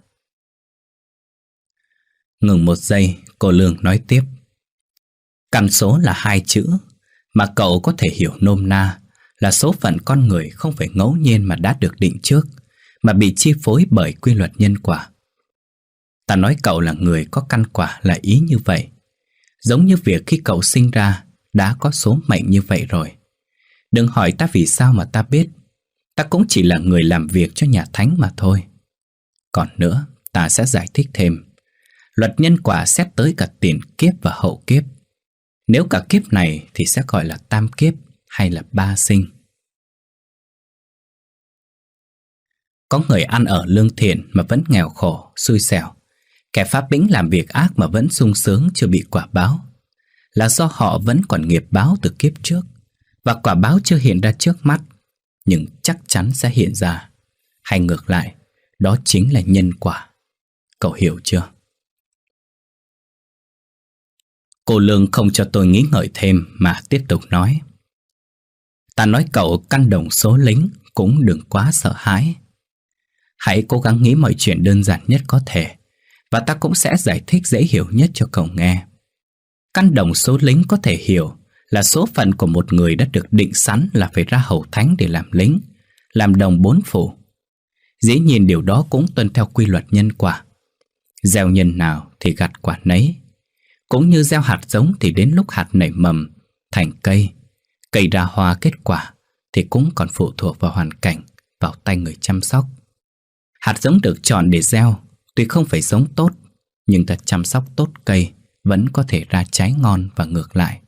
Ngừng một giây, cô Lương nói tiếp: "Căn số là hai chữ mà cậu có thể hiểu nôm na là số phận con người không phải ngẫu nhiên mà đã được định trước, mà bị chi phối bởi quy luật nhân quả. Ta nói cậu là người có căn quả là ý như vậy. Giống như việc khi cậu sinh ra đã có số mệnh như vậy rồi. Đừng hỏi ta vì sao mà ta biết. Ta cũng chỉ là người làm việc cho nhà thánh mà thôi. Còn nữa, ta sẽ giải thích thêm. Luật nhân quả xét tới cả tiền kiếp và hậu kiếp. Nếu cả kiếp này thì sẽ gọi là tam kiếp hay là ba sinh. Có người ăn ở lương thiện mà vẫn nghèo khổ, xui xẻo. Kẻ phá bĩnh làm việc ác mà vẫn sung sướng chưa bị quả báo, là do họ vẫn còn nghiệp báo từ kiếp trước, và quả báo chưa hiện ra trước mắt, nhưng chắc chắn sẽ hiện ra. Hay ngược lại, đó chính là nhân quả. Cậu hiểu chưa?" Cô Lương không cho tôi nghĩ ngợi thêm mà tiếp tục nói: "Ta nói cậu căn đồng số lính cũng đừng quá sợ hãi. Hãy cố gắng nghĩ mọi chuyện đơn giản nhất có thể, và ta cũng sẽ giải thích dễ hiểu nhất cho cậu nghe. Căn đồng số lính có thể hiểu là số phận của một người đã được định sẵn là phải ra hầu thánh để làm lính, làm đồng bốn phủ. Dĩ nhiên điều đó cũng tuân theo quy luật nhân quả. Gieo nhân nào thì gặt quả nấy. Cũng như gieo hạt giống thì đến lúc hạt nảy mầm thành cây, cây ra hoa kết quả, thì cũng còn phụ thuộc vào hoàn cảnh, vào tay người chăm sóc. Hạt giống được chọn để gieo tuy không phải giống tốt, nhưng ta chăm sóc tốt cây vẫn có thể ra trái ngon và ngược lại."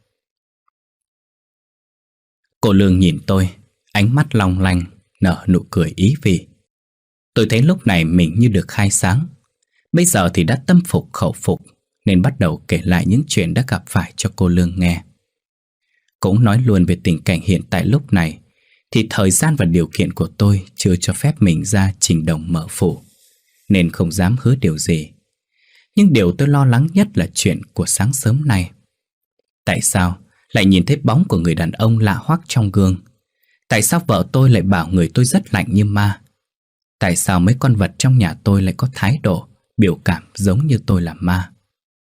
Cô Lương nhìn tôi, ánh mắt long lanh, nở nụ cười ý vị. Tôi thấy lúc này mình như được khai sáng. Bây giờ thì đã tâm phục khẩu phục, nên bắt đầu kể lại những chuyện đã gặp phải cho cô Lương nghe. Cũng nói luôn về tình cảnh hiện tại lúc này, thì thời gian và điều kiện của tôi chưa cho phép mình ra trình đồng mở phủ, nên không dám hứa điều gì. Nhưng điều tôi lo lắng nhất là chuyện của sáng sớm nay. Tại sao lại nhìn thấy bóng của người đàn ông lạ hoắc trong gương? Tại sao vợ tôi lại bảo người tôi rất lạnh như ma? Tại sao mấy con vật trong nhà tôi lại có thái độ biểu cảm giống như tôi là ma.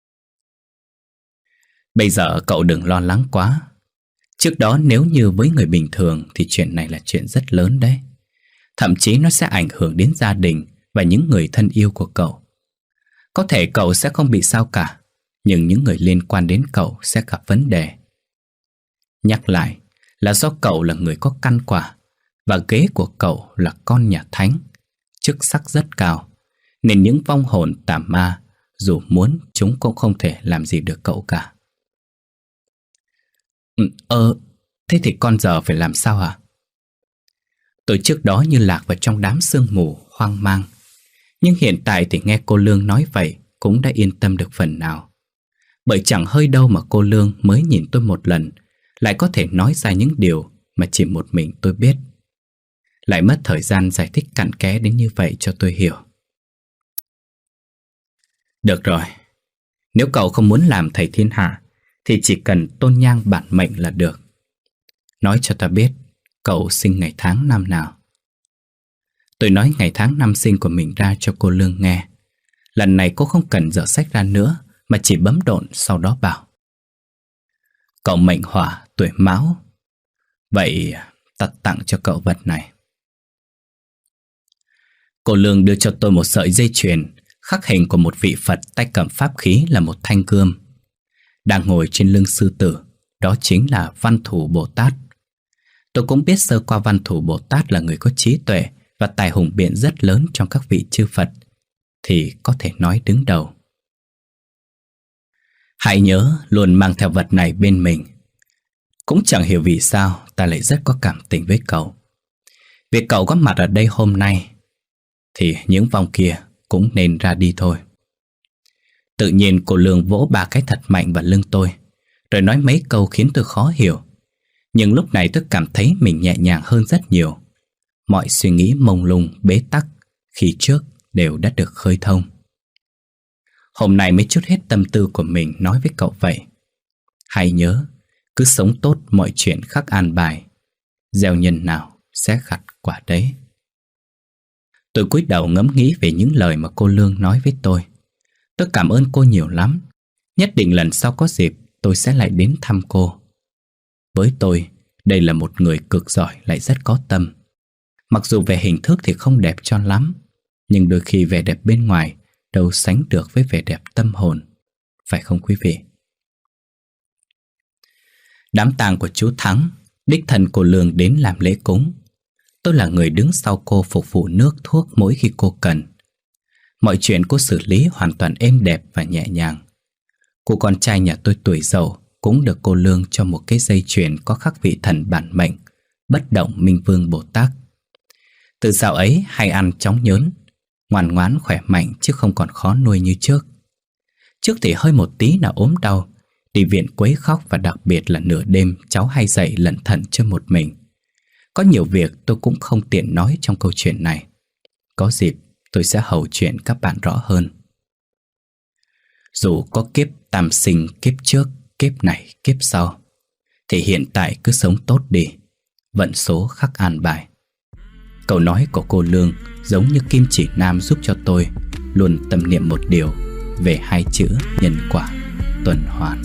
Bây giờ cậu đừng lo lắng quá. Trước đó nếu như với người bình thường thì chuyện này là chuyện rất lớn đấy. Thậm chí nó sẽ ảnh hưởng đến gia đình và những người thân yêu của cậu. Có thể cậu sẽ không bị sao cả, nhưng những người liên quan đến cậu sẽ gặp vấn đề. Nhắc lại là do cậu là người có căn quả, và ghế của cậu là con nhà thánh, chức sắc rất cao, nên những vong hồn tà ma dù muốn chúng cũng không thể làm gì được cậu cả. Thế thì con giờ phải làm sao hả? Tôi trước đó như lạc vào trong đám sương mù hoang mang, nhưng hiện tại thì nghe cô Lương nói vậy cũng đã yên tâm được phần nào. Bởi chẳng hơi đâu mà cô Lương mới nhìn tôi một lần lại có thể nói ra những điều mà chỉ một mình tôi biết. Lại mất thời gian giải thích cặn kẽ đến như vậy cho tôi hiểu. Được rồi, nếu cậu không muốn làm thầy thiên hạ thì chỉ cần tôn nhang bản mệnh là được. Nói cho ta biết cậu sinh ngày tháng năm nào. Tôi nói ngày tháng năm sinh của mình ra cho cô Lương nghe. Lần này cô không cần dở sách ra nữa mà chỉ bấm độn, sau đó bảo: Cậu mệnh hỏa, tuổi Mão. Vậy ta tặng cho cậu vật này. Cô Lương đưa cho tôi một sợi dây chuyền khắc hình của một vị Phật, tay cầm pháp khí là một thanh gươm, đang ngồi trên lưng sư tử. Đó chính là Văn Thủ Bồ Tát. Tôi cũng biết sơ qua Văn Thủ Bồ Tát là người có trí tuệ và tài hùng biện rất lớn trong các vị chư Phật, thì có thể nói đứng đầu. Hãy nhớ luôn mang theo vật này bên mình. Cũng chẳng hiểu vì sao ta lại rất có cảm tình với cậu. Việc cậu có mặt ở đây hôm nay thì những vong kia cũng nên ra đi thôi. Tự nhiên cô Lương vỗ 3 cái thật mạnh vào lưng tôi, rồi nói mấy câu khiến tôi khó hiểu. Nhưng lúc này tôi cảm thấy mình nhẹ nhàng hơn rất nhiều. Mọi suy nghĩ mông lung, bế tắc khi trước đều đã được khơi thông. Hôm nay mới chút hết tâm tư của mình nói với cậu vậy. Hãy nhớ, cứ sống tốt mọi chuyện khắc an bài. Gieo nhân nào sẽ gặt quả đấy. Tôi cúi đầu ngẫm nghĩ về những lời mà cô Lương nói với tôi. Tôi cảm ơn cô nhiều lắm. Nhất định lần sau có dịp tôi sẽ lại đến thăm cô. Với tôi, đây là một người cực giỏi lại rất có tâm. Mặc dù về hình thức thì không đẹp cho lắm, nhưng đôi khi vẻ đẹp bên ngoài đâu sánh được với vẻ đẹp tâm hồn. Phải không quý vị? Đám tang của chú Thắng, đích thân cô Lương đến làm lễ cúng. Tôi là người đứng sau cô phục vụ nước thuốc mỗi khi cô cần. Mọi chuyện cô xử lý hoàn toàn êm đẹp và nhẹ nhàng. Cô con trai nhà tôi tuổi dậu cũng được cô Lương cho một cái dây chuyền có khắc vị thần bản mệnh, Bất Động Minh Vương Bồ Tát. Từ dạo ấy hay ăn chóng nhớn, ngoan ngoãn khỏe mạnh chứ không còn khó nuôi như trước. Trước thì hơi một tí là ốm đau, đi viện quấy khóc, và đặc biệt là nửa đêm cháu hay dậy lẩn thận cho một mình. Có nhiều việc tôi cũng không tiện nói trong câu chuyện này. Có dịp tôi sẽ hầu chuyện các bạn rõ hơn. Dù có kiếp tam sinh, kiếp trước, kiếp này, kiếp sau, thì hiện tại cứ sống tốt đi, vận số khắc an bài. Câu nói của cô Lương giống như kim chỉ nam giúp cho tôi luôn tâm niệm một điều về 2 chữ nhân quả, tuần hoàn.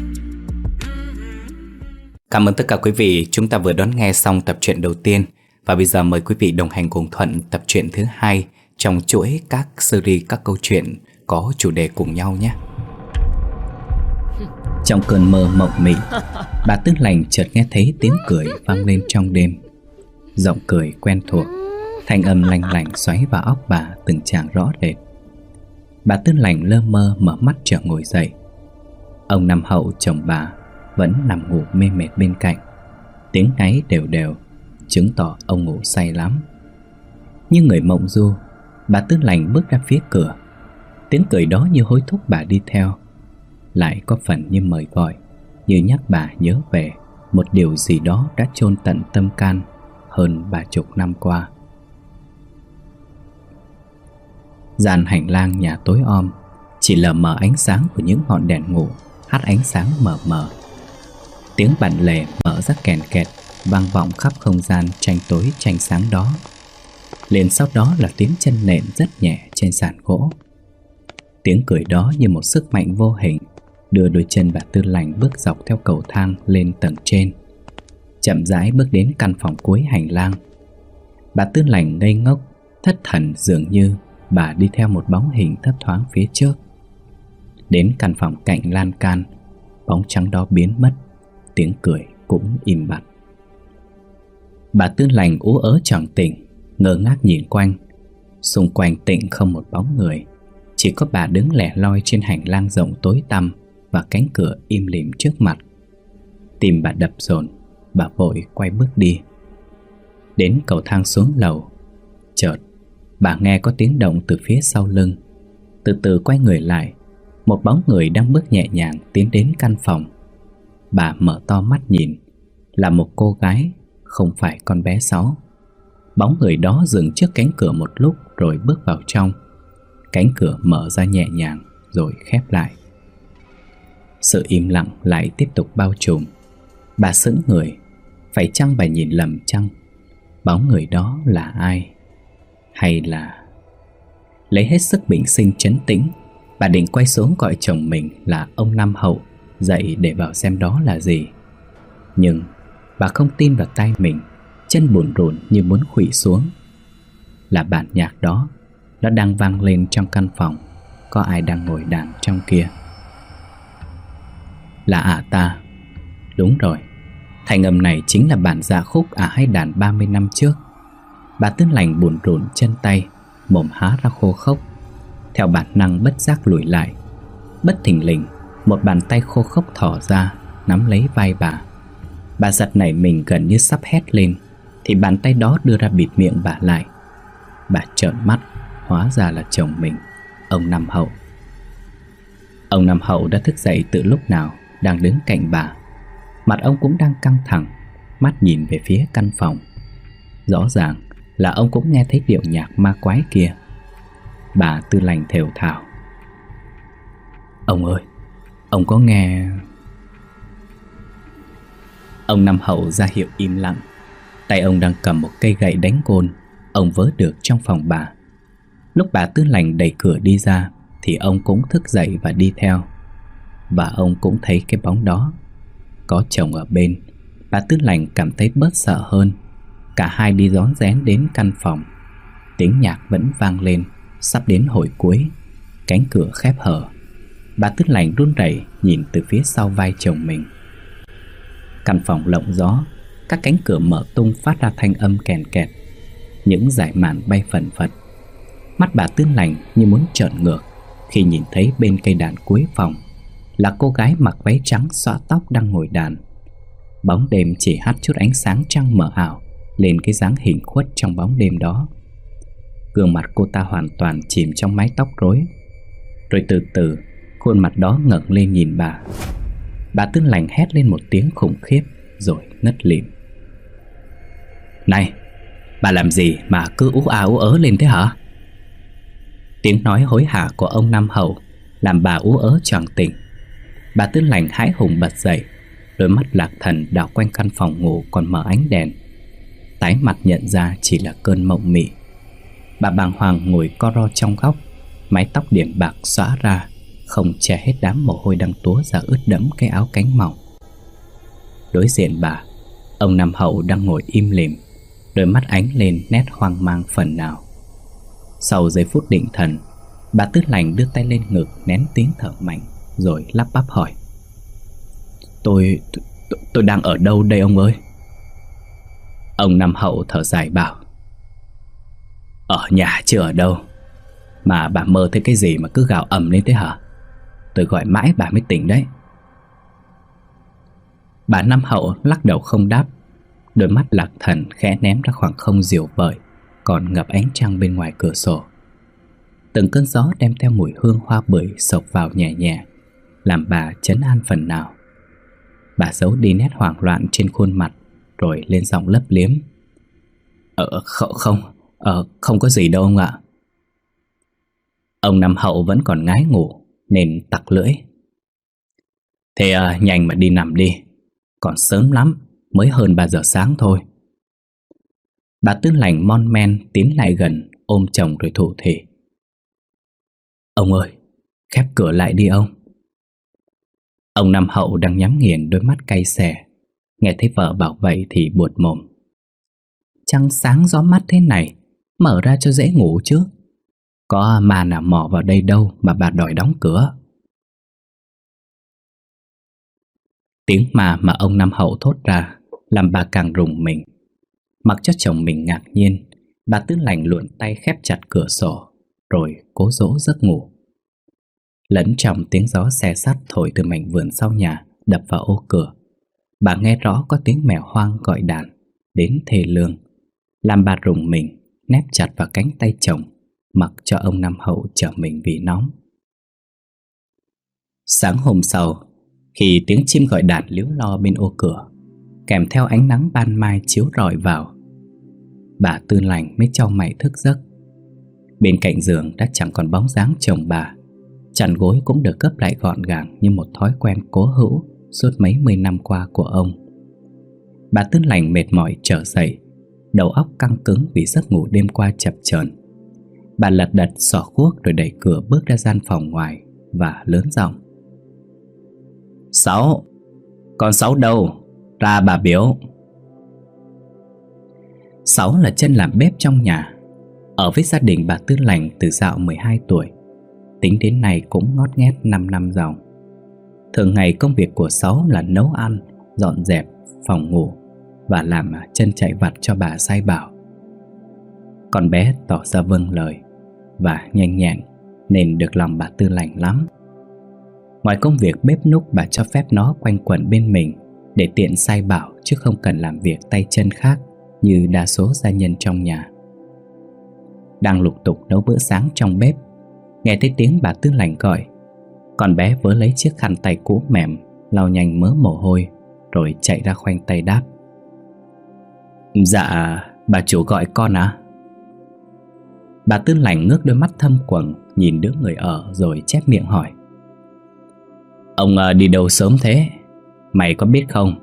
Cảm ơn tất cả quý vị. Chúng ta vừa đón nghe xong tập truyện đầu tiên, và bây giờ mời quý vị đồng hành cùng Thuận tập truyện thứ 2 trong chuỗi các series các câu chuyện có chủ đề cùng nhau nhé. Trong cơn mơ mộng mị, bà Tư Lành chợt nghe thấy tiếng cười vang lên trong đêm. Giọng cười quen thuộc, thanh âm lanh lảnh xoáy vào óc bà từng tràng rõ rệt. Bà Tư Lành lơ mơ mở mắt chợt ngồi dậy. Ông Năm Hậu chồng bà vẫn nằm ngủ mê mệt bên cạnh. Tiếng ngáy đều đều chứng tỏ ông ngủ say lắm. Như người mộng du, bà Tư Lành bước ra phía cửa. Tiếng cười đó như hối thúc bà đi theo, lại có phần như mời gọi, như nhắc bà nhớ về một điều gì đó đã chôn tận tâm can hơn 30 năm qua. Gian hành lang nhà tối om, chỉ lờ mờ ánh sáng của những ngọn đèn ngủ hắt ánh sáng mờ mờ. Tiếng bản lề mở ra kèn kẹt vang vọng khắp không gian tranh tối tranh sáng đó. Liền sau đó là tiếng chân nện rất nhẹ trên sàn gỗ. Tiếng cười đó như một sức mạnh vô hình đưa đôi chân bà Tư Lành bước dọc theo cầu thang lên tầng trên, chậm rãi bước đến căn phòng cuối hành lang. Bà Tư Lành ngây ngốc, thất thần, dường như bà đi theo một bóng hình thấp thoáng phía trước. Đến căn phòng cạnh lan can, bóng trắng đó biến mất, tiếng cười cũng im bặt. Bà Tư Lành ú ớ choàng tỉnh, ngơ ngác nhìn quanh. Xung quanh tịnh không một bóng người, chỉ có bà đứng lẻ loi trên hành lang rộng tối tăm và cánh cửa im lìm trước mặt. Tim bà đập dồn, bà vội quay bước đi. Đến cầu thang xuống lầu, chợt bà nghe có tiếng động từ phía sau lưng. Từ từ quay người lại, một bóng người đang bước nhẹ nhàng tiến đến căn phòng. Bà mở to mắt nhìn, là một cô gái, không phải con bé Sáu. Bóng người đó dừng trước cánh cửa một lúc rồi bước vào trong. Cánh cửa mở ra nhẹ nhàng rồi khép lại. Sự im lặng lại tiếp tục bao trùm. Bà sững người. Phải chăng bà nhìn lầm chăng? Bóng người đó là ai? Hay là... Lấy hết sức bình sinh trấn tĩnh, bà định quay xuống gọi chồng mình là ông Năm Hậu dậy để bảo xem đó là gì. Nhưng bà không tin vào tai mình, chân bủn rủn như muốn khuỵu xuống. Là bản nhạc đó, nó đang vang lên trong căn phòng. Có ai đang ngồi đàn trong kia? Là ta. Đúng rồi, thành âm này chính là bản dạ khúc hay đàn 30 năm trước. Bà Tư Lành bủn rủn chân tay, mồm há ra khô khốc. Theo bản năng bất giác lùi lại. Bất thình lình, một bàn tay khô khốc thỏ ra, nắm lấy vai bà. Bà giật nảy mình gần như sắp hét lên, thì bàn tay đó đưa ra bịt miệng bà lại. Bà trợn mắt, hóa ra là chồng mình, ông Năm Hậu. Ông Năm Hậu đã thức dậy từ lúc nào, đang đứng cạnh bà. Mặt ông cũng đang căng thẳng, mắt nhìn về phía căn phòng. Rõ ràng là ông cũng nghe thấy điệu nhạc ma quái kia. Bà Tư Lành thều thào: Ông ơi, ông có nghe... Ông Năm Hậu ra hiệu im lặng. Tay ông đang cầm một cây gậy đánh côn ông vớ được trong phòng bà. Lúc bà Tư Lành đẩy cửa đi ra thì ông cũng thức dậy và đi theo. Và ông cũng thấy cái bóng đó. Có chồng ở bên, bà Tư Lành cảm thấy bớt sợ hơn. Cả hai đi rón rén đến căn phòng. Tiếng nhạc vẫn vang lên, sắp đến hồi cuối. Cánh cửa khép hở. Bà Tư Lành run rẩy nhìn từ phía sau vai chồng mình. Căn phòng lộng gió, các cánh cửa mở tung phát ra thanh âm kèn kẹt. Những dải màn bay phần phật. Mắt bà Tư Lành như muốn trợn ngược khi nhìn thấy bên cây đàn cuối phòng là cô gái mặc váy trắng xõa tóc đang ngồi đàn. Bóng đêm chỉ hắt chút ánh sáng trăng mờ ảo lên cái dáng hình khuất trong bóng đêm đó. Gương mặt cô ta hoàn toàn chìm trong mái tóc rối. Rồi từ từ khuôn mặt đó ngẩng lên nhìn bà. Bà Tư Lành hét lên một tiếng khủng khiếp rồi ngất lịm. Này, bà làm gì mà cứ ú ớ lên thế hả? Tiếng nói hối hả của ông Năm Hậu làm bà ú ớ choàng tỉnh. Bà Tư Lành hãi hùng bật dậy, đôi mắt lạc thần đảo quanh căn phòng ngủ còn mở ánh đèn. Tái mặt nhận ra chỉ là cơn mộng mị. Bà bàng hoàng ngồi co ro trong góc, mái tóc điểm bạc xõa ra, không che hết đám mồ hôi đang túa ra ướt đẫm cái áo cánh mỏng. Đối diện bà, ông Năm Hậu đang ngồi im lìm, đôi mắt ánh lên nét hoang mang phần nào. Sau giây phút định thần, bà Tư Lành đưa tay lên ngực nén tiếng thở mạnh rồi lắp bắp hỏi: Tôi đang ở đâu đây ông ơi? Ông Năm Hậu thở dài bảo: Ở nhà chứ ở đâu. Mà bà mơ thấy cái gì mà cứ gào ầm lên thế hả? Tôi gọi mãi bà mới tỉnh đấy. Bà Năm Hậu lắc đầu không đáp. Đôi mắt lạc thần khẽ ném ra khoảng không diều vợi còn ngập ánh trăng bên ngoài cửa sổ. Từng cơn gió đem theo mùi hương hoa bưởi xộc vào nhẹ nhẹ, làm bà trấn an phần nào. Bà giấu đi nét hoảng loạn trên khuôn mặt rồi lên giọng lấp liếm: Không có gì đâu ông ạ. Ông Năm Hậu vẫn còn ngái ngủ nên tặc lưỡi: Thế nhanh mà đi nằm đi, còn sớm lắm, mới hơn 3 giờ sáng thôi. Bà Tư Lành mon men tiến lại gần ôm chồng rồi thủ thỉ: Ông ơi, Khép cửa lại đi ông. Ông Năm Hậu đang nhắm nghiền đôi mắt cay xè, nghe thấy vợ bảo vậy thì buột mồm. Trăng sáng gió mát thế này, mở ra cho dễ ngủ chứ. Có ma nào mò vào đây đâu mà bà đòi đóng cửa. Tiếng mà ông Năm Hậu thốt ra làm bà càng rùng mình. Mặc cho chồng mình ngạc nhiên, bà Tư Lành luồn tay khép chặt cửa sổ, rồi cố dỗ giấc ngủ. Lẫn trong tiếng gió xe sắt thổi từ mảnh vườn sau nhà đập vào ô cửa, bà nghe rõ có tiếng mèo hoang gọi đàn đến thê lương, làm bà rùng mình, nép chặt vào cánh tay chồng, mặc cho ông Năm Hậu trở mình vì nóng. Sáng hôm sau, khi tiếng chim gọi đàn líu lo bên ô cửa, kèm theo ánh nắng ban mai chiếu rọi vào, bà Tư Lành mới chau mày thức giấc. Bên cạnh giường đã chẳng còn bóng dáng chồng bà. Chăn gối cũng được gấp lại gọn gàng như một thói quen cố hữu suốt mấy mươi năm qua của ông. Bà Tư Lành mệt mỏi trở dậy, đầu óc căng cứng vì giấc ngủ đêm qua chập chờn. Bà lật đật xỏ guốc rồi đẩy cửa bước ra gian phòng ngoài và lớn giọng: Sáu, con Sáu đâu? Ra bà biểu. Sáu là chân làm bếp trong nhà, ở với gia đình bà Tư Lành từ dạo 12 tuổi. Tính đến nay cũng ngót nghét 5 năm dòng. Thường ngày công việc của Sáu là nấu ăn, dọn dẹp phòng ngủ và làm chân chạy vặt cho bà sai bảo. Con bé tỏ ra vâng lời và nhanh nhẹn nên được lòng bà Tư Lành lắm. Ngoài công việc bếp núc, bà cho phép nó quanh quẩn bên mình để tiện sai bảo, chứ không cần làm việc tay chân khác như đa số gia nhân trong nhà. Đang lục tục nấu bữa sáng trong bếp, nghe thấy tiếng bà Tư Lành gọi, con bé vớ lấy chiếc khăn tay cũ mềm, lau nhanh mớ mồ hôi, rồi chạy ra khoanh tay đáp: Dạ, bà chủ gọi con à? Bà Tư Lành ngước đôi mắt thâm quầng nhìn đứa người ở rồi chép miệng hỏi: Ông đi đâu sớm thế? Mày có biết không?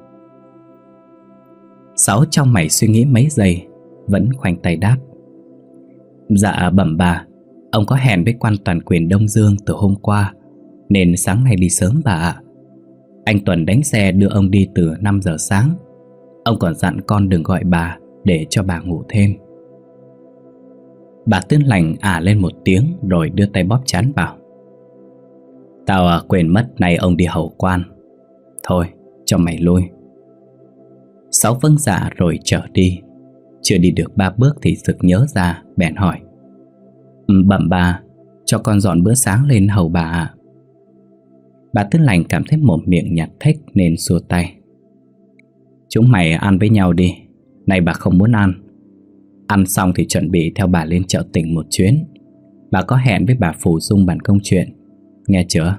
Sáu trong mày suy nghĩ mấy giây, vẫn khoanh tay đáp: Dạ bẩm bà, ông có hẹn với quan toàn quyền Đông Dương từ hôm qua, nên sáng nay đi sớm bà ạ. Anh Tuần đánh xe đưa ông đi từ 5 giờ sáng. Ông còn dặn con đừng gọi bà để cho bà ngủ thêm. Bà Tư Lành lên một tiếng rồi đưa tay bóp trán bảo: Tao quên mất nay ông đi hầu quan. Thôi cho mày lui. Sáu vâng dạ rồi trở đi. Chưa đi được 3 bước thì sực nhớ ra, bèn hỏi: Bẩm bà, cho con dọn bữa sáng lên hầu bà ạ. Bà Tư Lành cảm thấy mồm miệng nhạt thếch nên xua tay: Chúng mày ăn với nhau đi, nay bà không muốn ăn. Ăn xong thì chuẩn bị theo bà lên chợ tỉnh một chuyến. Bà có hẹn với bà Phù Dung bàn công chuyện, nghe chưa?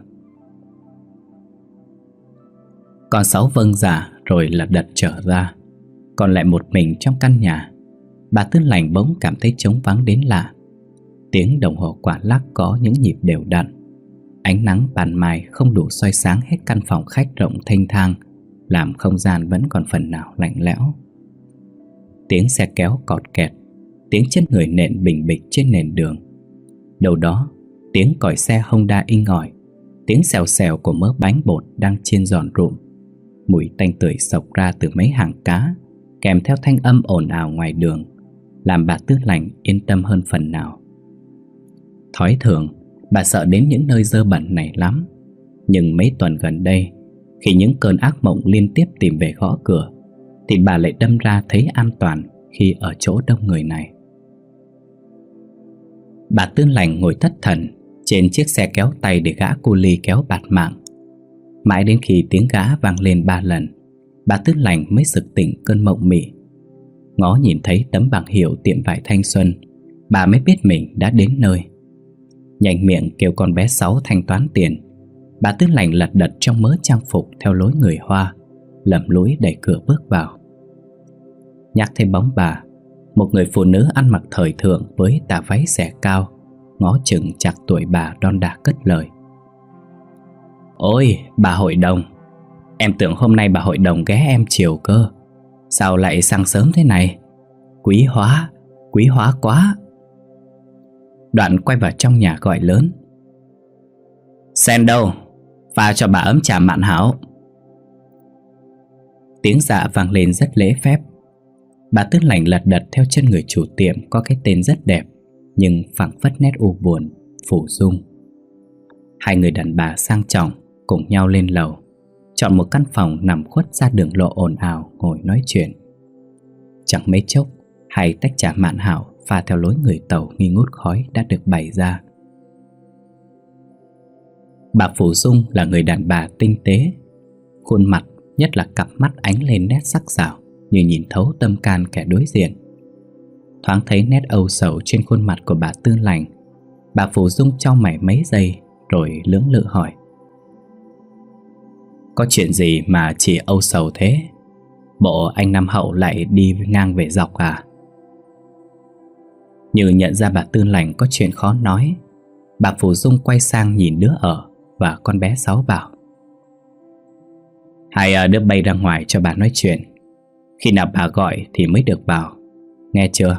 Con Sáu vâng dạ rồi lật đật trở ra. Còn lại một mình trong căn nhà, bà Tư Lành bỗng cảm thấy trống vắng đến lạ. Tiếng đồng hồ quả lắc có những nhịp đều đặn. Ánh nắng ban mai không đủ soi sáng hết căn phòng khách rộng thênh thang, làm không gian vẫn còn phần nào lạnh lẽo. Tiếng xe kéo cọt kẹt, tiếng chân người nện bình bịch trên nền đường. Đâu đó, tiếng còi xe Honda inh ỏi, tiếng xèo xèo của mớ bánh bột đang chiên giòn rụm. Mùi tanh tưởi xộc ra từ mấy hàng cá, kèm theo thanh âm ồn ào ngoài đường, làm bà Tư Lành yên tâm hơn phần nào. Thói thường, bà sợ đến những nơi dơ bẩn này lắm. Nhưng mấy tuần gần đây, khi những cơn ác mộng liên tiếp tìm về gõ cửa, thì bà lại đâm ra thấy an toàn khi ở chỗ đông người này. Bà Tư Lành ngồi thất thần trên chiếc xe kéo tay để gã cu li kéo bạt mạng. Mãi đến khi tiếng gã vang lên 3 lần, bà Tư Lành mới sực tỉnh cơn mộng mị. Ngó nhìn thấy tấm bảng hiệu tiệm vải Thanh Xuân, bà mới biết mình đã đến nơi. Nhanh miệng kêu con bé Sáu thanh toán tiền, bà Tư Lành lật đật trong mớ trang phục theo lối người Hoa, lầm lũi đẩy cửa bước vào. Nhắc thấy bóng bà, một người phụ nữ ăn mặc thời thượng với tà váy xẻ cao, ngó chừng chạc tuổi bà đon đả cất lời: Ôi bà hội đồng, em tưởng hôm nay bà hội đồng ghé em chiều cơ. Sao lại sang sớm thế này? Quý hóa quá. Đoạn quay vào trong nhà gọi lớn: Sen đâu? Pha cho bà ấm trà mạn hảo. Tiếng dạ vang lên rất lễ phép. Bà Tư Lành lật đật theo chân người chủ tiệm có cái tên rất đẹp nhưng phảng phất nét u buồn, Phủ Dung. Hai người đàn bà sang trọng cùng nhau lên lầu, chọn một căn phòng nằm khuất ra đường lộ ồn ào ngồi nói chuyện. Chẳng mấy chốc, hai tách trà mạn hảo pha theo lối người Tàu nghi ngút khói đã được bày ra. Bà Phủ Dung là người đàn bà tinh tế, khuôn mặt, nhất là cặp mắt ánh lên nét sắc sảo như nhìn thấu tâm can kẻ đối diện. Thoáng thấy nét âu sầu trên khuôn mặt của bà Tư Lành, bà Phủ Dung chau mày mấy giây rồi lưỡng lự hỏi: Có chuyện gì mà chị âu sầu thế? Bộ anh Nam Hậu lại đi ngang về dọc à? Như nhận ra bà Tư Lành có chuyện khó nói, bà Phủ Dung quay sang nhìn đứa ở và con bé Sáu bảo: Hai đứa bay ra ngoài cho bà nói chuyện. Khi nào bà gọi thì mới được vào, nghe chưa?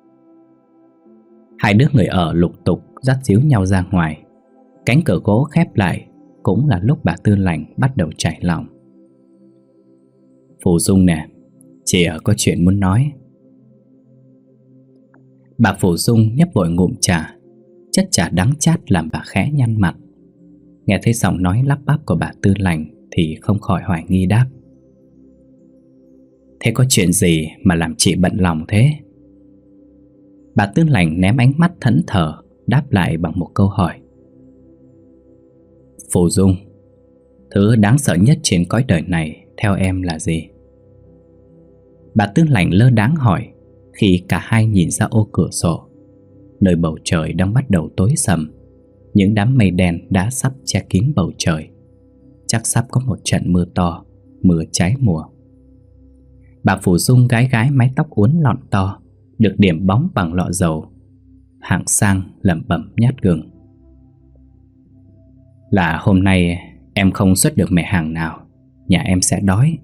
Hai đứa người ở lục tục dắt díu nhau ra ngoài. Cánh cửa gỗ khép lại, cũng là lúc bà Tư Lành bắt đầu trải lòng. Phủ Dung nè, chị có chuyện muốn nói. Bà Phủ Dung nhấp vội ngụm trà, chất trà đắng chát làm bà khẽ nhăn mặt. Nghe thấy giọng nói lắp bắp của bà Tư Lành thì không khỏi hoài nghi đáp: Thế có chuyện gì mà làm chị bận lòng thế? Bà Tư Lành ném ánh mắt thẫn thờ, đáp lại bằng một câu hỏi: Phủ Dung, thứ đáng sợ nhất trên cõi đời này theo em là gì? Bà Tư Lành lơ đãng hỏi khi cả hai nhìn ra ô cửa sổ. Nơi bầu trời đang bắt đầu tối sầm, những đám mây đen đã sắp che kín bầu trời. Chắc sắp có một trận mưa to, mưa trái mùa. Bà Phủ Dung gái gái mái tóc uốn lọn to, được điểm bóng bằng lọ dầu, hạng sang lẩm bẩm nhát gừng: Là hôm nay em không xuất được mẻ hàng nào, nhà em sẽ đói.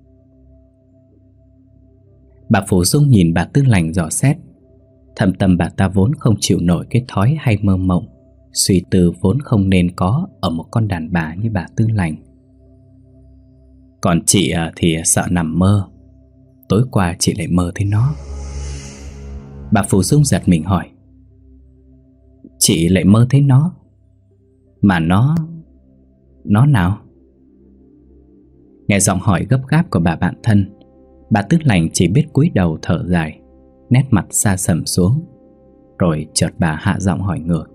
Bà Phủ Dung nhìn bà Tư Lành dò xét. Thâm tâm bà ta vốn không chịu nổi cái thói hay mơ mộng, suy tư vốn không nên có ở một con đàn bà như bà Tư Lành. Còn chị thì sợ nằm mơ. Tối qua chị lại mơ thấy nó. Bà Phủ Dung giật mình hỏi: Chị lại mơ thấy nó? Mà nó nào? Nghe giọng hỏi gấp gáp của bà bạn thân, bà Tư Lành chỉ biết cúi đầu thở dài, nét mặt xa sầm xuống. Rồi chợt bà hạ giọng hỏi ngược: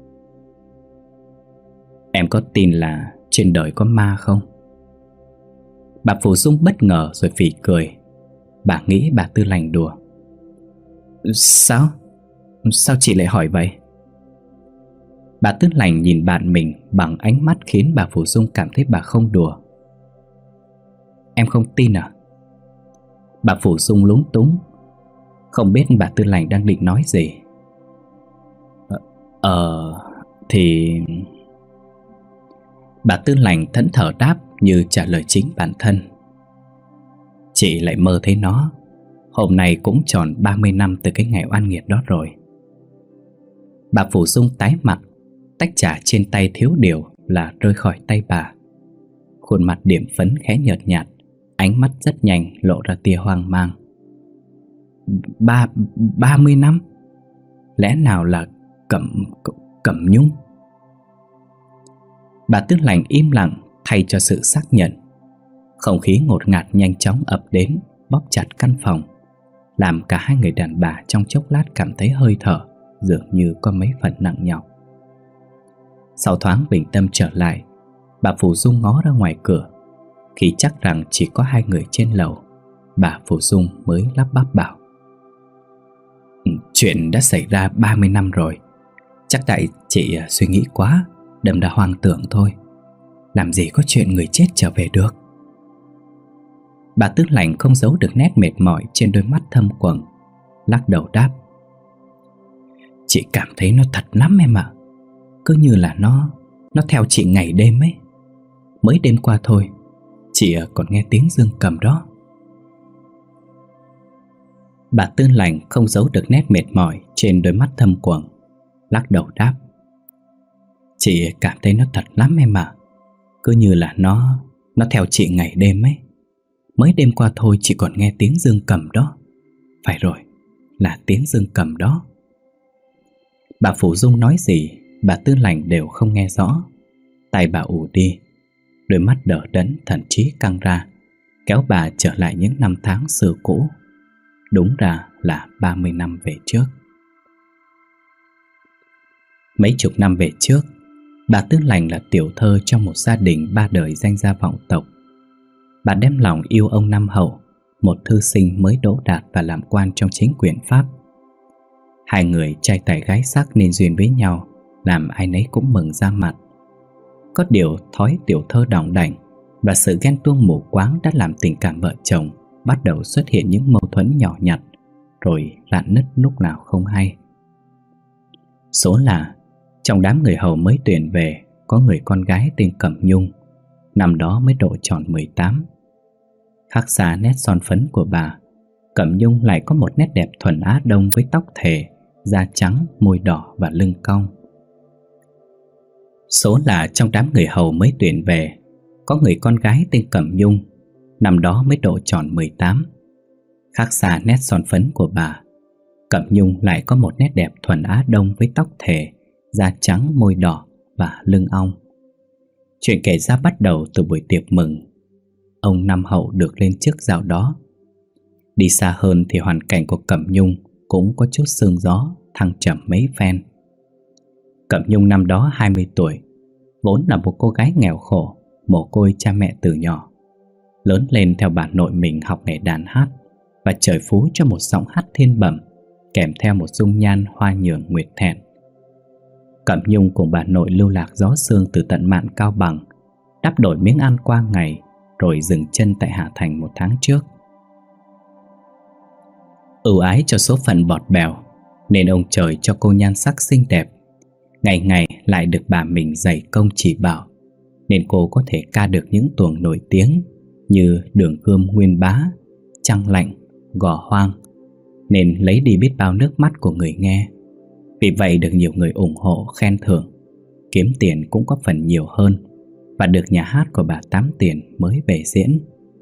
Em có tin là trên đời có ma không? Bà Phủ Dung bất ngờ rồi phì cười. Bà nghĩ bà Tư Lành đùa. Sao? Sao chị lại hỏi vậy? Bà Tư Lành nhìn bạn mình bằng ánh mắt khiến bà Phủ Dung cảm thấy bà không đùa. Em không tin à? Bà Phủ Dung lúng túng, không biết bà Tư Lành đang định nói gì. Thì... Bà Tư Lành thẫn thờ đáp như trả lời chính bản thân: Chị lại mơ thấy nó. Hôm nay cũng tròn 30 năm từ cái ngày oan nghiệt đó rồi. Bà Phủ Dung tái mặt, tách trà trên tay thiếu điều là rơi khỏi tay bà. Khuôn mặt điểm phấn khẽ nhợt nhạt, ánh mắt rất nhanh lộ ra tia hoang mang. 30 năm? Lẽ nào là Cẩm Nhung? Bà Tư Lành im lặng thay cho sự xác nhận. Không khí ngột ngạt nhanh chóng ập đến, bóp chặt căn phòng, làm cả hai người đàn bà trong chốc lát cảm thấy hơi thở dường như có mấy phần nặng nhọc. Sau thoáng bình tâm trở lại, bà Phủ Dung ngó ra ngoài cửa. Khi chắc rằng chỉ có hai người trên lầu, bà Phủ Dung mới lắp bắp bảo: Chuyện đã xảy ra 30 năm rồi. Chắc tại chị suy nghĩ quá, đâm ra hoang tưởng thôi. Làm gì có chuyện người chết trở về được. Bà Tư Lành không giấu được nét mệt mỏi trên đôi mắt thâm quầng, lắc đầu đáp: Chị cảm thấy nó thật lắm em ạ. Cứ như là nó theo chị ngày đêm ấy. Mới đêm qua thôi, chị còn nghe tiếng dương cầm đó. Bà Tư Lành không giấu được nét mệt mỏi trên đôi mắt thâm quầng, lắc đầu đáp: Chị cảm thấy nó thật lắm em ạ. Cứ như là nó theo chị ngày đêm ấy. Mới đêm qua thôi chị còn nghe tiếng dương cầm đó. Phải rồi, là tiếng dương cầm đó. Bà Phủ Dung nói gì bà Tư Lành đều không nghe rõ. Tay bà ù đi, đôi mắt đờ đẫn thậm chí căng ra, kéo bà trở lại những năm tháng xưa cũ. Đúng ra là 30 năm về trước. Mấy chục năm về trước, bà Tư Lành là tiểu thơ trong một gia đình ba đời danh gia vọng tộc. Bà đem lòng yêu ông Năm Hậu, một thư sinh mới đỗ đạt và làm quan trong chính quyền Pháp. Hai người trai tài gái sắc nên duyên với nhau, làm ai nấy cũng mừng ra mặt. Có điều thói tiểu thơ đỏng đảnh và sự ghen tuông mù quáng đã làm tình cảm vợ chồng bắt đầu xuất hiện những mâu thuẫn nhỏ nhặt, rồi rạn nứt lúc nào không hay. Số là trong đám người hầu mới tuyển về có người con gái tên Cẩm Nhung, năm đó mới độ tròn 18. Khác xa nét son phấn của bà, Cẩm Nhung lại có một nét đẹp thuần Á Đông với tóc thề, da trắng, môi đỏ và lưng cong. Số là trong đám người hầu mới tuyển về có người con gái tên Cẩm Nhung, năm đó mới độ tròn 18. Khác xa nét son phấn của bà, Cẩm Nhung lại có một nét đẹp thuần Á Đông với tóc thề, da trắng, môi đỏ và lưng ong. Chuyện kể ra bắt đầu từ buổi tiệc mừng. Ông Năm Hậu được lên chức dạo đó. Đi xa hơn thì hoàn cảnh của Cẩm Nhung cũng có chút sương gió, thăng trầm mấy phen. Cẩm Nhung năm đó 20 tuổi, vốn là một cô gái nghèo khổ, mồ côi cha mẹ từ nhỏ. Lớn lên theo bà nội mình học nghề đàn hát và trời phú cho một giọng hát thiên bẩm, kèm theo một dung nhan hoa nhường nguyệt thẹn. Cẩm Nhung cùng bà nội lưu lạc gió sương từ tận mạn Cao Bằng, đắp đổi miếng ăn qua ngày, rồi dừng chân tại Hà Thành một tháng trước. Ưu ái cho số phận bọt bèo, nên ông trời cho cô nhan sắc xinh đẹp, ngày ngày lại được bà mình dày công chỉ bảo, nên cô có thể ca được những tuồng nổi tiếng như Đường Gươm Nguyên Bá, Trăng Lạnh, Gò Hoang, nên lấy đi biết bao nước mắt của người nghe. Vì vậy được nhiều người ủng hộ khen thưởng, kiếm tiền cũng có phần nhiều hơn, và được nhà hát của bà Tám Tiền mới bề diễn.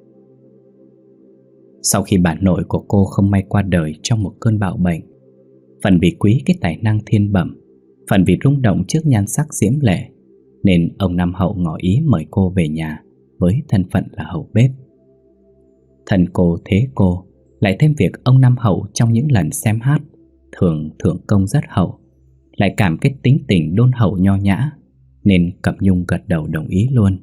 Sau khi bà nội của cô không may qua đời trong một cơn bạo bệnh, phần vì quý cái tài năng thiên bẩm, phần vì rung động trước nhan sắc diễm lệ, nên ông Năm Hậu ngỏ ý mời cô về nhà với thân phận là hầu bếp. Thân cô thế cô, lại thêm việc ông Năm Hậu trong những lần xem hát thường thượng công rất hậu, lại cảm cái tính tình đôn hậu nho nhã, nên Cẩm Nhung gật đầu đồng ý luôn.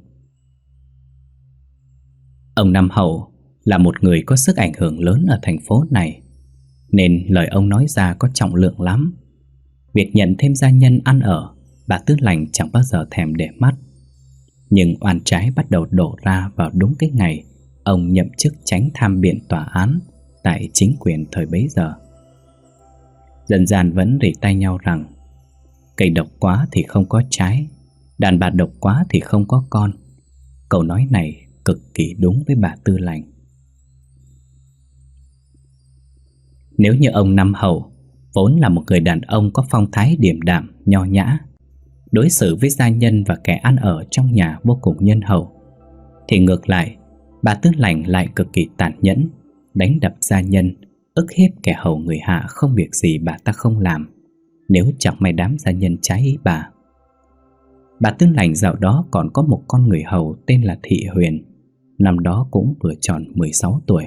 Ông Năm Hậu là một người có sức ảnh hưởng lớn ở thành phố này, nên lời ông nói ra có trọng lượng lắm. Việc nhận thêm gia nhân ăn ở, bà Tư Lành chẳng bao giờ thèm để mắt. Nhưng oan trái bắt đầu đổ ra vào đúng cái ngày ông nhậm chức chánh tham biện tòa án tại chính quyền thời bấy giờ. Dân gian vẫn rỉ tai nhau rằng cây độc quá thì không có trái, đàn bà độc quá thì không có con. Câu nói này cực kỳ đúng với bà Tư Lành. Nếu như ông Năm Hậu vốn là một người đàn ông có phong thái điềm đạm, nho nhã, đối xử với gia nhân và kẻ ăn ở trong nhà vô cùng nhân hậu, thì ngược lại, bà Tư Lành lại cực kỳ tàn nhẫn, đánh đập gia nhân, ức hiếp kẻ hầu người hạ không việc gì bà ta không làm, nếu chẳng may đám gia nhân trái ý bà. Bà Tư Lành dạo đó còn có một con người hầu tên là Thị Huyền, năm đó cũng vừa tròn 16 tuổi.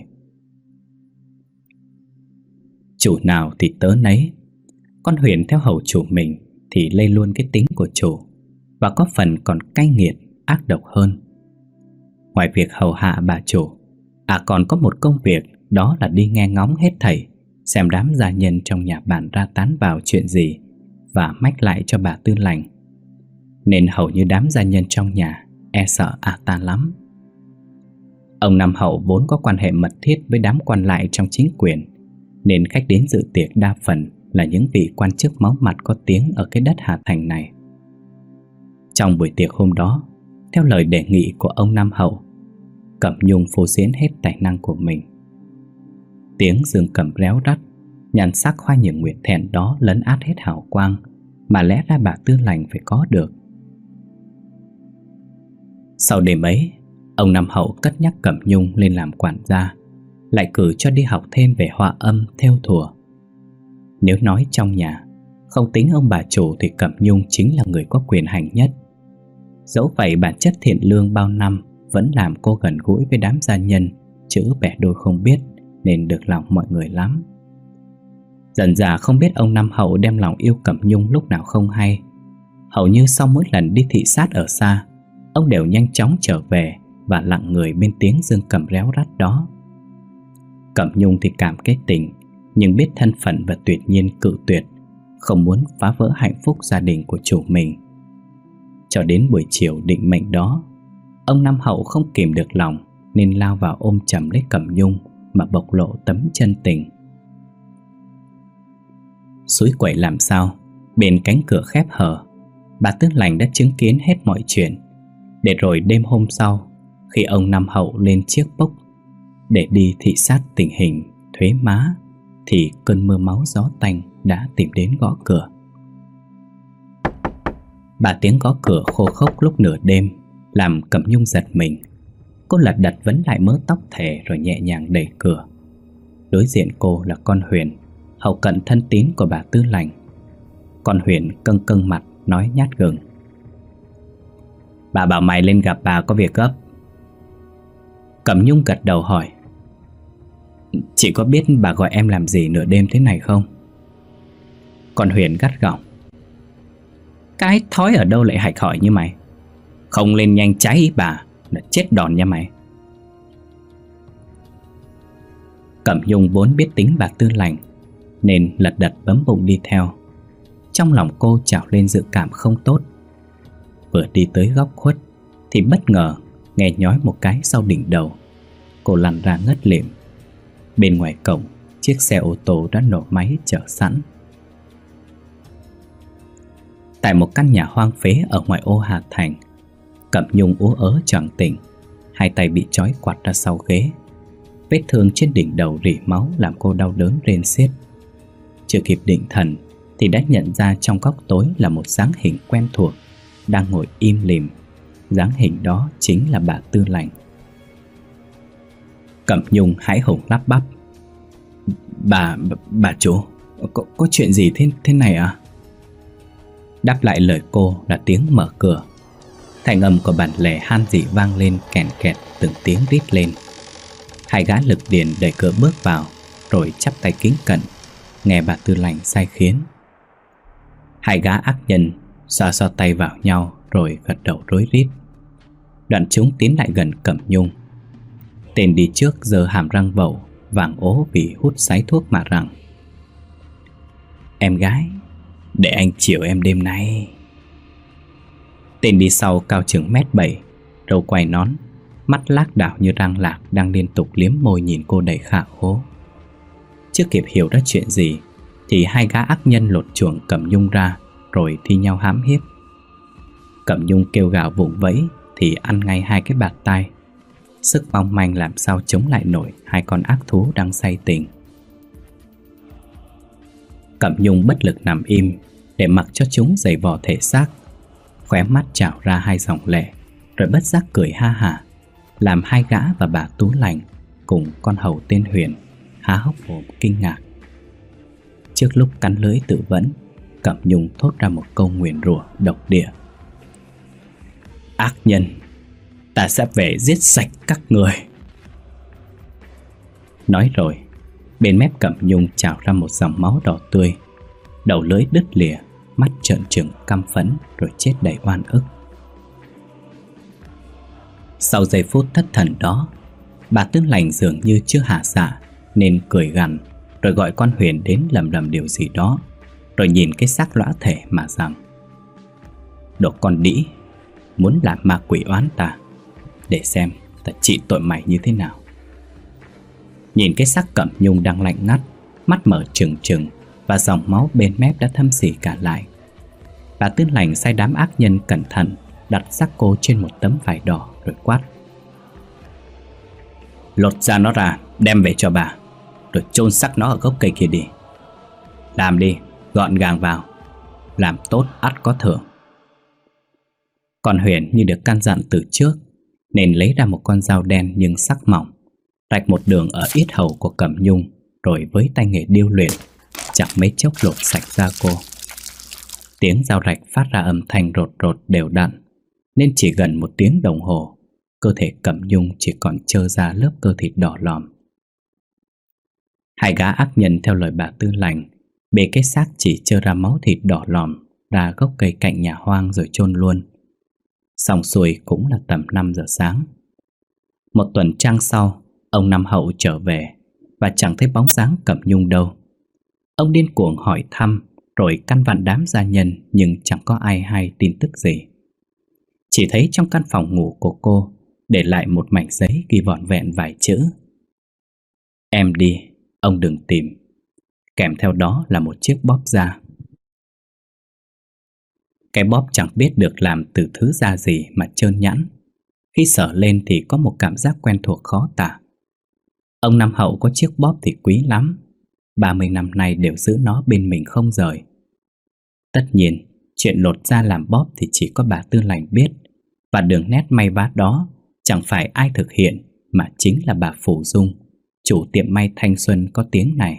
Chủ nào thì tớ nấy. Con Huyền theo hầu chủ mình thì lây luôn cái tính của chủ, và có phần còn cay nghiệt, ác độc hơn. Ngoài việc hầu hạ bà chủ, còn có một công việc, đó là đi nghe ngóng hết thảy, xem đám gia nhân trong nhà bản ra tán vào chuyện gì, và mách lại cho bà Tư Lành. Nên hầu như đám gia nhân trong nhà e sợ ta lắm. Ông Năm Hậu vốn có quan hệ mật thiết với đám quan lại trong chính quyền, nên khách đến dự tiệc đa phần là những vị quan chức máu mặt có tiếng ở cái đất Hà Thành này. Trong buổi tiệc hôm đó, theo lời đề nghị của ông Năm Hậu, Cẩm Nhung phô diễn hết tài năng của mình. Tiếng dương cầm réo rắt, nhan sắc hoa nhường nguyệt thẹn đó lấn át hết hào quang mà lẽ ra bà Tư Lành phải có được Sau đêm ấy, ông Năm Hậu cất nhắc Cẩm Nhung lên làm quản gia, lại cử cho đi học thêm về họa âm, thêu thùa. Nếu nói trong nhà, không tính ông bà chủ thì Cẩm Nhung chính là người có quyền hành nhất. Dẫu vậy bản chất thiện lương bao năm vẫn làm cô gần gũi với đám gia nhân, chữ bẻ đôi không biết, nên được lòng mọi người lắm. Dần dà không biết ông Năm Hậu đem lòng yêu Cẩm Nhung lúc nào không hay. Hầu như sau mỗi lần đi thị sát ở xa, ông đều nhanh chóng trở về và lặng người bên tiếng dương cầm réo rắt đó. Cẩm Nhung thì cảm kết tình, nhưng biết thân phận và tuyệt nhiên cự tuyệt, không muốn phá vỡ hạnh phúc gia đình của chủ mình. Cho đến buổi chiều định mệnh đó, ông Năm Hậu không kìm được lòng nên lao vào ôm chầm lấy Cẩm Nhung mà bộc lộ tấm chân tình. Suối quẩy làm sao, bên cánh cửa khép hờ, bà Tư Lành đã chứng kiến hết mọi chuyện. Để rồi đêm hôm sau, khi ông Năm Hậu lên chiếc bốc để đi thị sát tình hình thuế má, thì cơn mưa máu gió tanh đã tìm đến gõ cửa. Bà tiếng gõ cửa khô khốc lúc nửa đêm làm Cẩm Nhung giật mình. Cô lật đật vấn lại mớ tóc thề rồi nhẹ nhàng đẩy cửa. Đối diện cô là con Huyền, hầu cận thân tín của bà Tư Lành. Con Huyền câng câng mặt nói nhát gừng: "Bà bảo mày lên gặp bà có việc gấp." Cẩm Nhung gật đầu hỏi: "Chị có biết bà gọi em làm gì nửa đêm thế này không?" Con Huyền gắt gỏng: "Cái thói ở đâu lại hạch hỏi như mày? Không lên nhanh cháy ý bà là chết đòn nha mày." Cẩm Nhung vốn biết tính bà Tư Lành nên lật đật bấm bụng đi theo. Trong lòng cô trào lên dự cảm không tốt. Vừa đi tới góc khuất thì bất ngờ nghe nhói một cái sau đỉnh đầu. Cô lăn ra ngất lịm. Bên ngoài cổng, chiếc xe ô tô đã nổ máy chờ sẵn. Tại một căn nhà hoang phế ở ngoại ô Hà Thành, Cẩm Nhung ú ớ choàng tỉnh, hai tay bị trói quặt ra sau ghế. Vết thương trên đỉnh đầu rỉ máu làm cô đau đớn rên xiết. Chưa kịp định thần thì đã nhận ra trong góc tối là một dáng hình quen thuộc đang ngồi im lìm. Dáng hình đó chính là bà Tư Lành. Cẩm Nhung hãi hùng lắp bắp: Bà chủ, có chuyện gì thế này à?" Đáp lại lời cô là tiếng mở cửa. Thành âm của bản lề han dị vang lên kèn kẹt từng tiếng rít lên. Hai gã lực điền đẩy cửa bước vào, rồi chắp tay kính cẩn nghe bà Tư Lành sai khiến. Hai gã ác nhân xoa xoa tay vào nhau rồi gật đầu rối rít. Đoạn chúng tiến lại gần Cẩm Nhung. Tên đi trước giơ hàm răng vẩu vàng ố vì hút sái thuốc mà rằng: "Em gái, để anh chiều em đêm nay." Tên đi sau cao chừng 1m7, râu quai nón, mắt lác đảo như răng lạc, đang liên tục liếm môi nhìn cô đầy khả ố. Chưa kịp hiểu ra chuyện gì thì hai gã ác nhân lột chuồng Cẩm Nhung ra rồi thi nhau hãm hiếp. Cẩm Nhung kêu gào vùng vẫy thì ăn ngay hai cái bạt tai. Sức mong manh làm sao chống lại nổi hai con ác thú đang say tình. Cẩm Nhung bất lực nằm im để mặc cho chúng giày vò thể xác. Khóe mắt trào ra hai dòng lệ, rồi bất giác cười ha hả, làm hai gã và bà Tú Lành cùng con hầu tên Huyền há hốc mồm kinh ngạc. Trước lúc cắn lưỡi tự vẫn, Cẩm Nhung thốt ra một câu nguyền rủa độc địa: "Ác nhân, ta sẽ về giết sạch các người." Nói rồi, bên mép Cẩm Nhung trào ra một dòng máu đỏ tươi. Đầu lưỡi đứt lìa, mắt trợn trừng căm phẫn rồi chết đầy oan ức. Sau giây phút thất thần đó, bà Tư Lành dường như chưa hả dạ nên cười gằn, rồi gọi con Huyền đến lầm lầm điều gì đó, rồi nhìn cái xác lõa thể mà rằng: "Đồ con đĩ, muốn làm ma quỷ oán ta, để xem ta trị tội mày như thế nào." Nhìn cái xác Cẩm Nhung đang lạnh ngắt, mắt mở trừng trừng và dòng máu bên mép đã thâm sỉ cả lại, bà Tư Lành sai đám ác nhân cẩn thận đặt xác cô trên một tấm vải đỏ rồi quát: "Lột da nó ra, đem về cho bà, rồi chôn xác nó ở gốc cây kia đi. Làm đi, gọn gàng vào, làm tốt ắt có thưởng." Còn Huyền như được căn dặn từ trước nên lấy ra một con dao đen nhưng sắc mỏng, rạch một đường ở yết hầu của Cẩm Nhung, rồi với tay nghề điêu luyện chẳng mấy chốc lột sạch da cô. Tiếng dao rạch phát ra âm thanh rột rột đều đặn, nên chỉ gần 1 tiếng đồng hồ, cơ thể Cẩm Nhung chỉ còn trơ ra lớp cơ thịt đỏ lòm. Hai gã ác nhân theo lời bà Tư Lành bê cái xác chỉ trơ ra máu thịt đỏ lòm ra gốc cây cạnh nhà hoang rồi chôn luôn. Xong xuôi cũng là tầm 5 giờ sáng. 1 tuần trăng sau, ông Năm Hậu trở về và chẳng thấy bóng dáng Cẩm Nhung đâu. Ông điên cuồng hỏi thăm rồi căn vặn đám gia nhân, nhưng chẳng có ai hay tin tức gì. Chỉ thấy trong căn phòng ngủ của cô để lại một mảnh giấy ghi vỏn vẹn vài chữ: "Em đi, ông đừng tìm." Kèm theo đó là một chiếc bóp da. Cái bóp chẳng biết được làm từ thứ da gì mà trơn nhẵn. Khi sờ lên thì có một cảm giác quen thuộc khó tả. Ông Năm Hậu có chiếc bóp thì quý lắm, 30 năm nay đều giữ nó bên mình không rời. Tất nhiên, chuyện lột da làm bóp thì chỉ có bà Tư Lành biết, và đường nét may vá đó chẳng phải ai thực hiện mà chính là bà Phủ Dung, chủ tiệm may thanh xuân có tiếng này.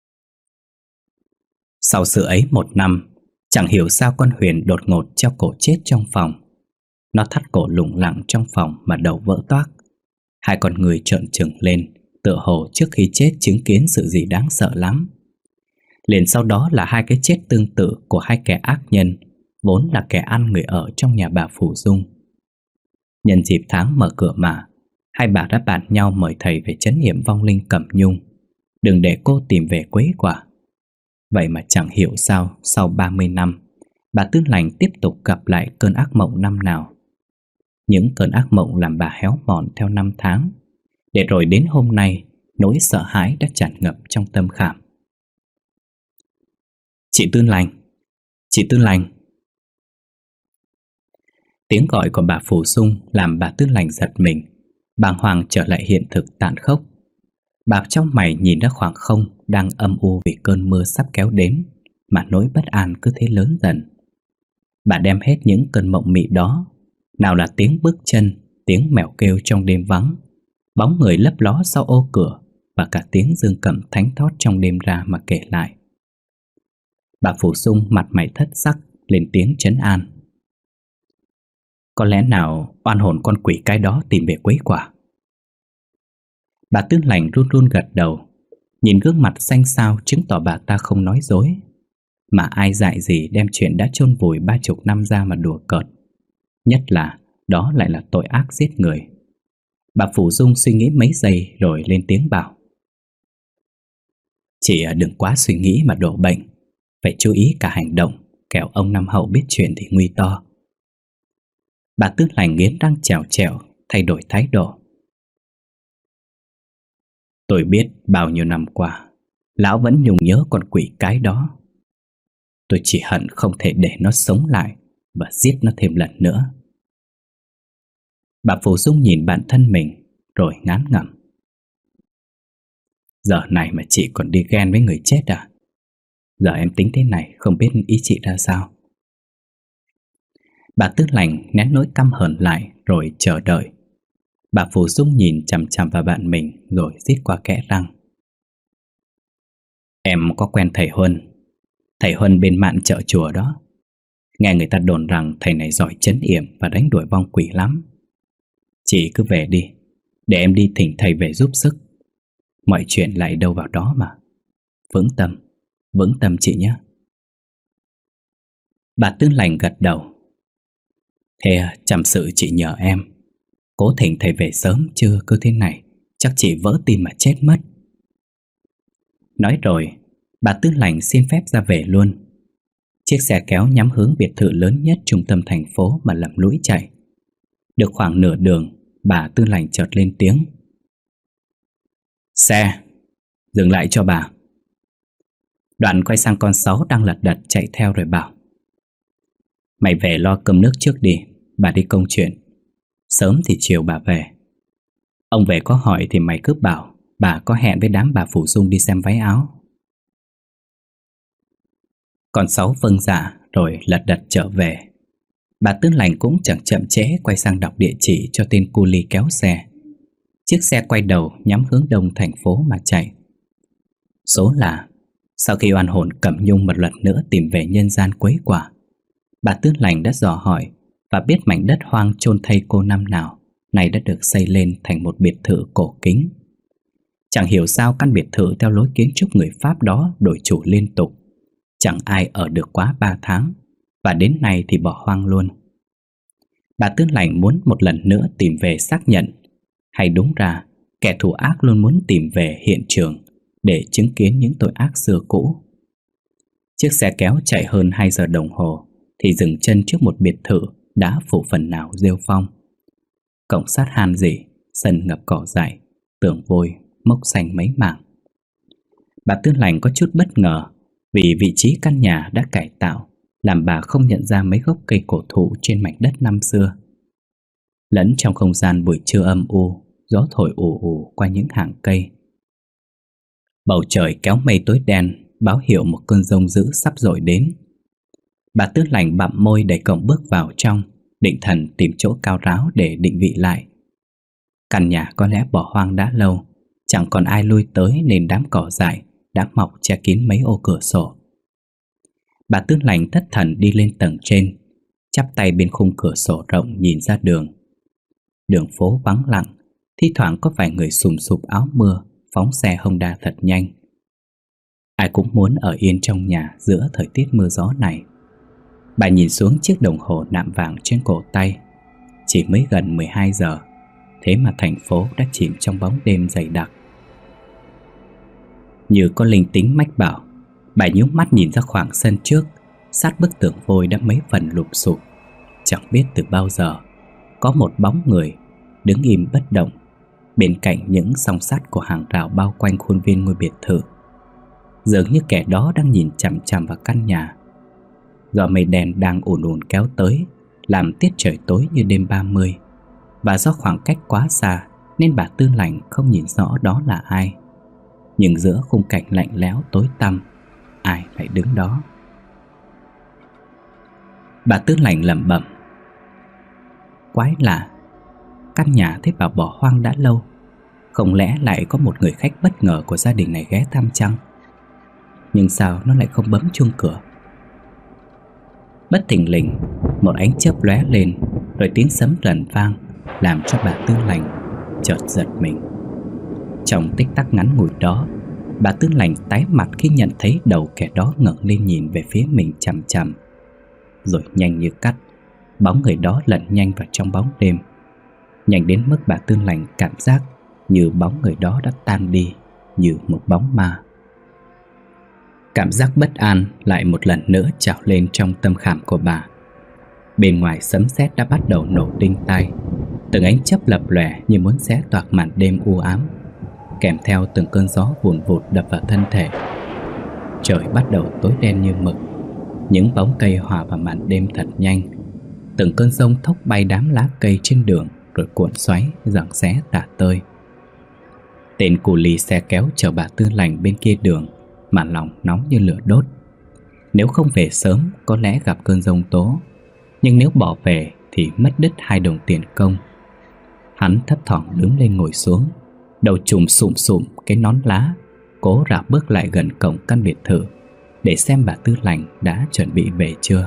Sau sự ấy 1 năm, chẳng hiểu sao con Huyền đột ngột treo cổ chết trong phòng. Nó thắt cổ lủng lẳng trong phòng mà đầu vỡ toác. Hai con người trợn trừng lên, tựa hồ trước khi chết chứng kiến sự gì đáng sợ lắm. Liền sau đó là 2 cái chết tương tự của 2 kẻ ác nhân, vốn là kẻ ăn người ở trong nhà bà Phủ Dung. Nhân dịp tháng mở cửa mà, hai bà đã bàn nhau mời thầy về trấn yểm vong linh Cẩm Nhung, đừng để cô tìm về quấy quả. Vậy mà chẳng hiểu sao sau 30 năm, bà Tư Lành tiếp tục gặp lại cơn ác mộng năm nào. Những cơn ác mộng làm bà héo mòn theo 5 tháng, để rồi đến hôm nay, nỗi sợ hãi đã tràn ngập trong tâm khảm. "Chị Tư Lành! Chị Tư Lành!" Tiếng gọi của bà Phủ Dung làm bà Tư Lành giật mình, bàng hoàng trở lại hiện thực tàn khốc. Bà trong mày nhìn ra khoảng không đang âm u vì cơn mưa sắp kéo đến, mà nỗi bất an cứ thế lớn dần. Bà đem hết những cơn mộng mị đó, nào là tiếng bước chân, tiếng mèo kêu trong đêm vắng, bóng người lấp ló sau ô cửa, và cả tiếng dương cầm thánh thót trong đêm ra mà kể lại. Bà Phủ Dung mặt mày thất sắc lên tiếng trấn an: "Có lẽ nào oan hồn con quỷ cái đó tìm về quấy quả?" Bà Tư Lành run run gật đầu, nhìn gương mặt xanh xao chứng tỏ bà ta không nói dối. Mà ai dại gì đem chuyện đã chôn vùi 30 năm ra mà đùa cợt, nhất là đó lại là tội ác giết người. Bà Phủ Dung suy nghĩ mấy giây rồi lên tiếng bảo: "Chị đừng quá suy nghĩ mà đổ bệnh, phải chú ý cả hành động, kẻo ông Năm Hậu biết chuyện thì nguy to." Bà Tư Lành nghiến răng trèo trèo, thay đổi thái độ: "Tôi biết bao nhiêu năm qua, lão vẫn nhung nhớ con quỷ cái đó. Tôi chỉ hận không thể để nó sống lại và giết nó thêm lần nữa." Bà Phủ Dung nhìn bạn thân mình rồi ngán ngẩm: "Giờ này mà chị còn đi ghen với người chết à? Giờ em tính thế này không biết ý chị ra sao?" Bà Tư Lành nén nỗi căm hờn lại rồi chờ đợi. Bà Phủ Dung nhìn chằm chằm vào bạn mình rồi rít qua kẽ răng: "Em có quen thầy Huân. Thầy Huân bên mạn chợ chùa đó. Nghe người ta đồn rằng thầy này giỏi trấn yểm và đánh đuổi vong quỷ lắm. Chị cứ về đi, để em đi thỉnh thầy về giúp sức. Mọi chuyện lại đâu vào đó mà. Vững tâm chị nhé." Bà Tư Lành gật đầu: "Thế chăm sự chị nhờ em. Cố thỉnh thầy về sớm, chứ cứ thế này chắc chị vỡ tim mà chết mất." Nói rồi, bà Tư Lành xin phép ra về luôn. Chiếc xe kéo nhắm hướng biệt thự lớn nhất trung tâm thành phố mà lầm lũi chạy. Được khoảng nửa đường, bà Tư Lành chợt lên tiếng: "Xe, dừng lại cho bà." Đoạn quay sang con Sáu đang lật đật chạy theo rồi bảo: "Mày về lo cơm nước trước đi, bà đi công chuyện. Sớm thì chiều bà về. Ông về có hỏi thì mày cứ bảo bà có hẹn với đám bà Phủ Dung đi xem váy áo." Con Sáu vâng dạ rồi lật đật trở về. Bà Tư Lành cũng chẳng chậm trễ quay sang đọc địa chỉ cho tên cu li kéo xe. Chiếc xe quay đầu nhắm hướng đông thành phố mà chạy. Số là sau khi oan hồn Cẩm Nhung một lần nữa tìm về nhân gian quấy quả, bà Tư Lành đã dò hỏi và biết mảnh đất hoang chôn thây cô năm nào nay đã được xây lên thành một biệt thự cổ kính. Chẳng hiểu sao căn biệt thự theo lối kiến trúc người Pháp đó đổi chủ liên tục, chẳng ai ở được quá 3 tháng, và đến nay thì bỏ hoang luôn. Bà Tư Lành muốn một lần nữa tìm về xác nhận, hay đúng ra kẻ thù ác luôn muốn tìm về hiện trường để chứng kiến những tội ác xưa cũ. Chiếc xe kéo chạy hơn 2 giờ đồng hồ thì dừng chân trước một biệt thự đã phủ phần nào rêu phong. Cổng sắt han rỉ, sân ngập cỏ dại, tường vôi, mốc xanh mấy mảng. Bà Tư Lành có chút bất ngờ vì vị trí căn nhà đã cải tạo làm bà không nhận ra mấy gốc cây cổ thụ trên mảnh đất năm xưa. Lẫn trong không gian buổi trưa âm u, gió thổi ù ù qua những hàng cây. Bầu trời kéo mây tối đen, báo hiệu một cơn giông dữ sắp dội đến. Bà Tư Lành bặm môi đẩy cổng bước vào trong, định thần tìm chỗ cao ráo để định vị lại. Căn nhà có lẽ bỏ hoang đã lâu, chẳng còn ai lui tới nên đám cỏ dại đã mọc che kín mấy ô cửa sổ. Bà Tư Lành thất thần đi lên tầng trên, chắp tay bên khung cửa sổ rộng nhìn ra đường. Đường phố vắng lặng, thi thoảng có vài người sùm sụp áo mưa phóng xe Honda thật nhanh. Ai cũng muốn ở yên trong nhà giữa thời tiết mưa gió này. Bà nhìn xuống chiếc đồng hồ nạm vàng trên cổ tay. Chỉ mới gần 12 giờ, thế mà thành phố đã chìm trong bóng đêm dày đặc. Như có linh tính mách bảo, bà nhíu mắt nhìn ra khoảng sân trước, sát bức tường vôi đã mấy phần lụp xụp. Chẳng biết từ bao giờ có một bóng người đứng im bất động bên cạnh những song sắt của hàng rào bao quanh khuôn viên ngôi biệt thự. Dường như kẻ đó đang nhìn chằm chằm vào căn nhà. Do mây đen đang ùn ùn kéo tới, làm tiết trời tối như đêm 30. Và do khoảng cách quá xa nên bà Tư Lành không nhìn rõ đó là ai. Nhưng giữa khung cảnh lạnh lẽo tối tăm, ai lại đứng đó? Bà Tư Lành lẩm bẩm. Quái lạ, căn nhà thế bảo bỏ hoang đã lâu, không lẽ lại có một người khách bất ngờ của gia đình này ghé thăm chăng? Nhưng sao nó lại không bấm chuông cửa? Bất thình lình, một ánh chớp lóe lên, rồi tiếng sấm rền vang, làm cho bà Tư Lành chợt giật mình. Trong tích tắc ngắn ngủi đó, bà Tư Lành tái mặt khi nhận thấy đầu kẻ đó ngẩng lên nhìn về phía mình chằm chằm. Rồi nhanh như cắt, bóng người đó lẩn nhanh vào trong bóng đêm, nhanh đến mức bà Tư Lành cảm giác như bóng người đó đã tan đi như một bóng ma. Cảm giác bất an lại một lần nữa trào lên trong tâm khảm của bà. Bên ngoài sấm sét đã bắt đầu nổ đinh tai, từng ánh chớp lập lòe như muốn xé toạc màn đêm u ám, kèm theo từng cơn gió vùn vụt đập vào thân thể. Trời bắt đầu tối đen như mực, những bóng cây hòa vào màn đêm thật nhanh. Từng cơn giông thốc bay đám lá cây trên đường, rồi cuộn xoáy giằng xé tả tơi. Tên cù lì xe kéo chở bà Tư Lành bên kia đường mà lòng nóng như lửa đốt. Nếu không về sớm có lẽ gặp cơn giông tố, nhưng nếu bỏ về thì mất đứt 2 đồng tiền công. Hắn thấp thỏm đứng lên ngồi xuống, đầu trùm sụm sụm cái nón lá, cố rảo bước lại gần cổng căn biệt thự để xem bà Tư Lành đã chuẩn bị về chưa.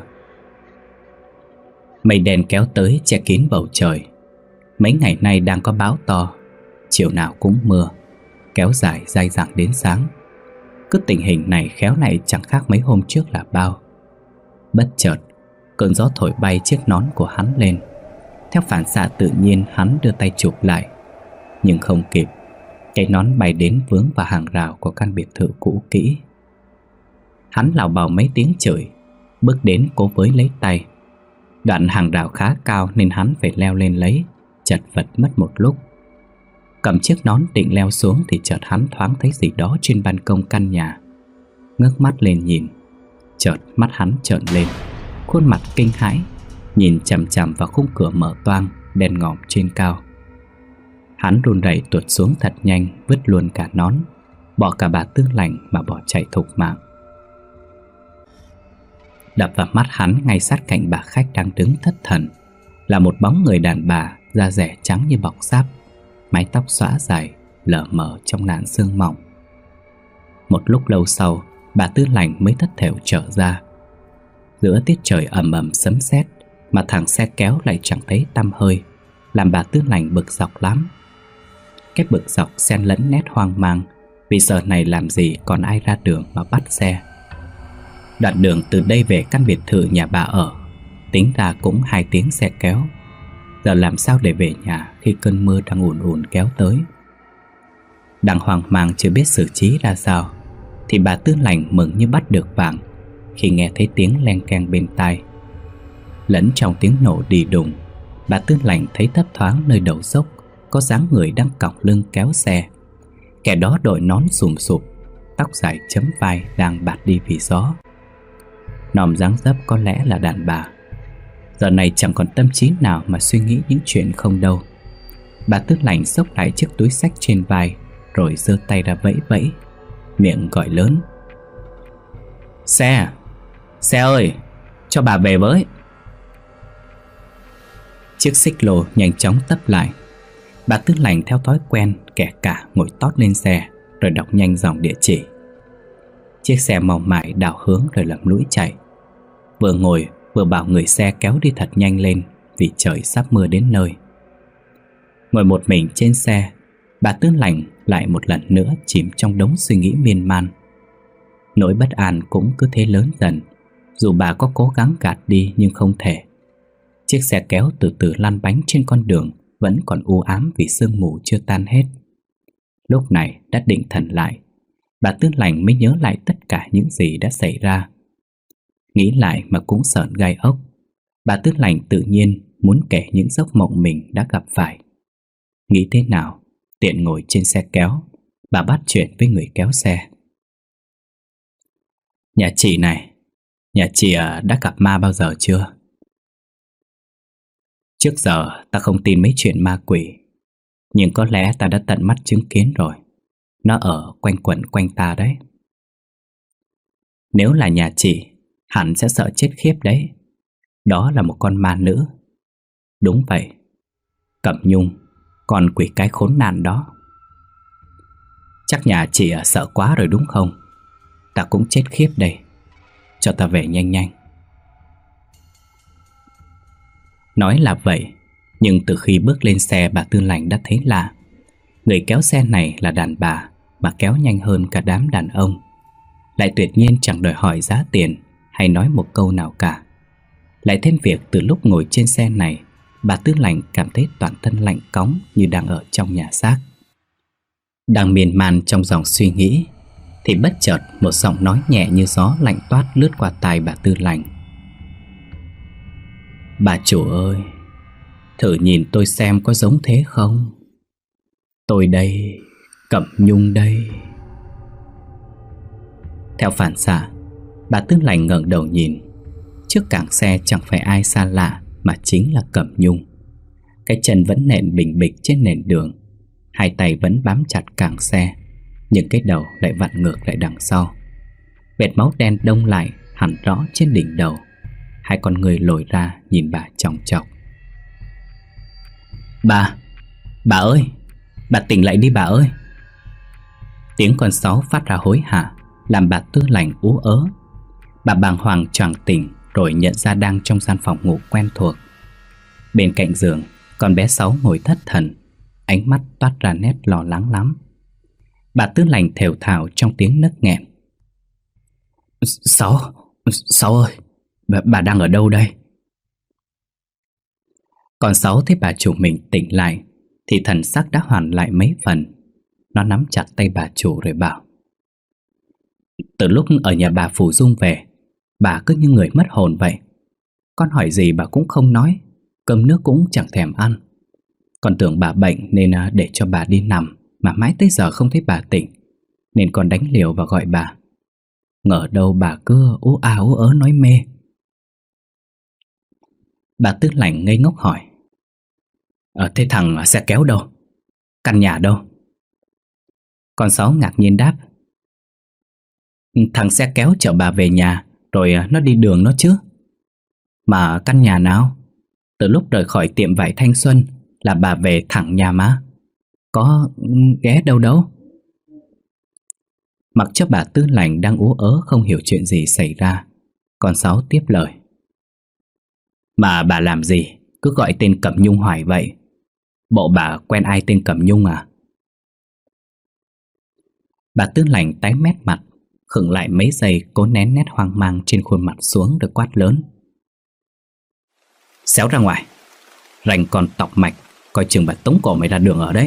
Mây đen kéo tới che kín bầu trời. Mấy ngày nay đang có bão to, chiều nào cũng mưa, kéo dài dai dẳng đến sáng. Cứ tình hình này khéo này chẳng khác mấy hôm trước là bao. Bất chợt, cơn gió thổi bay chiếc nón của hắn lên. Theo phản xạ tự nhiên hắn đưa tay chụp lại, nhưng không kịp. Cái nón bay đến vướng vào hàng rào của căn biệt thự cũ kỹ. Hắn lảo bào mấy tiếng chửi, bước đến cố với lấy tay. Đoạn hàng rào khá cao nên hắn phải leo lên lấy, chật vật mất một lúc. Cầm chiếc nón định leo xuống thì chợt hắn thoáng thấy gì đó trên ban công căn nhà. Ngước mắt lên nhìn, chợt mắt hắn trợn lên, khuôn mặt kinh hãi, nhìn chằm chằm vào khung cửa mở toang đen ngòm trên cao. Hắn run rẩy tuột xuống thật nhanh, vứt luôn cả nón, bỏ cả bà Tư Lành mà bỏ chạy thục mạng. đập vào mắt hắn ngay sát cạnh bà khách đang đứng thất thần là một bóng người đàn bà da dẻ trắng như bọc sáp, mái tóc xõa dài lờ mờ trong làn sương mỏng. Một lúc lâu sau, bà Tư Lành mới thất thểu trở ra. Giữa tiết trời ầm ầm sấm sét mà thằng xe kéo lại chẳng thấy tăm hơi, làm bà Tư Lành bực dọc lắm. Cái bực dọc xen lẫn nét hoang mang, vì giờ này làm gì còn ai ra đường mà bắt xe. Đoạn đường từ đây về căn biệt thự nhà bà ở, tính ra cũng 2 tiếng xe kéo. Giờ làm sao để về nhà khi cơn mưa đang ùn ùn kéo tới. Đang hoang mang chưa biết xử trí ra sao, thì bà Tư Lành mừng như bắt được vàng khi nghe thấy tiếng len keng bên tai. Lẫn trong tiếng nổ đi đùng, bà Tư Lành thấy thấp thoáng nơi đầu dốc có dáng người đang còng lưng kéo xe. Kẻ đó đội nón xùm xụp, tóc dài chấm vai đang bạt đi vì gió. Nòm dáng dấp có lẽ là đàn bà. Giờ này chẳng còn tâm trí nào mà suy nghĩ những chuyện không đâu. Bà Tư Lành xốc lại chiếc túi xách trên vai, rồi giơ tay ra vẫy vẫy, miệng gọi lớn: Xe! Xe ơi! Cho bà về với! Chiếc xích lô nhanh chóng tấp lại. Bà Tư Lành theo thói quen kẻ cả ngồi tót lên xe, rồi đọc nhanh dòng địa chỉ. Chiếc xe mau mải đảo hướng rồi lầm lũi chạy. Vừa ngồi vừa bảo người xe kéo đi thật nhanh lên, vì trời sắp mưa đến nơi. Ngồi một mình trên xe, bà Tư Lành lại một lần nữa chìm trong đống suy nghĩ miên man. Nỗi bất an cũng cứ thế lớn dần, dù bà có cố gắng gạt đi nhưng không thể. Chiếc xe kéo từ từ lăn bánh trên con đường vẫn còn u ám vì sương mù chưa tan hết. Lúc này đã định thần lại, bà Tư Lành mới nhớ lại tất cả những gì đã xảy ra. Nghĩ lại mà cũng sởn gai ốc. Bà Tư Lành tự nhiên muốn kể những giấc mộng mình đã gặp phải. Nghĩ thế nào, tiện ngồi trên xe kéo, bà bắt chuyện với người kéo xe: Nhà chị này, nhà chị đã gặp ma bao giờ chưa? Trước giờ ta không tin mấy chuyện ma quỷ, nhưng có lẽ ta đã tận mắt chứng kiến rồi. Nó ở quanh quẩn quanh ta đấy. Nếu là nhà chị, hẳn sẽ sợ chết khiếp đấy. Đó là một con ma nữ. Đúng vậy, Cẩm Nhung, con quỷ cái khốn nạn đó. Chắc nhà chị sợ quá rồi đúng không? Ta cũng chết khiếp đây. Cho ta về nhanh nhanh. Nói là vậy, nhưng từ khi bước lên xe, bà Tư Lành đã thấy lạ. Người kéo xe này là đàn bà, mà kéo nhanh hơn cả đám đàn ông. Lại tuyệt nhiên chẳng đòi hỏi giá tiền hay nói một câu nào cả. Lại thêm việc từ lúc ngồi trên xe này, bà Tư Lành cảm thấy toàn thân lạnh cóng như đang ở trong nhà xác. Đang miên man trong dòng suy nghĩ, thì bất chợt một giọng nói nhẹ như gió lạnh toát lướt qua tai bà Tư Lành: Bà chủ ơi, thử nhìn tôi xem có giống thế không? Tôi đây, Cẩm Nhung đây. Theo phản xạ, bà Tư Lành ngẩng đầu nhìn. Trước cảng xe chẳng phải ai xa lạ mà chính là Cẩm Nhung. Cái chân vẫn nện bình bịch trên nền đường, hai tay vẫn bám chặt cảng xe, nhưng cái đầu lại vặn ngược lại đằng sau. Vệt máu đen đông lại hẳn rõ trên đỉnh đầu. Hai con người lồi ra nhìn bà chòng chọc. Bà ơi, bà tỉnh lại đi bà ơi. Tiếng con sáo phát ra hối hả, làm bà Tư Lành ú ớ. Bà bàng hoàng choàng tỉnh, rồi nhận ra đang trong gian phòng ngủ quen thuộc. Bên cạnh giường, con bé Sáu ngồi thất thần, ánh mắt toát ra nét lo lắng lắm. Bà Tư Lành thều thào trong tiếng nấc nghẹn: Sáu ơi, bà đang ở đâu đây? Con Sáu thấy bà chủ mình tỉnh lại thì thần sắc đã hoàn lại mấy phần. Nó nắm chặt tay bà chủ rồi bảo: Từ lúc ở nhà bà Phù Dung về, bà cứ như người mất hồn vậy. Con hỏi gì bà cũng không nói, cơm nước cũng chẳng thèm ăn. Con tưởng bà bệnh nên để cho bà đi nằm, mà mãi tới giờ không thấy bà tỉnh, nên con đánh liều và gọi bà. Ngờ đâu bà cứ ú a ú ớ nói mê. Bà Tư Lành ngây ngốc hỏi: Thế thằng xe kéo đâu? Căn nhà đâu? Con Sáu ngạc nhiên đáp: Thằng xe kéo chở bà về nhà, rồi nó đi đường nó chứ. Mà căn nhà nào? Từ lúc rời khỏi tiệm vải Thanh Xuân là bà về thẳng nhà mà. Có ghé đâu đâu. Mặc cho bà Tư Lành đang ú ớ không hiểu chuyện gì xảy ra, con Sáu tiếp lời. Mà bà làm gì cứ gọi tên Cẩm Nhung hoài vậy? Bộ bà quen ai tên Cẩm Nhung à? Bà Tư Lành tái mét mặt, khựng lại mấy giây cố nén nét hoang mang trên khuôn mặt xuống rồi quát lớn. Xéo ra ngoài, rành còn tọc mạch, coi chừng bà tống cổ mày ra đường ở đấy.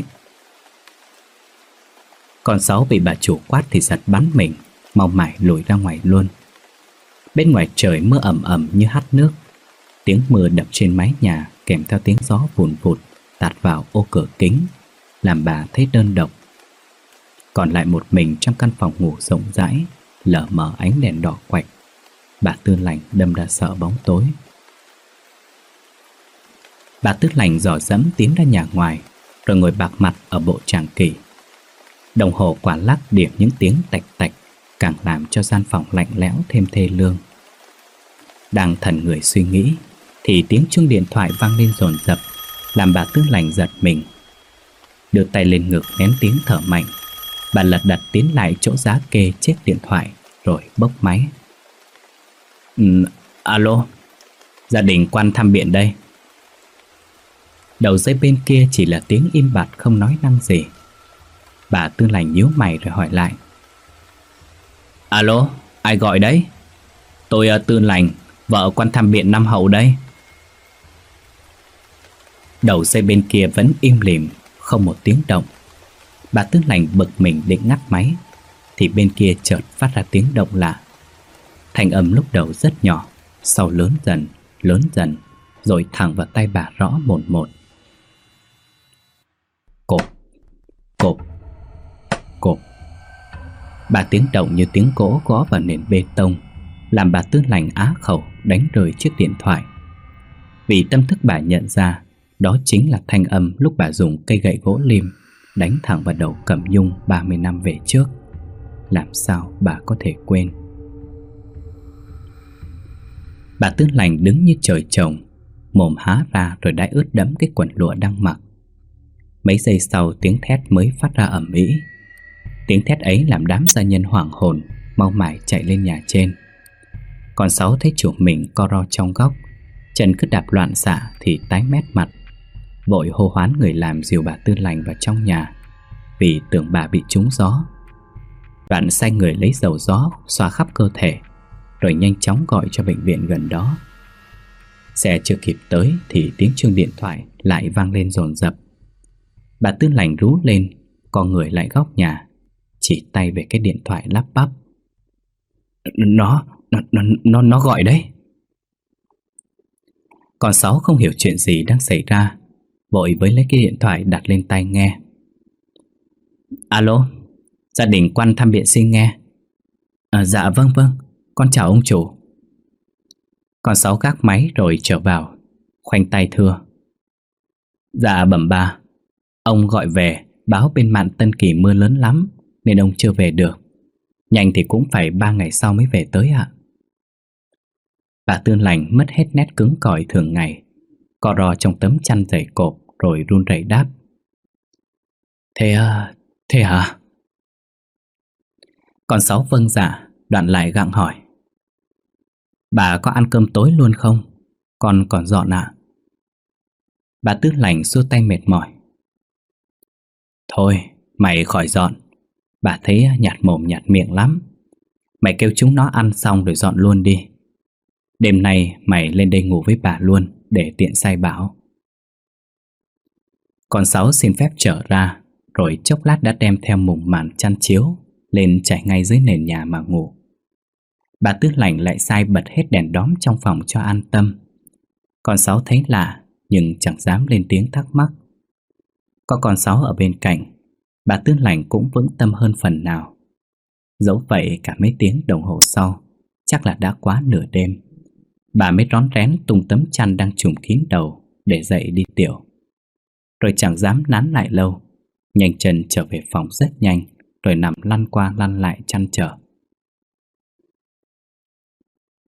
Con Sáu bị bà chủ quát thì giật bắn mình, mau mải lùi ra ngoài luôn. Bên ngoài trời mưa ẩm ẩm như hắt nước. Tiếng mưa đập trên mái nhà kèm theo tiếng gió vùn vụt tạt vào ô cửa kính, làm bà thấy đơn độc. Còn lại một mình trong căn phòng ngủ rộng rãi, lờ mờ ánh đèn đỏ quạch, bà Tư Lành đâm ra sợ bóng tối. Bà Tư Lành dò dẫm tiến ra nhà ngoài, rồi ngồi bạc mặt ở bộ tràng kỷ. Đồng hồ quả lắc điểm những tiếng tạch tạch, càng làm cho gian phòng lạnh lẽo thêm thê lương. Đang thần người suy nghĩ thì tiếng chuông điện thoại vang lên dồn dập, làm bà Tư Lành giật mình. Đưa tay lên ngực nén tiếng thở mạnh, bà lật đật tiến lại chỗ giá kê chiếc điện thoại rồi bốc máy. Alo, gia đình Quan thăm Biện đây. Đầu dây bên kia chỉ là tiếng im bặt không nói năng gì. Bà Tư Lành nhíu mày rồi hỏi lại. Alo, ai gọi đấy? Tôi Tư Lành, vợ Quan thăm Biện Nam Hậu đây. Đầu dây bên kia vẫn im lìm, không một tiếng động. Bà Tư Lành bực mình định ngắt máy thì bên kia chợt phát ra tiếng động lạ. Thanh âm lúc đầu rất nhỏ, sau lớn dần, rồi thẳng vào tay bà rõ một một. Cộp, cộp, cộp. Ba tiếng động như tiếng gỗ gõ vào nền bê tông, làm bà Tư Lành á khẩu đánh rơi chiếc điện thoại. Vì tâm thức bà nhận ra đó chính là thanh âm lúc bà dùng cây gậy gỗ lim đánh thẳng vào đầu Cẩm Nhung 30 năm về trước. Làm sao bà có thể quên? Bà Tư Lành đứng như trời trồng, mồm há ra rồi đã ướt đẫm cái quần lụa đang mặc. Mấy giây sau tiếng thét mới phát ra ầm ĩ. Tiếng thét ấy làm đám gia nhân hoảng hồn, mau mải chạy lên nhà trên. Con Sáu thấy chủ mình co ro trong góc, chân cứ đạp loạn xạ thì tái mét mặt, vội hô hoán người làm dìu bà Tư Lành vào trong nhà, vì tưởng bà bị trúng gió. Đoạn sai người lấy dầu gió xoa khắp cơ thể, rồi nhanh chóng gọi cho bệnh viện gần đó. Xe chưa kịp tới thì tiếng chuông điện thoại lại vang lên dồn dập. Bà Tư Lành rú lên, con người lại góc nhà, chỉ tay về cái điện thoại lắp bắp. Nó gọi đấy. Con Sáu không hiểu chuyện gì đang xảy ra, vội với lấy cái điện thoại đặt lên tai nghe. Alo, gia đình Quan thăm Biện xin nghe. Dạ vâng, con chào ông chủ. Con Sáu gác máy rồi trở vào, khoanh tay thưa. Dạ bẩm bà, ông gọi về báo bên mạn Tân Kỳ mưa lớn lắm nên ông chưa về được. Nhanh thì cũng phải 3 ngày sau mới về tới ạ. Bà Tư Lành mất hết nét cứng cỏi thường ngày, co ro trong tấm chăn dày cộp rồi run rẩy đáp. Thế hả? Con Sáu vâng dạ, đoạn lại gặng hỏi. Bà có ăn cơm tối luôn không? Con còn dọn ạ. Bà Tư Lành xua tay mệt mỏi. Thôi, mày khỏi dọn. Bà thấy nhạt mồm nhạt miệng lắm. Mày kêu chúng nó ăn xong rồi dọn luôn đi. Đêm nay mày lên đây ngủ với bà luôn để tiện sai bảo. Con Sáu xin phép trở ra, rồi chốc lát đã đem theo mùng màn chăn chiếu lên trải ngay dưới nền nhà mà ngủ. Bà Tư Lành lại sai bật hết đèn đóm trong phòng cho an tâm. Con Sáu thấy lạ nhưng chẳng dám lên tiếng thắc mắc. Có con Sáu ở bên cạnh, bà Tư Lành cũng vững tâm hơn phần nào. Dẫu vậy cả mấy tiếng đồng hồ sau, chắc là đã quá nửa đêm, bà mới rón rén tung tấm chăn đang trùm kín đầu để dậy đi tiểu. Rồi chẳng dám nán lại lâu, nhanh chân trở về phòng rất nhanh, rồi nằm lăn qua lăn lại chăn trở.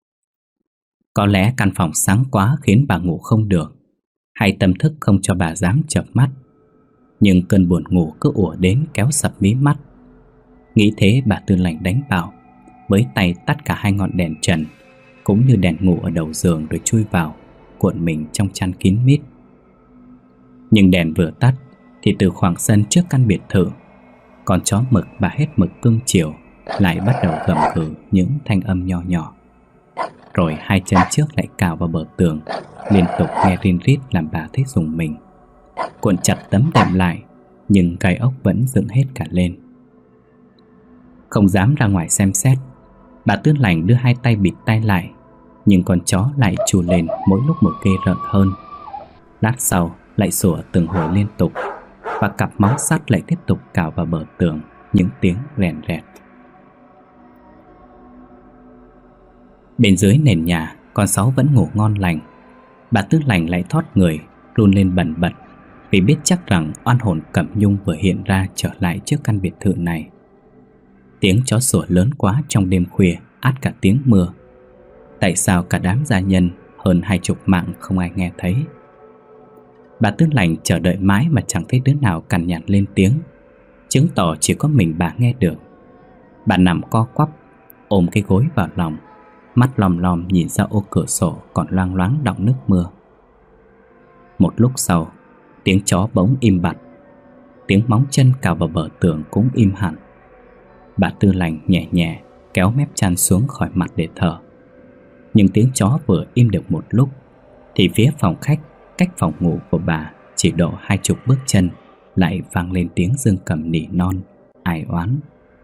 Có lẽ căn phòng sáng quá khiến bà ngủ không được, hay tâm thức không cho bà dám chợp mắt. Nhưng cơn buồn ngủ cứ ùa đến kéo sập mí mắt. Nghĩ thế bà Tư Lành đánh bạo, với tay tắt cả hai ngọn đèn trần cũng như đèn ngủ ở đầu giường, rồi chui vào cuộn mình trong chăn kín mít. Nhưng đèn vừa tắt thì từ khoảng sân trước căn biệt thự, con chó mực bà hết mực cưng chiều lại bắt đầu gầm gừ những thanh âm nhỏ nhỏ. Rồi hai chân trước lại cào vào bờ tường, liên tục nghe rin rít làm bà thấy rùng mình. Cuộn chặt tấm đệm lại, nhưng gai ốc vẫn dựng hết cả lên. Không dám ra ngoài xem xét, bà Tư Lành đưa hai tay bịt tai lại, nhưng con chó lại trù lên mỗi lúc một ghê rợn hơn. Lát sau lại sủa từng hồi liên tục, và cặp móng sắt lại tiếp tục cào vào bờ tường những tiếng rèn rẹt. Bên dưới nền nhà, con Sáu vẫn ngủ ngon lành. Bà Tư Lành lại thoát người, run lên bần bật, vì biết chắc rằng oan hồn Cẩm Nhung vừa hiện ra trở lại trước căn biệt thự này. Tiếng chó sủa lớn quá trong đêm khuya, át cả tiếng mưa. Tại sao cả đám gia nhân hơn 20 mạng không ai nghe thấy? Bà Tư Lành chờ đợi mãi mà chẳng thấy đứa nào cằn nhằn lên tiếng, chứng tỏ chỉ có mình bà nghe được. Bà nằm co quắp, ôm cái gối vào lòng, mắt lòm lòm nhìn ra ô cửa sổ còn loang loáng đọng nước mưa. Một lúc sau, tiếng chó bỗng im bặt, tiếng móng chân cào vào bờ tường cũng im hẳn. Bà Tư Lành nhẹ nhẹ kéo mép chăn xuống khỏi mặt để thở. Nhưng tiếng chó vừa im được một lúc thì phía phòng khách cách phòng ngủ của bà chỉ độ 20 bước chân lại vang lên tiếng Dương Cầm nỉ non, ai oán.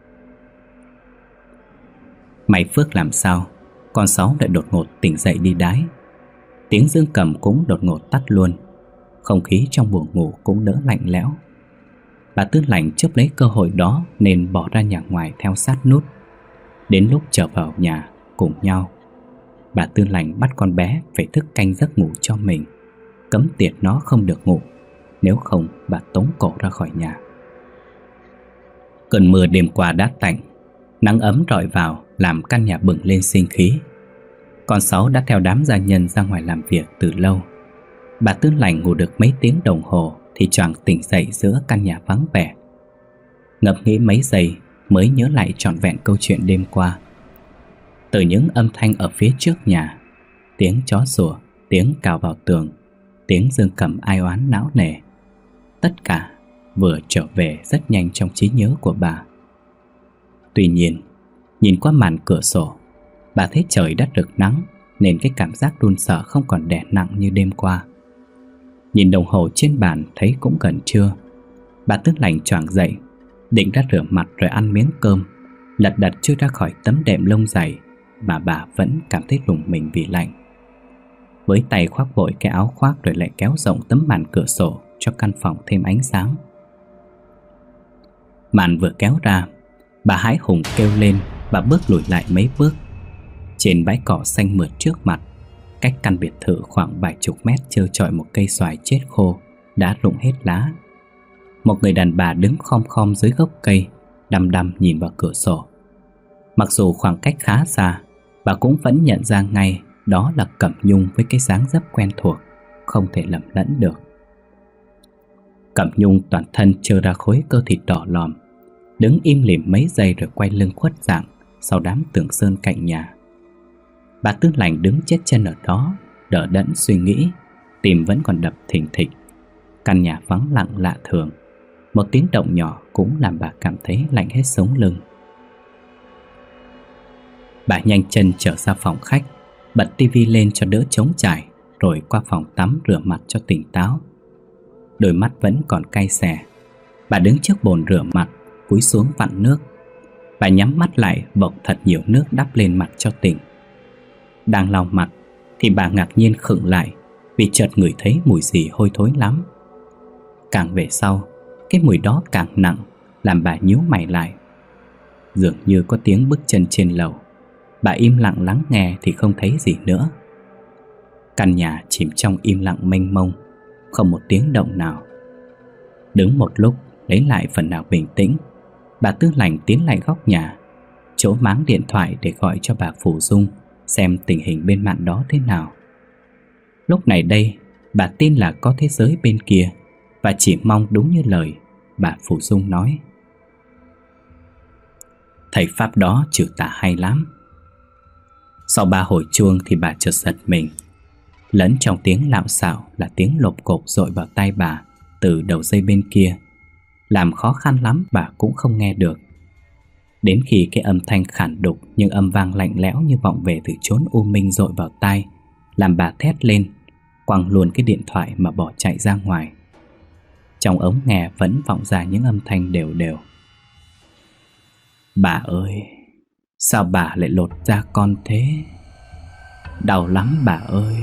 May phước làm sao, con Sáu lại đột ngột tỉnh dậy đi đái. Tiếng Dương Cầm cũng đột ngột tắt luôn. Không khí trong buồng ngủ cũng đỡ lạnh lẽo. Bà Tư Lành chớp lấy cơ hội đó nên bỏ ra nhà ngoài theo sát nút. Đến lúc trở vào nhà cùng nhau, bà Tư Lành bắt con bé phải thức canh giấc ngủ cho mình, cấm tiệt nó không được ngủ, nếu không bà tống cổ ra khỏi nhà. Cơn mưa đêm qua đã tạnh, nắng ấm rọi vào làm căn nhà bừng lên sinh khí. Con Sáu đã theo đám gia nhân ra ngoài làm việc từ lâu. Bà Tư Lành ngủ được mấy tiếng đồng hồ thì choàng tỉnh dậy giữa căn nhà vắng vẻ. Ngẫm nghĩ mấy giây mới nhớ lại trọn vẹn câu chuyện đêm qua. Từ những âm thanh ở phía trước nhà, tiếng chó sủa, tiếng cào vào tường, tiếng Dương Cầm ai oán não nề, tất cả vừa trở về rất nhanh trong trí nhớ của bà. Tuy nhiên, nhìn qua màn cửa sổ, bà thấy trời đã rực nắng, nên cái cảm giác run sợ không còn đè nặng như đêm qua. Nhìn đồng hồ trên bàn thấy cũng gần trưa. Bà Tư Lành choàng dậy, định ra rửa mặt rồi ăn miếng cơm. Lật đật chui ra khỏi tấm đệm lông dày mà bà vẫn cảm thấy rùng mình vì lạnh. Với tay khoác vội cái áo khoác rồi lại kéo rộng tấm màn cửa sổ cho căn phòng thêm ánh sáng. Màn vừa kéo ra, bà hãi hùng kêu lên và bước lùi lại mấy bước. Trên bãi cỏ xanh mượt trước mặt, cách căn biệt thự khoảng vài chục mét, trơ trọi một cây xoài chết khô đã rụng hết lá. Một người đàn bà đứng khom khom dưới gốc cây, đăm đăm nhìn vào cửa sổ. Mặc dù khoảng cách khá xa, bà cũng vẫn nhận ra ngay đó là Cẩm Nhung với cái dáng dấp quen thuộc, không thể lầm lẫn được. Cẩm Nhung toàn thân trơ ra khối cơ thịt đỏ lòm, đứng im lìm mấy giây rồi quay lưng khuất dạng sau đám tường sơn cạnh nhà. Bà Tư Lành đứng chết chân ở đó, đờ đẫn suy nghĩ, tim vẫn còn đập thình thịch. Căn nhà vắng lặng lạ thường, một tiếng động nhỏ cũng làm bà cảm thấy lạnh hết sống lưng. Bà nhanh chân trở ra phòng khách, bật tivi lên cho đỡ trống trải, rồi qua phòng tắm rửa mặt cho tỉnh táo. Đôi mắt vẫn còn cay xè. Bà đứng trước bồn rửa mặt, cúi xuống vặn nước. Bà nhắm mắt lại, vộc thật nhiều nước đắp lên mặt cho tỉnh. Đang lau mặt thì bà ngạc nhiên khựng lại, vì chợt ngửi thấy mùi gì hôi thối lắm. Càng về sau, cái mùi đó càng nặng, làm bà nhíu mày lại. Dường như có tiếng bước chân trên lầu. Bà im lặng lắng nghe thì không thấy gì nữa. Căn nhà chìm trong im lặng mênh mông, không một tiếng động nào. Đứng một lúc lấy lại phần nào bình tĩnh, bà Tư Lành tiến lại góc nhà, chỗ máng điện thoại để gọi cho bà Phủ Dung xem tình hình bên mạn đó thế nào. Lúc này đây, bà tin là có thế giới bên kia và chỉ mong đúng như lời bà Phủ Dung nói. Thầy pháp đó trừ tà hay lắm. Sau 3 hồi chuông thì bà chợt giật mình. Lẫn trong tiếng lạo xạo là tiếng lộp cộp dội vào tai bà từ đầu dây bên kia, làm khó khăn lắm bà cũng không nghe được. Đến khi cái âm thanh khản đục nhưng âm vang lạnh lẽo như vọng về từ chốn u minh dội vào tai, làm bà thét lên, quăng luôn cái điện thoại mà bỏ chạy ra ngoài. Trong ống nghe vẫn vọng ra những âm thanh đều đều. Bà ơi, sao bà lại lột da con thế? Đau lắm bà ơi.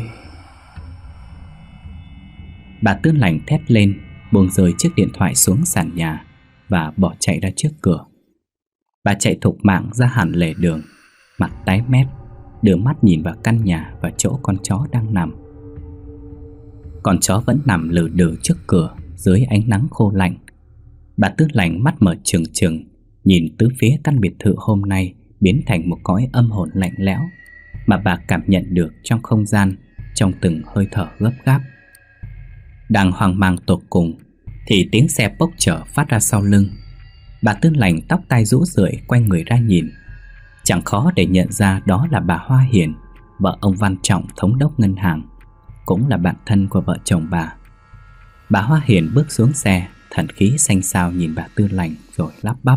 Bà Tư Lành thét lên, buông rơi chiếc điện thoại xuống sàn nhà và bỏ chạy ra trước cửa. Bà chạy thục mạng ra hẳn lề đường, mặt tái mét, đưa mắt nhìn vào căn nhà và chỗ con chó đang nằm. Con chó vẫn nằm lừ đừ trước cửa dưới ánh nắng khô lạnh. Bà Tư Lành mắt mở trừng trừng, nhìn tứ phía căn biệt thự hôm nay biến thành một cõi âm hồn lạnh lẽo mà bà cảm nhận được trong không gian, trong từng hơi thở gấp gáp. Đang hoang mang tột cùng thì tiếng xe bốc chở phát ra sau lưng. Bà Tư Lành tóc tai rũ rượi quay người ra nhìn. Chẳng khó để nhận ra đó là bà Hoa Hiền, vợ ông Văn Trọng, thống đốc ngân hàng, cũng là bạn thân của vợ chồng bà. Bà Hoa Hiền bước xuống xe, thần khí xanh xao nhìn bà Tư Lành rồi lắp bắp.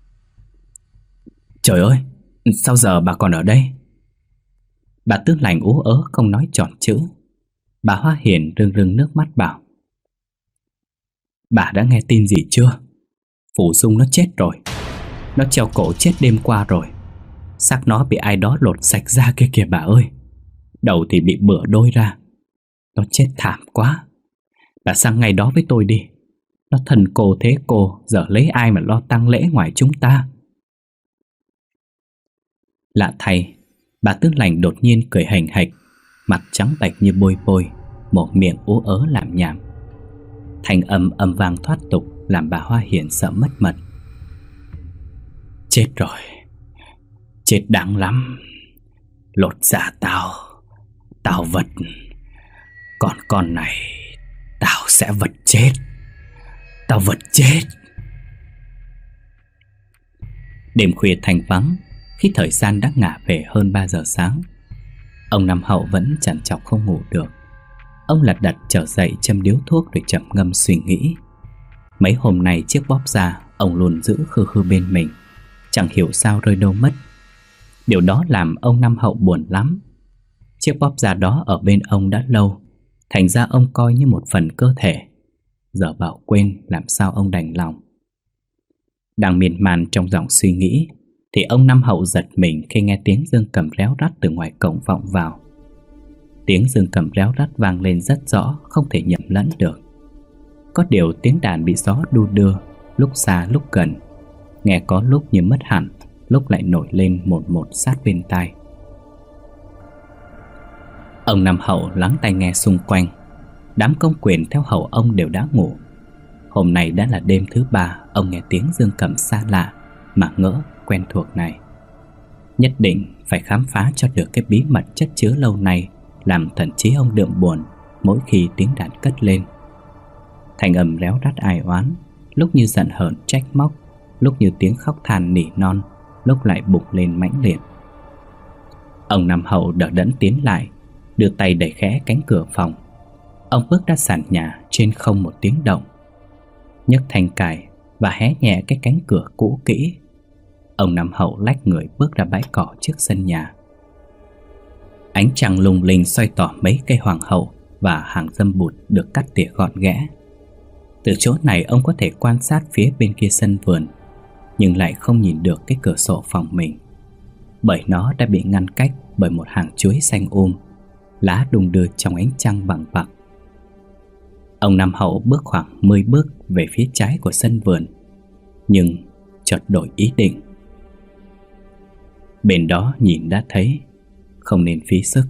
Trời ơi, sao giờ bà còn ở đây? Bà Tư Lành ú ớ không nói tròn chữ. Bà Hoa Hiền rưng rưng nước mắt bảo: Bà đã nghe tin gì chưa? Phủ Dung nó chết rồi. Nó treo cổ chết đêm qua rồi. Xác nó bị ai đó lột sạch da kia kìa bà ơi. Đầu thì bị bửa đôi ra. Nó chết thảm quá. Bà sang ngay đó với tôi đi. Nó thần cô thế cô, giờ lấy ai mà lo tang lễ ngoài chúng ta? Lạ thay, bà Tư Lành đột nhiên cười hành hạch, mặt trắng bệch như bôi bôi, một miệng ú ớ làm nhảm. Thanh âm âm vang thoát tục làm bà Hoa Hiền sợ mất mật. Chết rồi. Chết đáng lắm. Lột da tao. Tao vật. Còn con này tao sẽ vật chết. Tao vật chết. Đêm khuya thanh vắng, khi thời gian đã ngả về hơn 3 giờ sáng, ông Năm Hậu vẫn trằn trọc không ngủ được. Ông lật đật trở dậy châm điếu thuốc rồi trầm ngâm suy nghĩ. Mấy hôm nay chiếc bóp da ông luôn giữ khư khư bên mình, chẳng hiểu sao rơi đâu mất. Điều đó làm ông Năm Hậu buồn lắm. Chiếc bóp da đó ở bên ông đã lâu, thành ra ông coi như một phần cơ thể. Giờ bảo quên làm sao ông đành lòng. Đang miên man trong dòng suy nghĩ thì ông Năm Hậu giật mình khi nghe tiếng dương cầm réo rắt từ ngoài cổng vọng vào. Tiếng dương cầm réo rắt vang lên rất rõ, không thể nhầm lẫn được. Có điều tiếng đàn bị gió đu đưa, lúc xa lúc gần, nghe có lúc như mất hẳn, lúc lại nổi lên một một sát bên tai. Ông Năm Hậu lắng tai nghe xung quanh. Đám công quyền theo hầu ông đều đã ngủ. Hôm nay đã là đêm thứ 3 ông nghe tiếng dương cầm xa lạ mà ngỡ quen thuộc này. Nhất định phải khám phá cho được cái bí mật chất chứa lâu nay làm thần trí ông đượm buồn mỗi khi tiếng đàn cất lên. Thành âm réo rắt ai oán, lúc như giận hờn trách móc, lúc như tiếng khóc than nỉ non, lúc lại bùng lên mãnh liệt. Ông Năm Hậu đỡ đẫn tiến lại, đưa tay đẩy khẽ cánh cửa phòng. Ông bước ra sàn nhà trên không một tiếng động, nhấc thanh cài và hé nhẹ cái cánh cửa cũ kỹ. Ông Năm Hậu lách người bước ra bãi cỏ trước sân nhà. Ánh trăng lung linh soi tỏ mấy cây hoàng hậu và hàng dâm bụt được cắt tỉa gọn ghẽ. Từ chỗ này ông có thể quan sát phía bên kia sân vườn, nhưng lại không nhìn được cái cửa sổ phòng mình, bởi nó đã bị ngăn cách bởi một hàng chuối xanh lá đung đưa trong ánh trăng bằng bạc. Ông Năm Hậu bước khoảng 10 bước về phía trái của sân vườn, nhưng chợt đổi ý định. Bên đó nhìn đã thấy, không nên phí sức.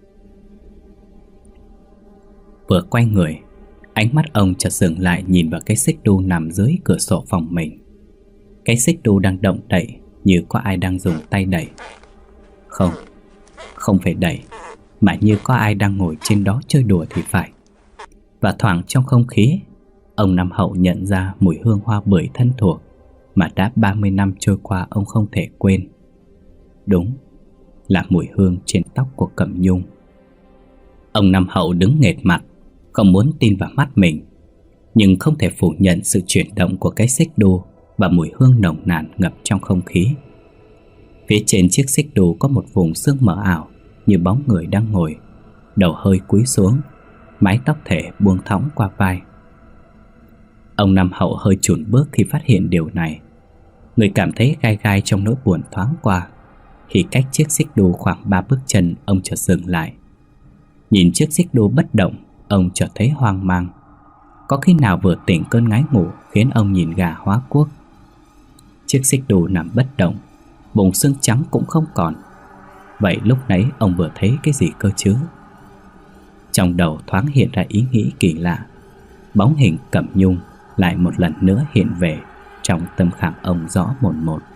Vừa quay người, ánh mắt ông chợt dừng lại nhìn vào cái xích đu nằm dưới cửa sổ phòng mình. Cái xích đu đang động đậy như có ai đang dùng tay đẩy. Không không phải đẩy, mà như có ai đang ngồi trên đó chơi đùa thì phải. Và thoảng trong không khí, ông Năm Hậu nhận ra mùi hương hoa bưởi thân thuộc mà đã 30 năm trôi qua ông không thể quên. Đúng là mùi hương trên tóc của Cẩm Nhung. Ông Năm Hậu đứng nghệt mặt, không muốn tin vào mắt mình, nhưng không thể phủ nhận sự chuyển động của cái xích đu và mùi hương nồng nàn ngập trong không khí. Phía trên chiếc xích đu có một vùng sương mờ ảo, như bóng người đang ngồi, đầu hơi cúi xuống, mái tóc thể buông thõng qua vai. Ông Năm Hậu hơi chùn bước khi phát hiện điều này. Người cảm thấy gai gai trong nỗi buồn thoáng qua. Khi cách chiếc xích đu khoảng 3 bước chân, ông chợt dừng lại. Nhìn chiếc xích đu bất động, ông chợt thấy hoang mang. Có khi nào vừa tỉnh cơn ngái ngủ khiến ông nhìn gà hóa quốc. Chiếc xích đu nằm bất động, bụng xương trắng cũng không còn. Vậy lúc nãy ông vừa thấy cái gì cơ chứ? Trong đầu thoáng hiện ra ý nghĩ kỳ lạ. Bóng hình Cẩm Nhung lại một lần nữa hiện về trong tâm khảm ông rõ mồn một.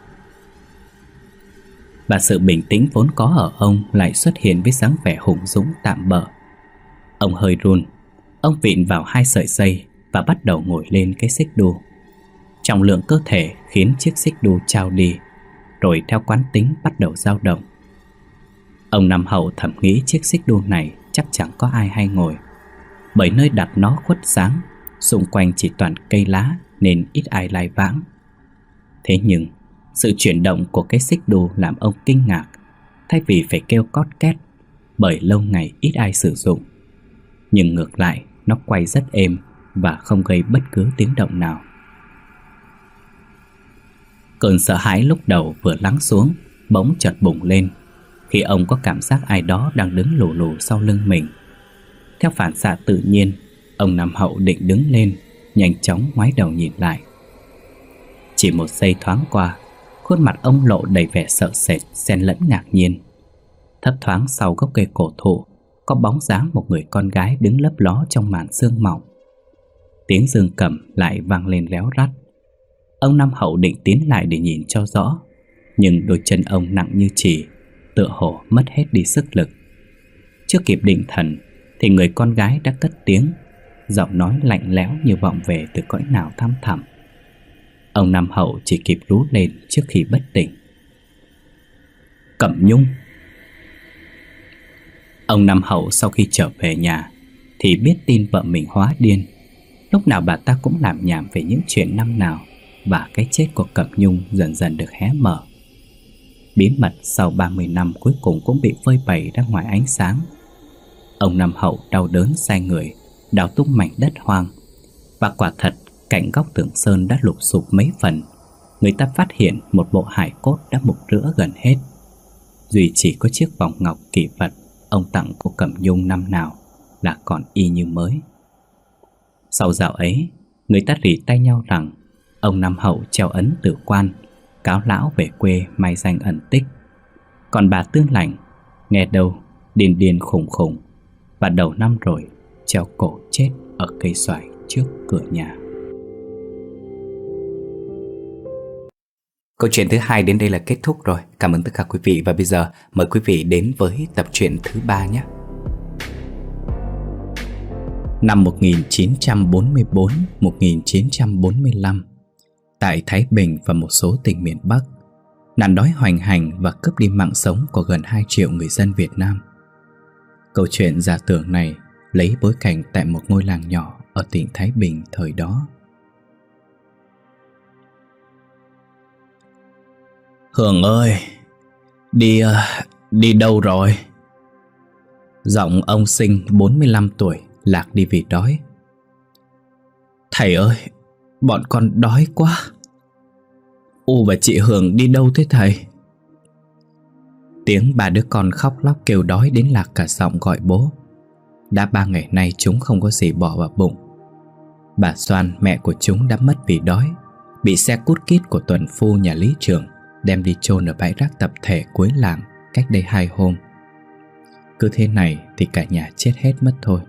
Và sự bình tĩnh vốn có ở ông lại xuất hiện với dáng vẻ hùng dũng tạm bợ. Ông hơi run. Ông vịn vào 2 sợi dây và bắt đầu ngồi lên cái xích đu. Trọng lượng cơ thể khiến chiếc xích đu trao đi, rồi theo quán tính bắt đầu dao động. Ông Năm Hậu thầm nghĩ chiếc xích đu này chắc chẳng có ai hay ngồi, bởi nơi đặt nó khuất sáng, xung quanh chỉ toàn cây lá nên ít ai lai vãng. Thế nhưng sự chuyển động của cái xích đu làm ông kinh ngạc. Thay vì phải kêu cót két, bởi lâu ngày ít ai sử dụng, nhưng ngược lại nó quay rất êm và không gây bất cứ tiếng động nào. Cơn sợ hãi lúc đầu vừa lắng xuống, bỗng chợt bùng lên khi ông có cảm giác ai đó đang đứng lù lù sau lưng mình. Theo phản xạ tự nhiên, ông Năm Hậu định đứng lên, nhanh chóng ngoái đầu nhìn lại. Chỉ một giây thoáng qua, khuôn mặt ông lộ đầy vẻ sợ sệt xen lẫn ngạc nhiên. Thấp thoáng sau gốc cây cổ thụ có bóng dáng một người con gái đứng lấp ló trong màn sương mỏng. Tiếng dương cầm lại vang lên réo rắt. Ông Năm Hậu định tiến lại để nhìn cho rõ, nhưng đôi chân ông nặng như chì, tựa hồ mất hết đi sức lực. Chưa kịp định thần thì người con gái đã cất tiếng, giọng nói lạnh lẽo như vọng về từ cõi nào thăm thẳm. Ông Năm Hậu chỉ kịp rú lên trước khi bất tỉnh. Cẩm Nhung! Ông Năm Hậu sau khi trở về nhà thì biết tin vợ mình hóa điên. Lúc nào bà ta cũng làm nhảm về những chuyện năm nào, và cái chết của Cẩm Nhung dần dần được hé mở. Bí mật sau 30 năm cuối cùng cũng bị phơi bày ra ngoài ánh sáng. Ông Năm Hậu đau đớn sai người, đào tung mảnh đất hoang. Và quả thật, cạnh góc tường sơn đã lụp xụp mấy phần. Người ta phát hiện một bộ hài cốt đã mục rữa gần hết. Duy chỉ có chiếc vòng ngọc kỷ vật ông tặng cô Cẩm Nhung năm nào là còn y như mới. Sau dạo ấy, người ta rỉ tay nhau rằng ông Năm Hậu treo ấn tử quan, cáo lão về quê mai danh ẩn tích. Còn bà Tương Lạnh, nghe đâu điên điên khùng khùng, và đầu năm rồi treo cổ chết ở cây xoài trước cửa nhà. Câu chuyện thứ 2 đến đây là kết thúc rồi. Cảm ơn tất cả quý vị, và bây giờ mời quý vị đến với tập truyện thứ 3 nhé. Năm 1944-1945, tại Thái Bình và một số tỉnh miền Bắc, nạn đói hoành hành và cướp đi mạng sống của gần 2 triệu người dân Việt Nam. Câu chuyện giả tưởng này lấy bối cảnh tại một ngôi làng nhỏ ở tỉnh Thái Bình thời đó. Hường ơi, đi đâu rồi? Giọng ông Sinh 45 tuổi lạc đi vì đói. Thầy ơi, bọn con đói quá. U và chị Hường đi đâu thế thầy? Tiếng ba đứa con khóc lóc kêu đói đến lạc cả giọng gọi bố. Đã 3 ngày nay chúng không có gì bỏ vào bụng. Bà Soan, mẹ của chúng, đã mất vì đói, bị xe cút kít của tuần phu nhà lý trưởng đem đi chôn ở bãi rác tập thể cuối làng cách đây 2 hôm. Cứ thế này thì cả nhà chết hết mất thôi.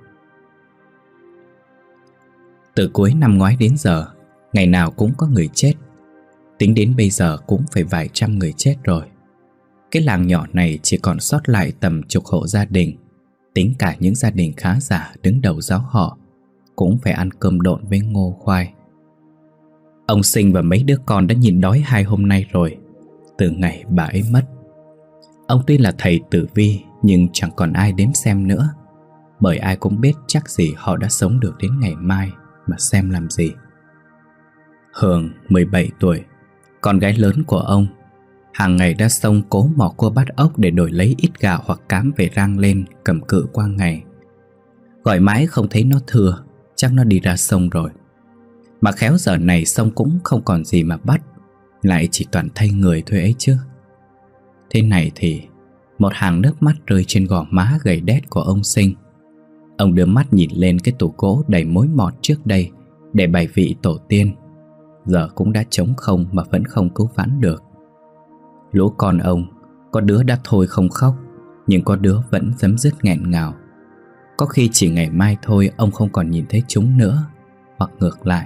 Từ cuối năm ngoái đến giờ, ngày nào cũng có người chết. Tính đến bây giờ cũng phải vài trăm người chết rồi. Cái làng nhỏ này chỉ còn sót lại tầm chục hộ gia đình. Tính cả những gia đình khá giả đứng đầu giáo họ cũng phải ăn cơm độn với ngô khoai. Ông Sinh và mấy đứa con đã nhịn đói 2 hôm nay rồi, từ ngày bà ấy mất. Ông tuy là thầy tử vi nhưng chẳng còn ai đến xem nữa, bởi ai cũng biết chắc gì họ đã sống được đến ngày mai mà xem làm gì. Hường 17 tuổi, con gái lớn của ông, hàng ngày ra sông cố mò cua bắt ốc để đổi lấy ít gạo hoặc cám về rang lên cầm cự qua ngày. Gọi mãi không thấy nó thưa, chắc nó đi ra sông rồi. Mà khéo giờ này sông cũng không còn gì mà bắt, lại chỉ toàn thay người thôi ấy chứ. Thế này thì một hàng nước mắt rơi trên gò má gầy đét của ông Sinh. Ông đưa mắt nhìn lên cái tủ gỗ đầy mối mọt trước đây để bày vị tổ tiên, giờ cũng đã trống không mà vẫn không cứu vãn được. Lũ con ông, có đứa đã thôi không khóc, nhưng có đứa vẫn dấm dứt nghẹn ngào. Có khi chỉ ngày mai thôi ông không còn nhìn thấy chúng nữa, hoặc ngược lại.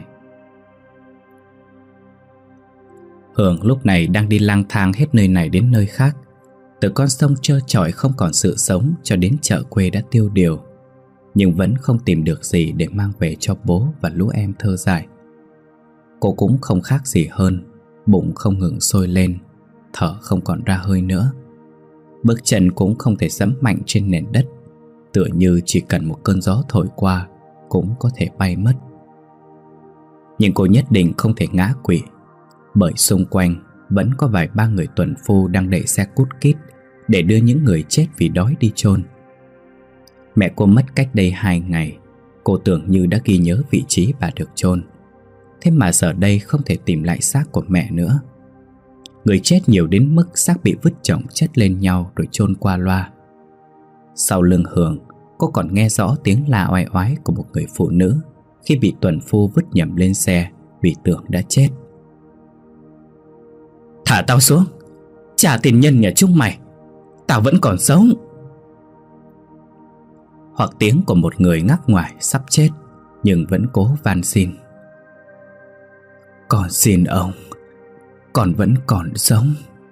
Hường lúc này đang đi lang thang hết nơi này đến nơi khác, từ con sông trơ trọi không còn sự sống cho đến chợ quê đã tiêu điều, nhưng vẫn không tìm được gì để mang về cho bố và lũ em thơ dại. Cô cũng không khác gì hơn, bụng không ngừng sôi lên, thở không còn ra hơi nữa. Bước chân cũng không thể giẫm mạnh trên nền đất, tựa như chỉ cần một cơn gió thổi qua cũng có thể bay mất. Nhưng cô nhất định không thể ngã quỵ, bởi xung quanh vẫn có vài ba người tuần phu đang đẩy xe cút kít để đưa những người chết vì đói đi chôn. Mẹ cô mất cách đây 2 ngày, cô tưởng như đã ghi nhớ vị trí bà được chôn. Thế mà giờ đây không thể tìm lại xác của mẹ nữa. Người chết nhiều đến mức xác bị vứt chồng chất lên nhau rồi chôn qua loa. Sau lưng Hường, cô còn nghe rõ tiếng la oai oái của một người phụ nữ khi bị tuần phu vứt nhầm lên xe vì tưởng đã chết. Thả tao xuống, trả tiền nhân nhà chúng mày, tao vẫn còn sống. Hoặc tiếng của một người ngắc ngoài sắp chết nhưng vẫn cố van xin. Con xin ông, con vẫn còn sống.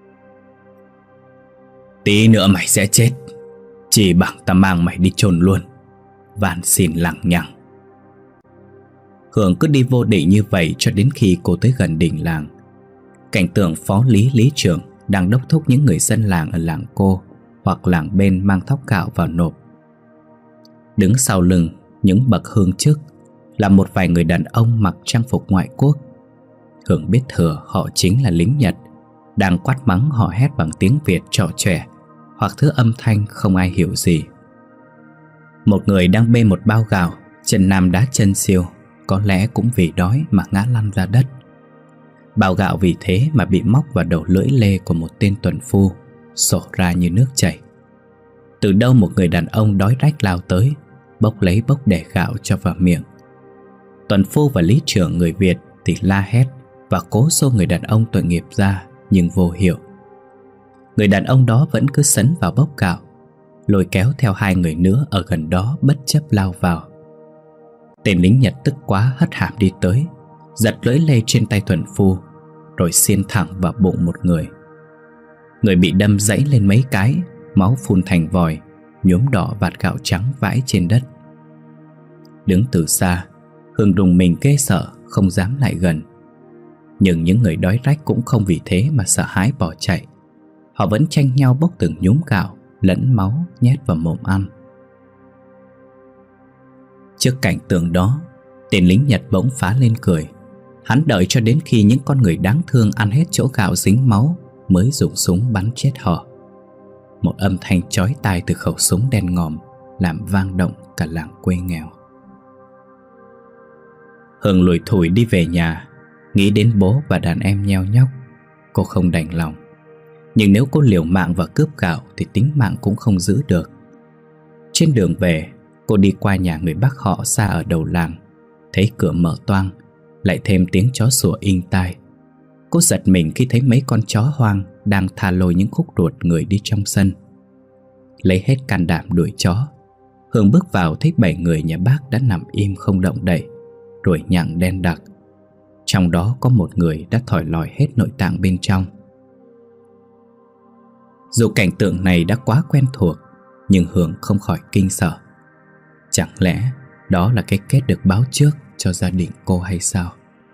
Tí nữa mày sẽ chết, chỉ bằng ta mang mày đi chôn luôn, van xin lằng nhằng. Hường cứ đi vô định như vậy cho đến khi cô tới gần đình làng. Cảnh tượng phó lý trưởng đang đốc thúc những người dân làng ở làng cô hoặc làng bên mang thóc gạo vào nộp. Đứng sau lưng những bậc hương trước là một vài người đàn ông mặc trang phục ngoại quốc. Hường biết thừa họ chính là lính Nhật, đang quát mắng họ hét bằng tiếng Việt trọ trẻ hoặc thứ âm thanh không ai hiểu gì. Một người đang bê một bao gạo, chân nam đá chân siêu, có lẽ cũng vì đói mà ngã lăn ra đất. Bao gạo vì thế mà bị móc vào đầu lưỡi lê của một tên tuần phu, xổ ra như nước chảy. Từ đâu một người đàn ông đói rách lao tới, bốc lấy bốc để gạo cho vào miệng. Tuần phu và lý trưởng người Việt thì la hét và cố xô người đàn ông tội nghiệp ra, nhưng vô hiệu. Người đàn ông đó vẫn cứ sấn vào bốc gạo, lôi kéo theo 2 người nữa ở gần đó bất chấp lao vào. Tên lính Nhật tức quá hất hàm đi tới, giật lưỡi lê trên tay tuần phu, rồi xiên thẳng vào bụng một người. Người bị đâm giãy lên mấy cái, máu phun thành vòi, nhuốm đỏ vạt gạo trắng vãi trên đất. Đứng từ xa, Hương rùng mình ghê sợ, không dám lại gần. Nhưng những người đói rách cũng không vì thế mà sợ hãi bỏ chạy. Họ vẫn tranh nhau bốc từng nhúm gạo lẫn máu nhét vào mồm ăn. Trước cảnh tượng đó, tên lính Nhật bỗng phá lên cười. Hắn đợi cho đến khi những con người đáng thương ăn hết chỗ gạo dính máu mới dùng súng bắn chết họ. Một âm thanh chói tai từ khẩu súng đen ngòm làm vang động cả làng quê nghèo. Hương lủi thủi đi về nhà, nghĩ đến bố và đàn em nheo nhóc. Cô không đành lòng, nhưng nếu cô liều mạng và cướp gạo thì tính mạng cũng không giữ được. Trên đường về, cô đi qua nhà người bác họ xa ở đầu làng, thấy cửa mở toang, lại thêm tiếng chó sủa inh tai. Cô giật mình khi thấy mấy con chó hoang đang tha lôi những khúc ruột người đi trong sân. Lấy hết can đảm đuổi chó, Hương bước vào thấy 7 người nhà bác đã nằm im không động đậy, ruồi nhặng đen đặc. Trong đó có một người đã thỏi lòi hết nội tạng bên trong. Dù cảnh tượng này đã quá quen thuộc, nhưng Hường không khỏi kinh sợ. Chẳng lẽ đó là cái kết được báo trước cho gia đình cô hay sao?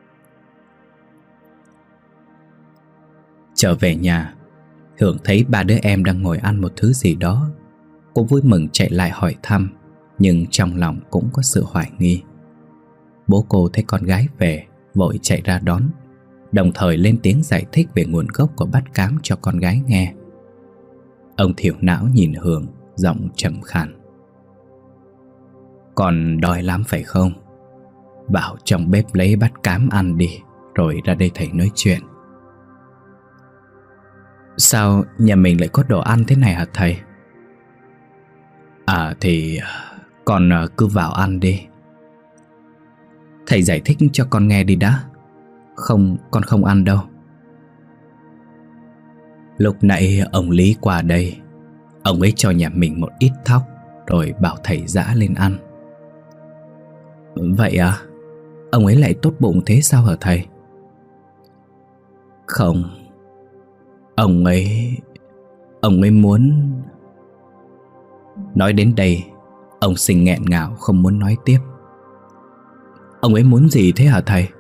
Trở về nhà, Hường thấy ba đứa em đang ngồi ăn một thứ gì đó. Cô vui mừng chạy lại hỏi thăm, nhưng trong lòng cũng có sự hoài nghi. Bố cô thấy con gái về, vội chạy ra đón, đồng thời lên tiếng giải thích về nguồn gốc của bát cám cho con gái nghe. Ông thiểu não nhìn Hường, giọng trầm khàn: "Con đói lắm phải không? Vào trong bếp lấy bát cám ăn đi, rồi ra đây thầy nói chuyện." "Sao nhà mình lại có đồ ăn thế này hả thầy?" Thì con cứ vào ăn đi. Thầy giải thích cho con nghe đi đã. Không, con không ăn đâu." "Lúc nãy ông Lý qua đây, ông ấy cho nhà mình một ít thóc, rồi bảo thầy giã lên ăn." "Vậy à? Ông ấy lại tốt bụng thế sao hả thầy?" "Không, ông ấy muốn..." Nói đến đây, ông Sinh nghẹn ngào không muốn nói tiếp. "Ông ấy muốn gì thế hả thầy?"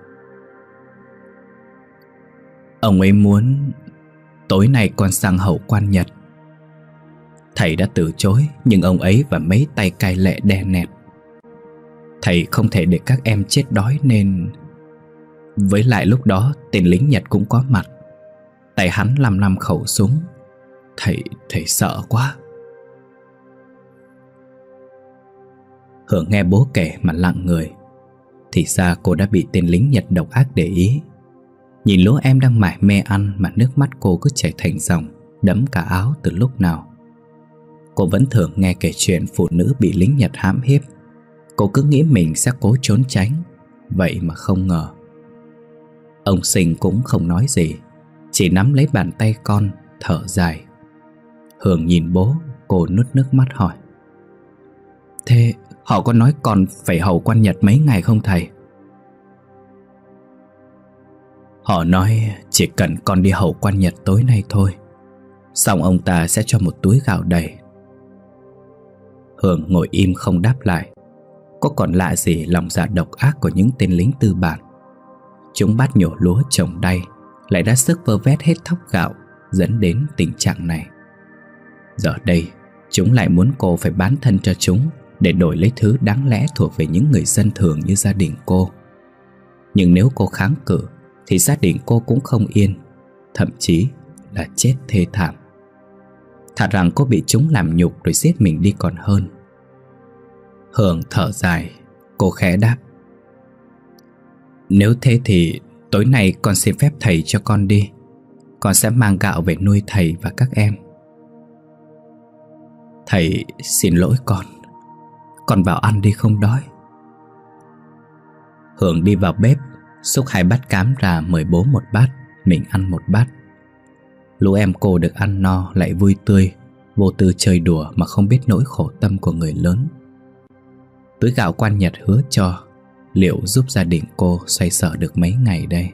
"Ông ấy muốn tối nay con sang hậu quan Nhật." Thầy đã từ chối, nhưng ông ấy và mấy tay cai lệ đe nẹt. Thầy không thể để các em chết đói nên... Với lại lúc đó tên lính Nhật cũng có mặt. Tay hắn lăm khẩu súng. Thầy sợ quá. Hưởng nghe bố kể mà lặng người. Thì ra cô đã bị tên lính Nhật độc ác để ý. Nhìn lũ em đang mải mê ăn mà nước mắt cô cứ chảy thành dòng, đẫm cả áo từ lúc nào. Cô vẫn thường nghe kể chuyện phụ nữ bị lính Nhật hãm hiếp. Cô cứ nghĩ mình sẽ cố trốn tránh, vậy mà không ngờ. Ông Sinh cũng không nói gì, chỉ nắm lấy bàn tay con, thở dài. Hường nhìn bố, cô nuốt nước mắt hỏi: "Thế họ có nói con phải hầu quan Nhật mấy ngày không thầy?" "Họ nói chỉ cần con đi hầu quan Nhật tối nay thôi, xong ông ta sẽ cho một túi gạo đầy." Hường ngồi im không đáp lại. Có còn lạ gì lòng dạ độc ác của những tên lính tư bản. Chúng bắt nhổ lúa trồng đay, lại ra sức vơ vét hết thóc gạo, dẫn đến tình trạng này. Giờ đây chúng lại muốn cô phải bán thân cho chúng để đổi lấy thứ đáng lẽ thuộc về những người dân thường như gia đình cô. Nhưng nếu cô kháng cự thì gia đình cô cũng không yên, thậm chí là chết thê thảm. Thà rằng cô bị chúng làm nhục rồi giết mình đi còn hơn. Hường thở dài, cô khẽ đáp: "Nếu thế thì tối nay con xin phép thầy cho con đi. Con sẽ mang gạo về nuôi thầy và các em." "Thầy xin lỗi con vào ăn đi, không đói." Hường đi vào bếp, xúc 2 bát cám ra mời bố một bát, mình ăn một bát. Lũ em cô được ăn no lại vui tươi, vô tư chơi đùa mà không biết nỗi khổ tâm của người lớn. Túi gạo quan Nhật hứa cho, liệu giúp gia đình cô xoay sở được mấy ngày đây?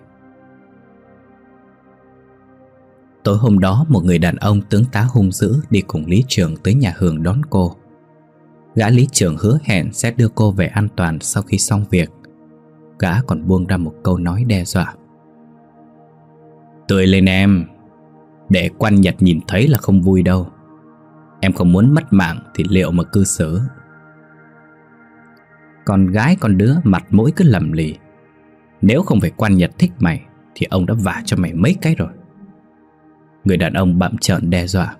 Tối hôm đó, một người đàn ông tướng tá hung dữ đi cùng Lý Trường tới nhà Hường đón cô. Gã Lý Trường hứa hẹn sẽ đưa cô về an toàn sau khi xong việc. Gã còn buông ra một câu nói đe dọa: "Tươi lên em, để quan Nhật nhìn thấy là không vui đâu. Em không muốn mất mạng thì liệu mà cư xử. Con gái con đứa mặt mũi cứ lầm lì. Nếu không phải quan Nhật thích mày thì ông đã vả cho mày mấy cái rồi." Người đàn ông bặm trợn đe dọa.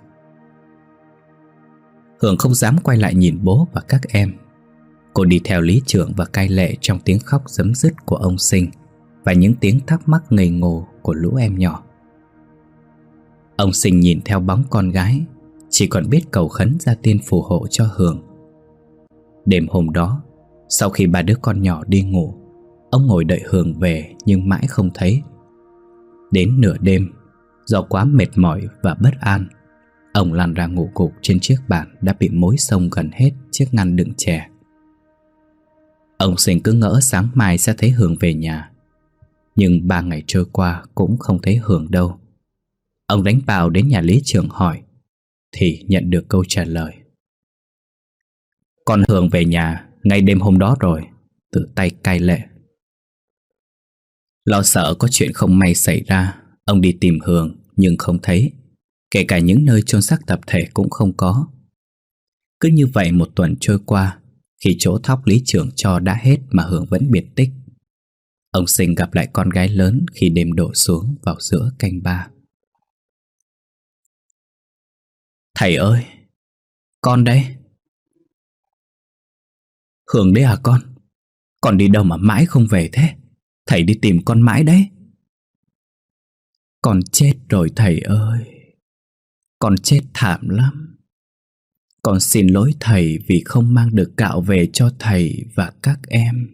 Hường không dám quay lại nhìn bố và các em. Cô đi theo Lý Trường và cai lệ trong tiếng khóc rấm rứt của ông Sinh và những tiếng thắc mắc ngây ngô của lũ em nhỏ. Ông Sinh nhìn theo bóng con gái, chỉ còn biết cầu khấn gia tiên phù hộ cho Hường. Đêm hôm đó, sau khi 3 đứa con nhỏ đi ngủ, ông ngồi đợi Hường về nhưng mãi không thấy. Đến nửa đêm, do quá mệt mỏi và bất an, ông lăn ra ngủ gục trên chiếc bàn đã bị mối xông gần hết chiếc ngăn đựng chè. Ông Sinh cứ ngỡ sáng mai sẽ thấy Hường về nhà, nhưng 3 ngày trôi qua cũng không thấy Hường đâu. Ông đánh bạo đến nhà Lý Trường hỏi, thì nhận được câu trả lời: con Hường về nhà ngay đêm hôm đó rồi, tự tay cai lệ. Lo sợ có chuyện không may xảy ra, ông đi tìm Hường nhưng không thấy. Kể cả những nơi chôn xác tập thể cũng không có. Cứ như vậy một tuần trôi qua. Khi chỗ thóc lý trưởng cho đã hết mà Hường vẫn biệt tích. Ông Sinh gặp lại con gái lớn khi đêm đổ xuống vào giữa canh ba. Thầy ơi, con đây. Hường đấy à con? Con đi đâu mà mãi không về thế? Thầy đi tìm con mãi đấy. Con chết rồi thầy ơi. Con chết thảm lắm. Con xin lỗi thầy vì không mang được gạo về cho thầy và các em.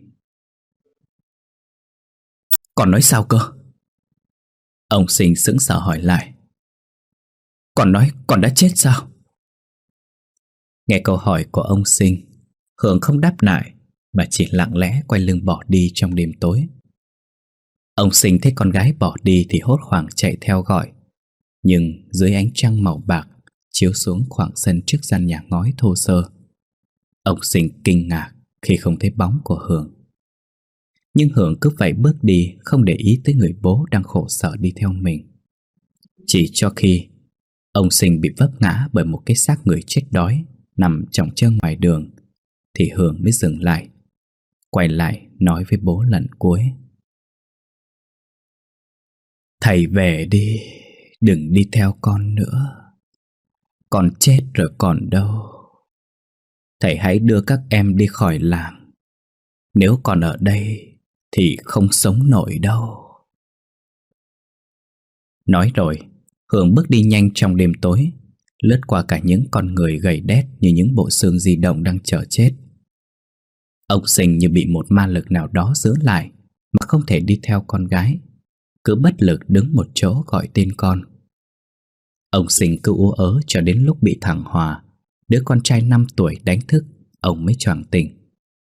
Con nói sao cơ? Ông Sinh sững sờ hỏi lại. Con nói con đã chết sao? Nghe câu hỏi của ông Sinh, Hường không đáp lại mà chỉ lặng lẽ quay lưng bỏ đi trong đêm tối. Ông Sinh thấy con gái bỏ đi thì hốt hoảng chạy theo gọi. Nhưng dưới ánh trăng màu bạc chiếu xuống khoảng sân trước gian nhà ngói thô sơ, ông Sinh kinh ngạc khi không thấy bóng của Hường. Nhưng Hường cứ vậy bước đi, không để ý tới người bố đang khổ sở đi theo mình. Chỉ cho khi ông Sinh bị vấp ngã bởi một cái xác người chết đói nằm chồng chơ ngoài đường thì Hường mới dừng lại, quay lại nói với bố lần cuối. Thầy về đi, đừng đi theo con nữa. Con chết rồi còn đâu. Thầy hãy đưa các em đi khỏi làng. Nếu còn ở đây thì không sống nổi đâu. Nói rồi, Hường bước đi nhanh trong đêm tối, lướt qua cả những con người gầy đét như những bộ xương di động đang chờ chết. Ông Sinh như bị một ma lực nào đó giữ lại mà không thể đi theo con gái, cứ bất lực đứng một chỗ gọi tên con. Ông Sinh cứ ú ớ cho đến lúc bị thằng Hòa, đứa con trai 5 tuổi đánh thức, ông mới choàng tỉnh.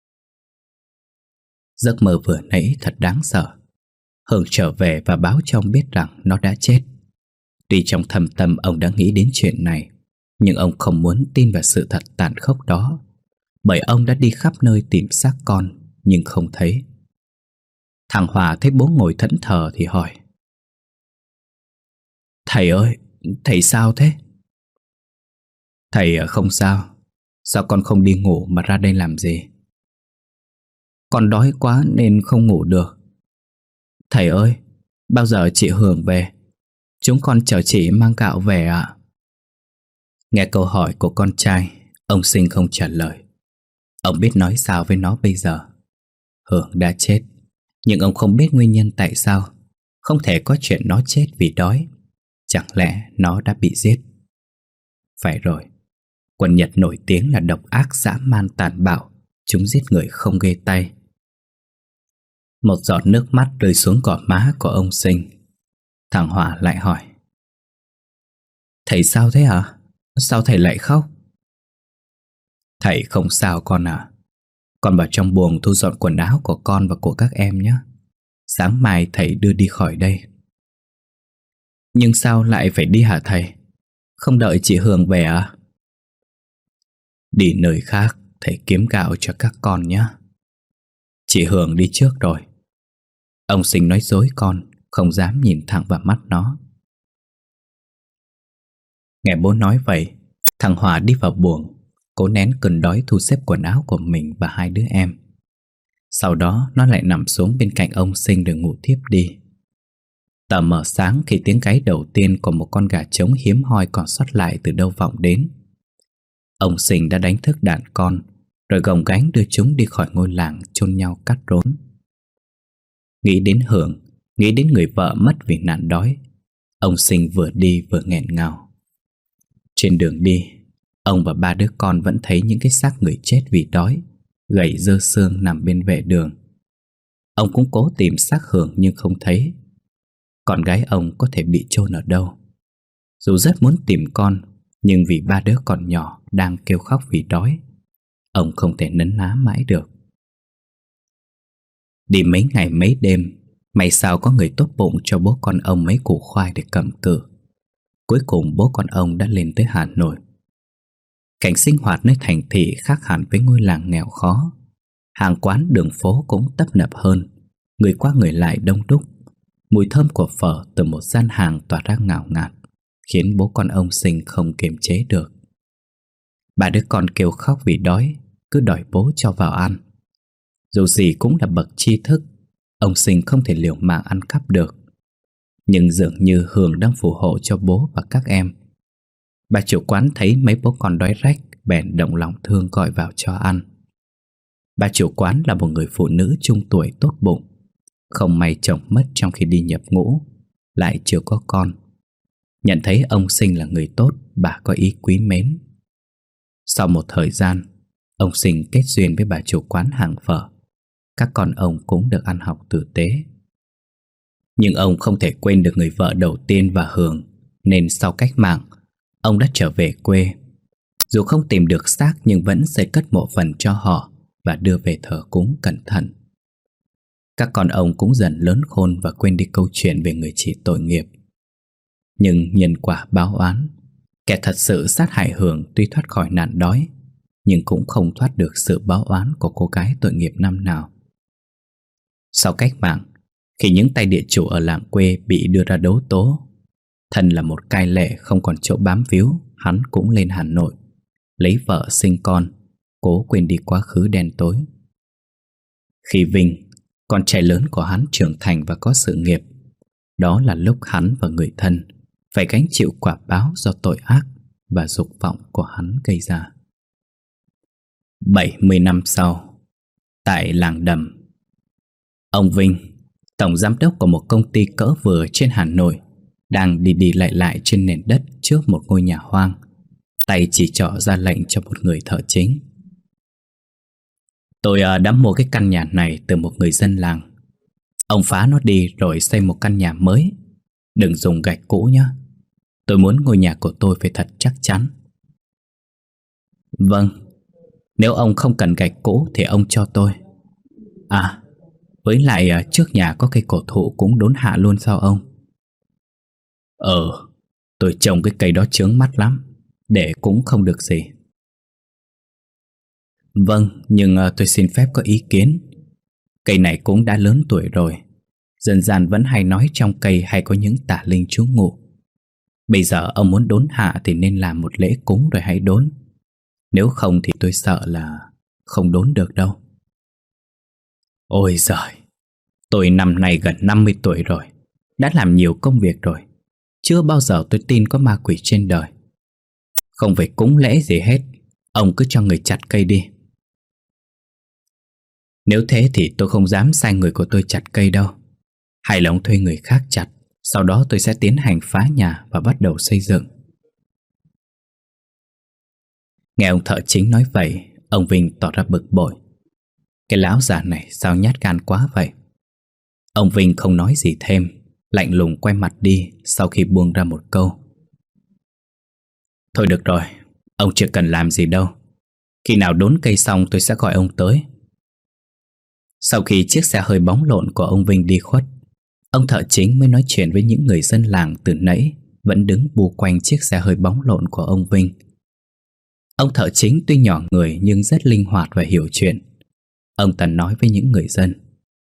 Giấc mơ vừa nãy thật đáng sợ. Hường trở về và báo cho ông biết rằng nó đã chết. Tuy trong thâm tâm ông đã nghĩ đến chuyện này, nhưng ông không muốn tin vào sự thật tàn khốc đó, bởi ông đã đi khắp nơi tìm xác con nhưng không thấy. Thằng Hòa thấy bố ngồi thẫn thờ thì hỏi. Thầy ơi, thầy sao thế? Thầy không sao. Sao con không đi ngủ mà ra đây làm gì? Con đói quá nên không ngủ được. Thầy ơi, bao giờ chị Hường về? Chúng con chờ chị mang gạo về ạ. Nghe câu hỏi của con trai, ông Sinh không trả lời. Ông biết nói sao với nó bây giờ. Hường đã chết, nhưng ông không biết nguyên nhân tại sao. Không thể có chuyện nó chết vì đói. Chẳng lẽ nó đã bị giết? Phải rồi, quân Nhật nổi tiếng là độc ác dã man tàn bạo. Chúng giết người không ghê tay. Một giọt nước mắt rơi xuống gò má của ông Sinh. Thằng Hòa lại hỏi. Thầy sao thế hả? Sao thầy lại khóc? Thầy không sao con à. Con vào trong buồng thu dọn quần áo của con và của các em nhé. Sáng mai thầy đưa đi khỏi đây. Nhưng sao lại phải đi hả thầy? Không đợi chị Hường về à? Đi nơi khác, thầy kiếm gạo cho các con nhé. Chị Hường đi trước rồi. Ông Sinh nói dối con, không dám nhìn thẳng vào mắt nó. Nghe bố nói vậy, thằng Hòa đi vào buồng, cố nén cơn đói thu xếp quần áo của mình và hai đứa em. Sau đó nó lại nằm xuống bên cạnh ông Sinh để ngủ thiếp đi. Tờ mờ sáng khi tiếng gáy đầu tiên của một con gà trống hiếm hoi còn sót lại từ đâu vọng đến. Ông Sinh đã đánh thức đàn con, rồi gồng gánh đưa chúng đi khỏi ngôi làng chôn nhau cắt rốn. Nghĩ đến Hường, nghĩ đến người vợ mất vì nạn đói, ông Sinh vừa đi vừa nghẹn ngào. Trên đường đi, ông và ba đứa con vẫn thấy những cái xác người chết vì đói, gầy dơ xương nằm bên vệ đường. Ông cũng cố tìm xác Hường nhưng không thấy. Con gái ông có thể bị chôn ở đâu? Dù rất muốn tìm con, nhưng vì ba đứa còn nhỏ đang kêu khóc vì đói, ông không thể nấn ná mãi được. Đi mấy ngày mấy đêm, may sao có người tốt bụng cho bố con ông mấy củ khoai để cầm cự. Cuối cùng bố con ông đã lên tới Hà Nội. Cảnh sinh hoạt nơi thành thị khác hẳn với ngôi làng nghèo khó. Hàng quán đường phố cũng tấp nập hơn, người qua người lại đông đúc. Mùi thơm của phở từ một gian hàng tỏa ra ngào ngạt, khiến bố con ông Sinh không kiềm chế được. Ba đứa con kêu khóc vì đói, cứ đòi bố cho vào ăn. Dù gì cũng là bậc tri thức, ông Sinh không thể liều mạng ăn cắp được. Nhưng dường như Hường đang phù hộ cho bố và các em. Bà chủ quán thấy mấy bố con đói rách, bèn động lòng thương gọi vào cho ăn. Bà chủ quán là một người phụ nữ trung tuổi tốt bụng. Không may chồng mất trong khi đi nhập ngũ, lại chưa có con. Nhận thấy ông Sinh là người tốt, bà có ý quý mến. Sau một thời gian, ông Sinh kết duyên với bà chủ quán hàng phở. Các con ông cũng được ăn học tử tế. Nhưng ông không thể quên được người vợ đầu tiên và Hường, nên sau cách mạng, ông đã trở về quê. Dù không tìm được xác nhưng vẫn xây cất mộ phần cho họ và đưa về thờ cúng cẩn thận. Các con ông cũng dần lớn khôn và quên đi câu chuyện về người chị tội nghiệp. Nhưng nhân quả báo oán, kẻ thật sự sát hại Hường tuy thoát khỏi nạn đói, nhưng cũng không thoát được sự báo oán của cô gái tội nghiệp năm nào. Sau cách mạng, khi những tay địa chủ ở làng quê bị đưa ra đấu tố, thân là một cai lệ không còn chỗ bám víu, hắn cũng lên Hà Nội, lấy vợ sinh con, cố quên đi quá khứ đen tối. Khi Vinh, con trai lớn của hắn, trưởng thành và có sự nghiệp, đó là lúc hắn và người thân phải gánh chịu quả báo do tội ác và dục vọng của hắn gây ra. 70 năm sau, tại làng Đầm, ông Vinh, tổng giám đốc của một công ty cỡ vừa trên Hà Nội, đang đi đi lại lại trên nền đất trước một ngôi nhà hoang, tay chỉ trỏ ra lệnh cho một người thợ chính. Tôi đã mua cái căn nhà này từ một người dân làng. Ông phá nó đi rồi xây một căn nhà mới. Đừng dùng gạch cũ nhé. Tôi muốn ngôi nhà của tôi phải thật chắc chắn. Vâng, nếu ông không cần gạch cũ thì ông cho tôi. À, với lại trước nhà có cây cổ thụ cũng đốn hạ luôn sao ông? Tôi trồng cái cây đó chướng mắt lắm, để cũng không được gì. Vâng, nhưng tôi xin phép có ý kiến. Cây này cũng đã lớn tuổi rồi. Dân gian vẫn hay nói trong cây hay có những tà linh trú ngụ. Bây giờ ông muốn đốn hạ thì nên làm một lễ cúng rồi hãy đốn. Nếu không thì tôi sợ là không đốn được đâu. Ôi giời, tôi năm nay gần 50 tuổi rồi, đã làm nhiều công việc rồi. Chưa bao giờ tôi tin có ma quỷ trên đời. Không phải cúng lễ gì hết, ông cứ cho người chặt cây đi. Nếu thế thì tôi không dám sai người của tôi chặt cây đâu. Hay là ông thuê người khác chặt, sau đó tôi sẽ tiến hành phá nhà và bắt đầu xây dựng. Nghe ông thợ chính nói vậy, ông Vinh tỏ ra bực bội. Cái lão già này sao nhát gan quá vậy? Ông Vinh không nói gì thêm, lạnh lùng quay mặt đi sau khi buông ra một câu. Thôi được rồi, ông chưa cần làm gì đâu. Khi nào đốn cây xong tôi sẽ gọi ông tới. Sau khi chiếc xe hơi bóng lộn của ông Vinh đi khuất, ông thợ chính mới nói chuyện với những người dân làng từ nãy vẫn đứng bu quanh chiếc xe hơi bóng lộn của ông Vinh. Ông thợ chính tuy nhỏ người nhưng rất linh hoạt và hiểu chuyện. Ông ta nói với những người dân.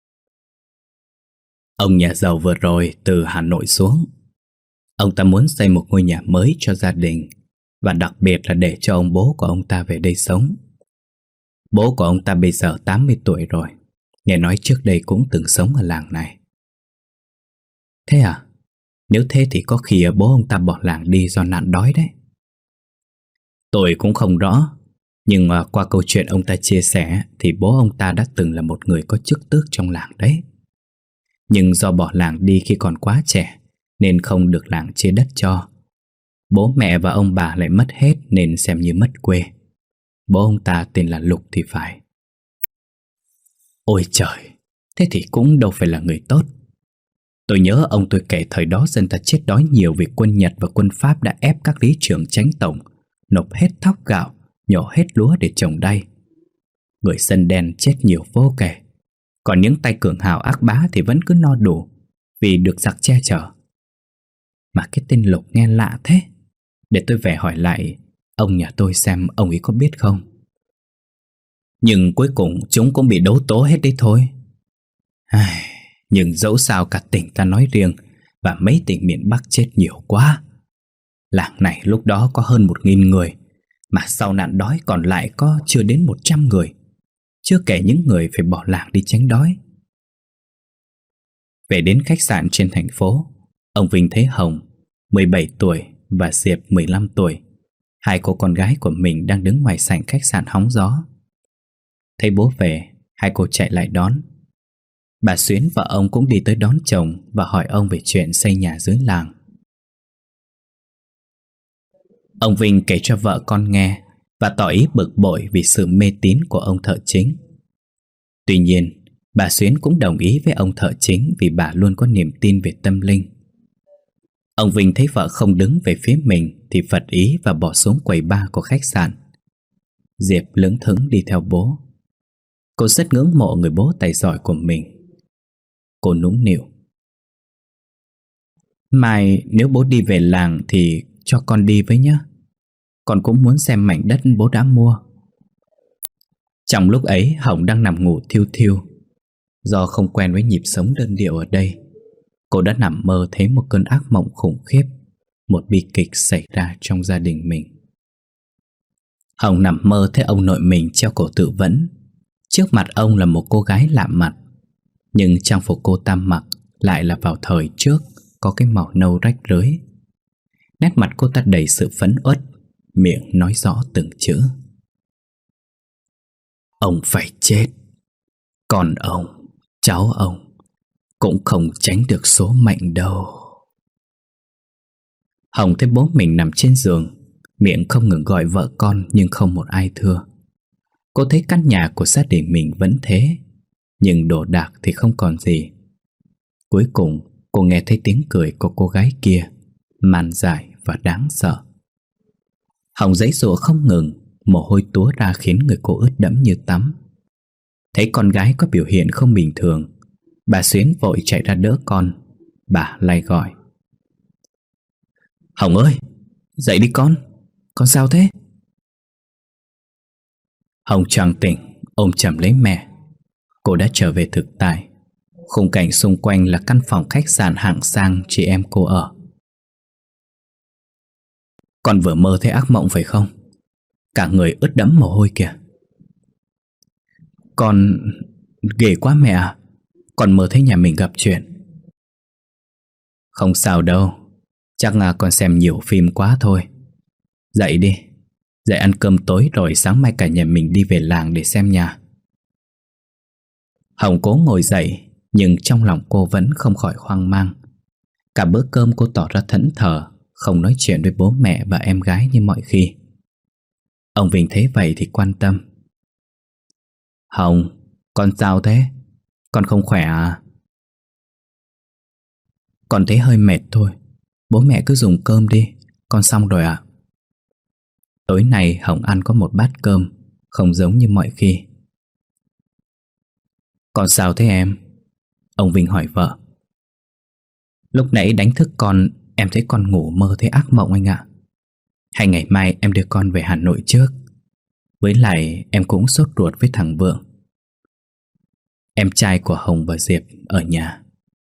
Ông nhà giàu vừa rồi từ Hà Nội xuống. Ông ta muốn xây một ngôi nhà mới cho gia đình, và đặc biệt là để cho ông bố của ông ta về đây sống. Bố của ông ta bây giờ 80 tuổi rồi. Nghe nói trước đây cũng từng sống ở làng này. Thế à? Nếu thế thì có khi bố ông ta bỏ làng đi do nạn đói đấy. Tôi cũng không rõ, nhưng qua câu chuyện ông ta chia sẻ thì bố ông ta đã từng là một người có chức tước trong làng đấy. Nhưng do bỏ làng đi khi còn quá trẻ nên không được làng chia đất cho. Bố mẹ và ông bà lại mất hết nên xem như mất quê. Bố ông ta tên là Lục thì phải. Ôi trời, thế thì cũng đâu phải là người tốt. Tôi nhớ ông tôi kể thời đó dân ta chết đói nhiều vì quân Nhật và quân Pháp đã ép các lý trưởng chánh tổng nộp hết thóc gạo, nhổ hết lúa để trồng đay. Người dân đen chết nhiều vô kể. Còn những tay cường hào ác bá thì vẫn cứ no đủ vì được giặc che chở. Mà cái tên Lục nghe lạ thế. Để tôi về hỏi lại ông nhà tôi xem ông ấy có biết không. Nhưng cuối cùng chúng cũng bị đấu tố hết đấy thôi. Nhưng dẫu sao cả tỉnh ta nói riêng và mấy tỉnh miền Bắc chết nhiều quá. Làng này lúc đó có hơn 1.000 người, mà sau nạn đói còn lại có chưa đến 100 người. Chưa kể những người phải bỏ làng đi tránh đói. Về đến khách sạn trên thành phố, ông Vinh thấy Hồng 17 tuổi và Diệp 15 tuổi, hai cô con gái của mình đang đứng ngoài sảnh khách sạn hóng gió. Thấy bố về, hai cô chạy lại đón. Bà Xuyến và ông cũng đi tới đón chồng và hỏi ông về chuyện xây nhà dưới làng. Ông Vinh kể cho vợ con nghe và tỏ ý bực bội vì sự mê tín của ông thợ chính. Tuy nhiên, bà Xuyến cũng đồng ý với ông thợ chính vì bà luôn có niềm tin về tâm linh. Ông Vinh thấy vợ không đứng về phía mình thì phật ý và bỏ xuống quầy bar của khách sạn. Diệp lững thững đi theo bố. Cô rất ngưỡng mộ người bố tài giỏi của mình. Cô nũng nịu: "Mai nếu bố đi về làng thì cho con đi với nhé. Con cũng muốn xem mảnh đất bố đã mua." Trong lúc ấy Hồng đang nằm ngủ thiu thiu. Do không quen với nhịp sống đơn điệu ở đây, cô đã nằm mơ thấy một cơn ác mộng khủng khiếp, một bi kịch xảy ra trong gia đình mình. Hồng nằm mơ thấy ông nội mình treo cổ tự vẫn. Trước mặt ông là một cô gái lạ mặt, nhưng trang phục cô ta mặc lại là vào thời trước, có cái màu nâu rách rưới. Nét mặt cô ta đầy sự phẫn uất, miệng nói rõ từng chữ: "Ông phải chết. Còn ông, cháu ông cũng không tránh được số mệnh đâu." Hồng thấy bố mình nằm trên giường, miệng không ngừng gọi vợ con nhưng không một ai thưa. Cô thấy căn nhà của gia đình mình vẫn thế, nhưng đồ đạc thì không còn gì. Cuối cùng cô nghe thấy tiếng cười của cô gái kia, man dại và đáng sợ. Hồng giãy giụa không ngừng, mồ hôi túa ra khiến người cô ướt đẫm như tắm. Thấy con gái có biểu hiện không bình thường, bà Xuyến vội chạy ra đỡ con. Bà lay gọi: "Hồng ơi, dậy đi con sao thế?" Hồng choàng tỉnh, ôm chầm lấy mẹ. Cô đã trở về thực tại. Khung cảnh xung quanh là căn phòng khách sạn hạng sang chị em cô ở. "Con vừa mơ thấy ác mộng phải không? Cả người ướt đẫm mồ hôi kìa." "Con... ghê quá mẹ à. Con mơ thấy nhà mình gặp chuyện." "Không sao đâu. Chắc là con xem nhiều phim quá thôi. Dậy đi. Dậy ăn cơm tối rồi sáng mai cả nhà mình đi về làng để xem nhà." Hồng cố ngồi dậy, nhưng trong lòng cô vẫn không khỏi hoang mang. Cả bữa cơm cô tỏ ra thẫn thờ, không nói chuyện với bố mẹ và em gái như mọi khi. Ông Vinh thấy vậy thì quan tâm: "Hồng, con sao thế? Con không khỏe à?" "Con thấy hơi mệt thôi. Bố mẹ cứ dùng cơm đi, con xong rồi ạ." Tối nay Hồng ăn có một bát cơm, không giống như mọi khi. "Con sao thế em?" Ông Vinh hỏi vợ. "Lúc nãy đánh thức con, em thấy con ngủ mơ thấy ác mộng anh ạ. Hay ngày mai em đưa con về Hà Nội trước. Với lại em cũng sốt ruột với thằng Vượng." Em trai của Hồng và Diệp ở nhà.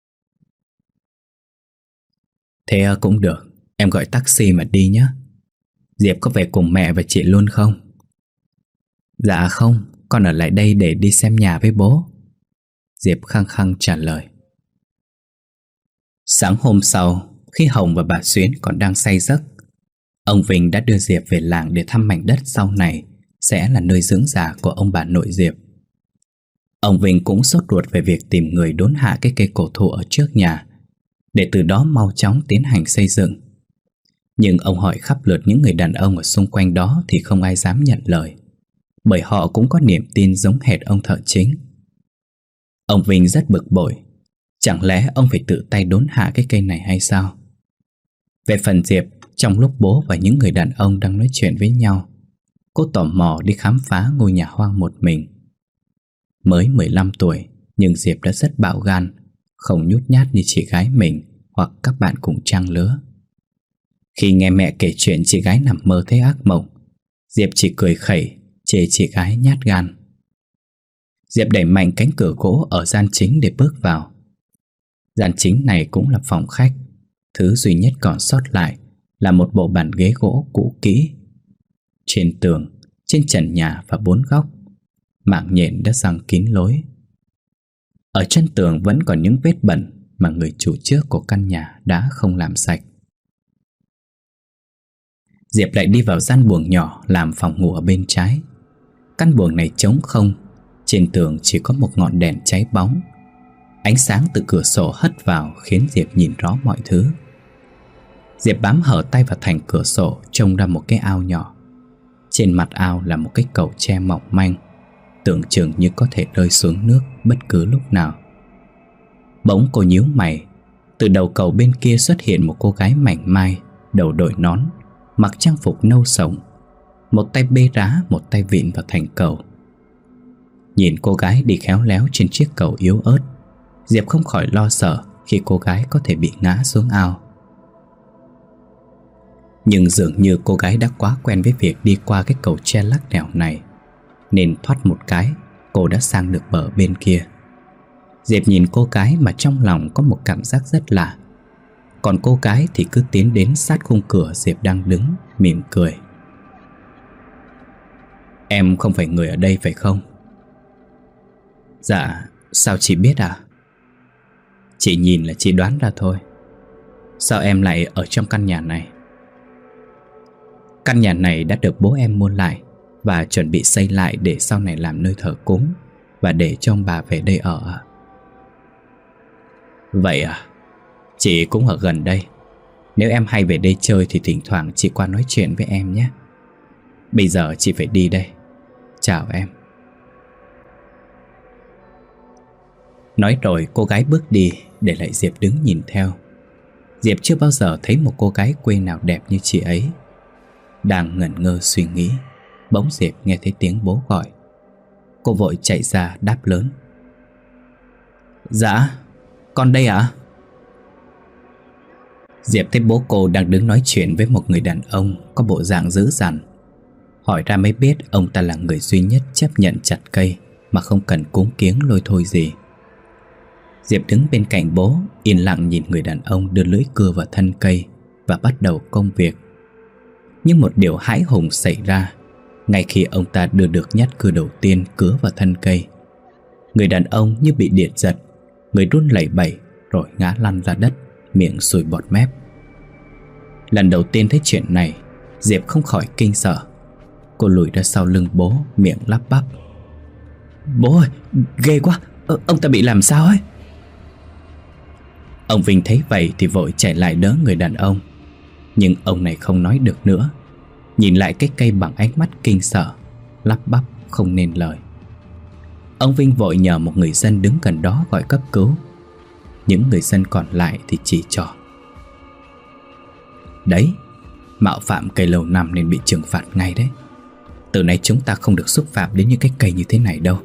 "Thế cũng được, em gọi taxi mà đi nhé. Diệp có về cùng mẹ và chị luôn không?" "Dạ không, con ở lại đây để đi xem nhà với bố." Diệp khăng khăng trả lời. Sáng hôm sau, khi Hồng và bà Xuyến còn đang say giấc, ông Vinh đã đưa Diệp về làng để thăm mảnh đất sau này sẽ là nơi dưỡng già của ông bà nội Diệp. Ông Vinh cũng sốt ruột về việc tìm người đốn hạ cái cây cổ thụ ở trước nhà, để từ đó mau chóng tiến hành xây dựng. Nhưng ông hỏi khắp lượt những người đàn ông ở xung quanh đó thì không ai dám nhận lời, bởi họ cũng có niềm tin giống hệt ông thợ chính. Ông Vinh rất bực bội. Chẳng lẽ ông phải tự tay đốn hạ cái cây này hay sao? Về phần Diệp, trong lúc bố và những người đàn ông đang nói chuyện với nhau, cô tò mò đi khám phá ngôi nhà hoang một mình. Mới 15 tuổi, nhưng Diệp đã rất bạo gan, không nhút nhát như chị gái mình hoặc các bạn cùng trang lứa. Khi nghe mẹ kể chuyện chị gái nằm mơ thấy ác mộng, Diệp chỉ cười khẩy, chê chị gái nhát gan. Diệp đẩy mạnh cánh cửa gỗ ở gian chính để bước vào. Gian chính này cũng là phòng khách. Thứ duy nhất còn sót lại là một bộ bàn ghế gỗ cũ kỹ. Trên tường, trên trần nhà và bốn góc, mạng nhện đã giăng kín lối. Ở chân tường vẫn còn những vết bẩn mà người chủ trước của căn nhà đã không làm sạch. Diệp lại đi vào gian buồng nhỏ làm phòng ngủ ở bên trái. Căn buồng này trống không, trên tường chỉ có một ngọn đèn cháy bóng. Ánh sáng từ cửa sổ hất vào khiến Diệp nhìn rõ mọi thứ. Diệp bám hở tay vào thành cửa sổ, trông ra một cái ao nhỏ. Trên mặt ao là một cái cầu tre mỏng manh, tưởng chừng như có thể rơi xuống nước bất cứ lúc nào. Bỗng cô nhíu mày. Từ đầu cầu bên kia xuất hiện một cô gái mảnh mai, đầu đội nón, mặc trang phục nâu sẫm, một tay bê rá, một tay vịn vào thành cầu. Nhìn cô gái đi khéo léo trên chiếc cầu yếu ớt, Diệp không khỏi lo sợ khi cô gái có thể bị ngã xuống ao. Nhưng dường như cô gái đã quá quen với việc đi qua cái cầu tre lắc lẻo này, nên thoát một cái, cô đã sang được bờ bên kia. Diệp nhìn cô gái mà trong lòng có một cảm giác rất lạ. Còn cô gái thì cứ tiến đến sát khung cửa Diệp đang đứng, mỉm cười. Em không phải người ở đây phải không? Dạ, sao chị biết à? Chị nhìn là chị đoán ra thôi. Sao em lại ở trong căn nhà này? Căn nhà này đã được bố em mua lại và chuẩn bị xây lại để sau này làm nơi thờ cúng và để cho ông bà về đây ở. Vậy à? Chị cũng ở gần đây. Nếu em hay về đây chơi thì thỉnh thoảng chị qua nói chuyện với em nhé. Bây giờ chị phải đi đây. Chào em. Nói rồi cô gái bước đi, để lại Diệp đứng nhìn theo. Diệp chưa bao giờ thấy một cô gái quê nào đẹp như chị ấy. Đang ngẩn ngơ suy nghĩ, bỗng Diệp nghe thấy tiếng bố gọi. Cô vội chạy ra đáp lớn. Dạ, con đây ạ. Diệp thấy bố cô đang đứng nói chuyện với một người đàn ông có bộ dạng dữ dằn. Hỏi ra mới biết ông ta là người duy nhất chấp nhận chặt cây mà không cần cúng kiếng lôi thôi gì. Diệp đứng bên cạnh bố, yên lặng nhìn người đàn ông đưa lưỡi cưa vào thân cây và bắt đầu công việc. Nhưng một điều hãi hùng xảy ra ngay khi ông ta đưa được nhát cưa đầu tiên cứa vào thân cây. Người đàn ông như bị điện giật, người run lẩy bẩy rồi ngã lăn ra đất, miệng sùi bọt mép. Lần đầu tiên thấy chuyện này, Diệp không khỏi kinh sợ. Cô lùi ra sau lưng bố, miệng lắp bắp. Bố ơi, ghê quá, ông ta bị làm sao ấy? Ông Vinh thấy vậy thì vội chạy lại đỡ người đàn ông. Nhưng ông này không nói được nữa, nhìn lại cái cây bằng ánh mắt kinh sợ, lắp bắp không nên lời. Ông Vinh vội nhờ một người dân đứng gần đó gọi cấp cứu. Những người dân còn lại thì chỉ trỏ. Đấy, mạo phạm cây lâu năm nên bị trừng phạt ngay đấy. Từ nay chúng ta không được xúc phạm đến những cái cây như thế này đâu.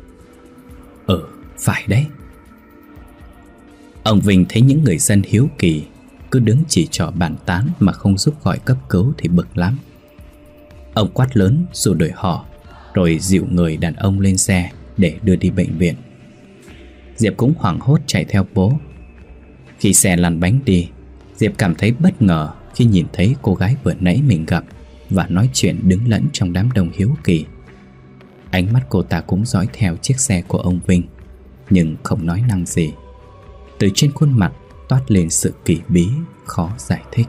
Phải đấy. Ông Vinh thấy những người dân hiếu kỳ cứ đứng chỉ trỏ bàn tán mà không giúp gọi cấp cứu thì bực lắm. Ông quát lớn rồi đuổi họ, rồi dịu người đàn ông lên xe để đưa đi bệnh viện. Diệp cũng hoảng hốt chạy theo bố. Khi xe lăn bánh đi, Diệp cảm thấy bất ngờ khi nhìn thấy cô gái vừa nãy mình gặp và nói chuyện đứng lẫn trong đám đông hiếu kỳ. Ánh mắt cô ta cũng dõi theo chiếc xe của ông Vinh, nhưng không nói năng gì. Từ trên khuôn mặt toát lên sự kỳ bí khó giải thích.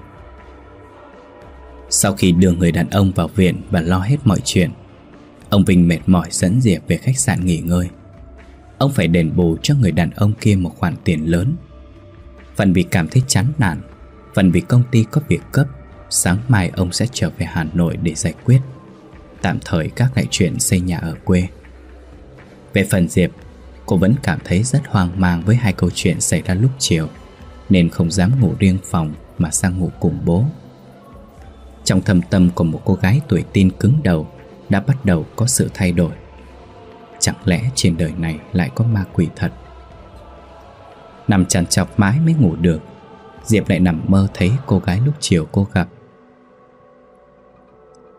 Sau khi đưa người đàn ông vào viện và lo hết mọi chuyện, ông Vinh mệt mỏi dẫn Diệp về khách sạn nghỉ ngơi. Ông phải đền bù cho người đàn ông kia một khoản tiền lớn. Phần vì cảm thấy chán nản, phần vì công ty có việc gấp. Sáng mai ông sẽ trở về Hà Nội để giải quyết, tạm thời gác lại chuyện xây nhà ở quê. Về phần Diệp, cô vẫn cảm thấy rất hoang mang với hai câu chuyện xảy ra lúc chiều, nên không dám ngủ riêng phòng mà sang ngủ cùng bố. Trong thâm tâm của một cô gái tuổi teen cứng đầu đã bắt đầu có sự thay đổi. Chẳng lẽ trên đời này lại có ma quỷ thật? Nằm trằn trọc mãi mới ngủ được, Diệp lại nằm mơ thấy cô gái lúc chiều cô gặp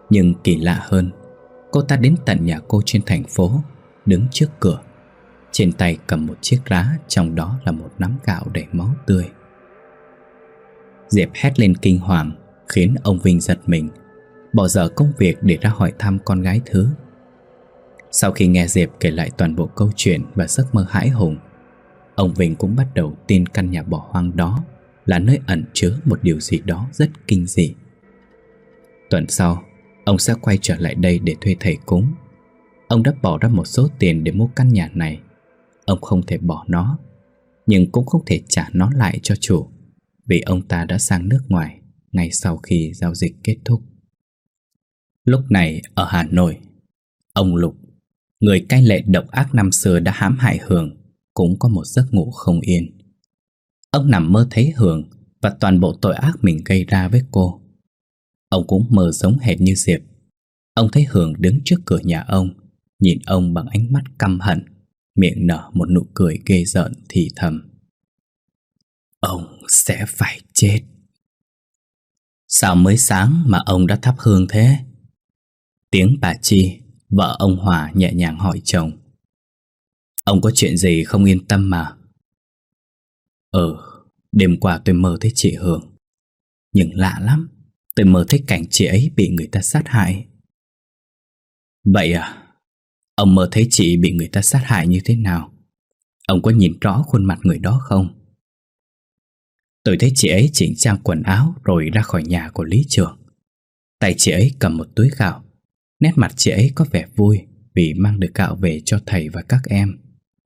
Nhưng kỳ lạ hơn, cô ta đến tận nhà cô trên thành phố, đứng trước cửa, trên tay cầm một chiếc rá, trong đó là một nắm gạo đầy máu tươi. Diệp hét lên kinh hoàng, khiến ông Vinh giật mình, bỏ dở công việc để ra hỏi thăm con gái thứ. Sau khi nghe Diệp kể lại toàn bộ câu chuyện và giấc mơ hãi hùng, ông Vinh cũng bắt đầu tin căn nhà bỏ hoang đó là nơi ẩn chứa một điều gì đó rất kinh dị. Tuần sau, ông sẽ quay trở lại đây để thuê thầy cúng. Ông đã bỏ ra một số tiền để mua căn nhà này. Ông không thể bỏ nó, nhưng cũng không thể trả nó lại cho chủ, vì ông ta đã sang nước ngoài ngay sau khi giao dịch kết thúc. Lúc này ở Hà Nội, ông Lục, người cai lệ độc ác năm xưa đã hãm hại Hường, cũng có một giấc ngủ không yên. Ông nằm mơ thấy Hường và toàn bộ tội ác mình gây ra với cô. Ông cũng mơ giống hệt như Diệp. Ông thấy Hường đứng trước cửa nhà ông, nhìn ông bằng ánh mắt căm hận, miệng nở một nụ cười ghê rợn thì thầm: "Ông sẽ phải chết." "Sao mới sáng mà ông đã thắp hương thế?" Tiếng bà Chi, vợ ông Hòa, nhẹ nhàng hỏi chồng. "Ông có chuyện gì không yên tâm mà?" Đêm qua tôi mơ thấy chị Hường. Nhưng lạ lắm, tôi mơ thấy cảnh chị ấy bị người ta sát hại." "Vậy à? Ông mơ thấy chị bị người ta sát hại như thế nào? Ông có nhìn rõ khuôn mặt người đó không?" "Tôi thấy chị ấy chỉnh trang quần áo rồi ra khỏi nhà của lý trưởng. Tay chị ấy cầm một túi gạo. Nét mặt chị ấy có vẻ vui vì mang được gạo về cho thầy và các em.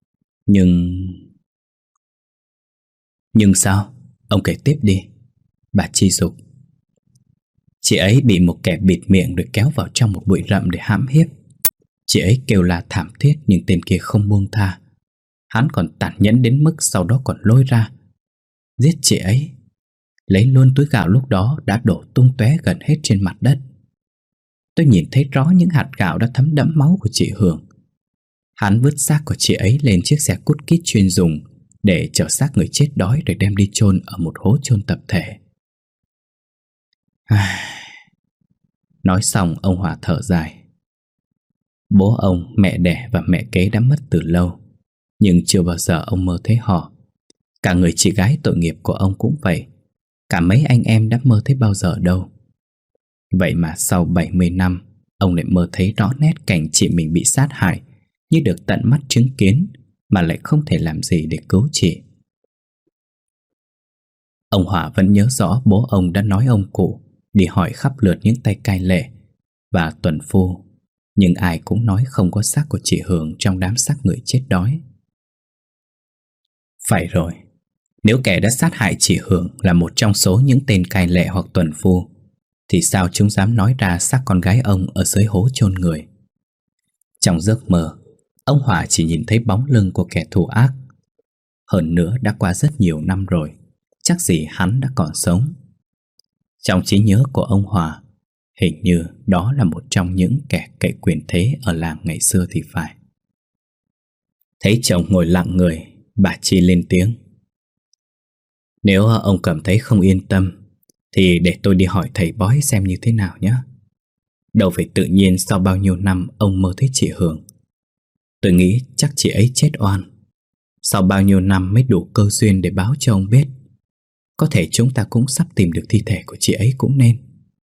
Nhưng sao? Ông kể tiếp đi." Bà Chi giục. "Chị ấy bị một kẻ bịt miệng rồi kéo vào trong một bụi rậm để hãm hiếp. Chị ấy kêu la thảm thiết nhưng tên kia không buông tha. Hắn còn tàn nhẫn đến mức sau đó còn lôi ra giết chị ấy. Lấy luôn túi gạo lúc đó đã đổ tung tóe gần hết trên mặt đất. Tôi nhìn thấy rõ những hạt gạo đã thấm đẫm máu của chị Hường. Hắn vứt xác của chị ấy lên chiếc xe cút kít chuyên dùng để chở xác người chết đói rồi đem đi chôn ở một hố chôn tập thể." Nói xong ông Hòa thở dài. Bố ông, mẹ đẻ và mẹ kế đã mất từ lâu, nhưng chưa bao giờ ông mơ thấy họ. Cả người chị gái tội nghiệp của ông cũng vậy. Cả mấy anh em đã mơ thấy bao giờ đâu. Vậy mà sau 70 năm, ông lại mơ thấy rõ nét cảnh chị mình bị sát hại, như được tận mắt chứng kiến, mà lại không thể làm gì để cứu chị. Ông Hòa vẫn nhớ rõ bố ông đã nói ông cụ đi hỏi khắp lượt những tay cai lệ và tuần phu, nhưng ai cũng nói không có xác của chị Hường trong đám xác người chết đói. Phải rồi, nếu kẻ đã sát hại chị Hường là một trong số những tên cai lệ hoặc tuần phu, thì sao chúng dám nói ra xác con gái ông ở dưới hố chôn người? Trong giấc mơ, ông Hòa chỉ nhìn thấy bóng lưng của kẻ thù ác. Hơn nữa đã qua rất nhiều năm rồi, chắc gì hắn đã còn sống. Trong trí nhớ của ông Hòa, hình như đó là một trong những kẻ cậy quyền thế ở làng ngày xưa thì phải. Thấy chồng ngồi lặng người, bà Chi lên tiếng. "Nếu ông cảm thấy không yên tâm thì để tôi đi hỏi thầy bói xem như thế nào nhé. Đâu phải tự nhiên sau bao nhiêu năm ông mơ thấy chị Hường. Tôi nghĩ chắc chị ấy chết oan. Sau bao nhiêu năm mới đủ cơ duyên để báo cho ông biết. Có thể chúng ta cũng sắp tìm được thi thể của chị ấy cũng nên."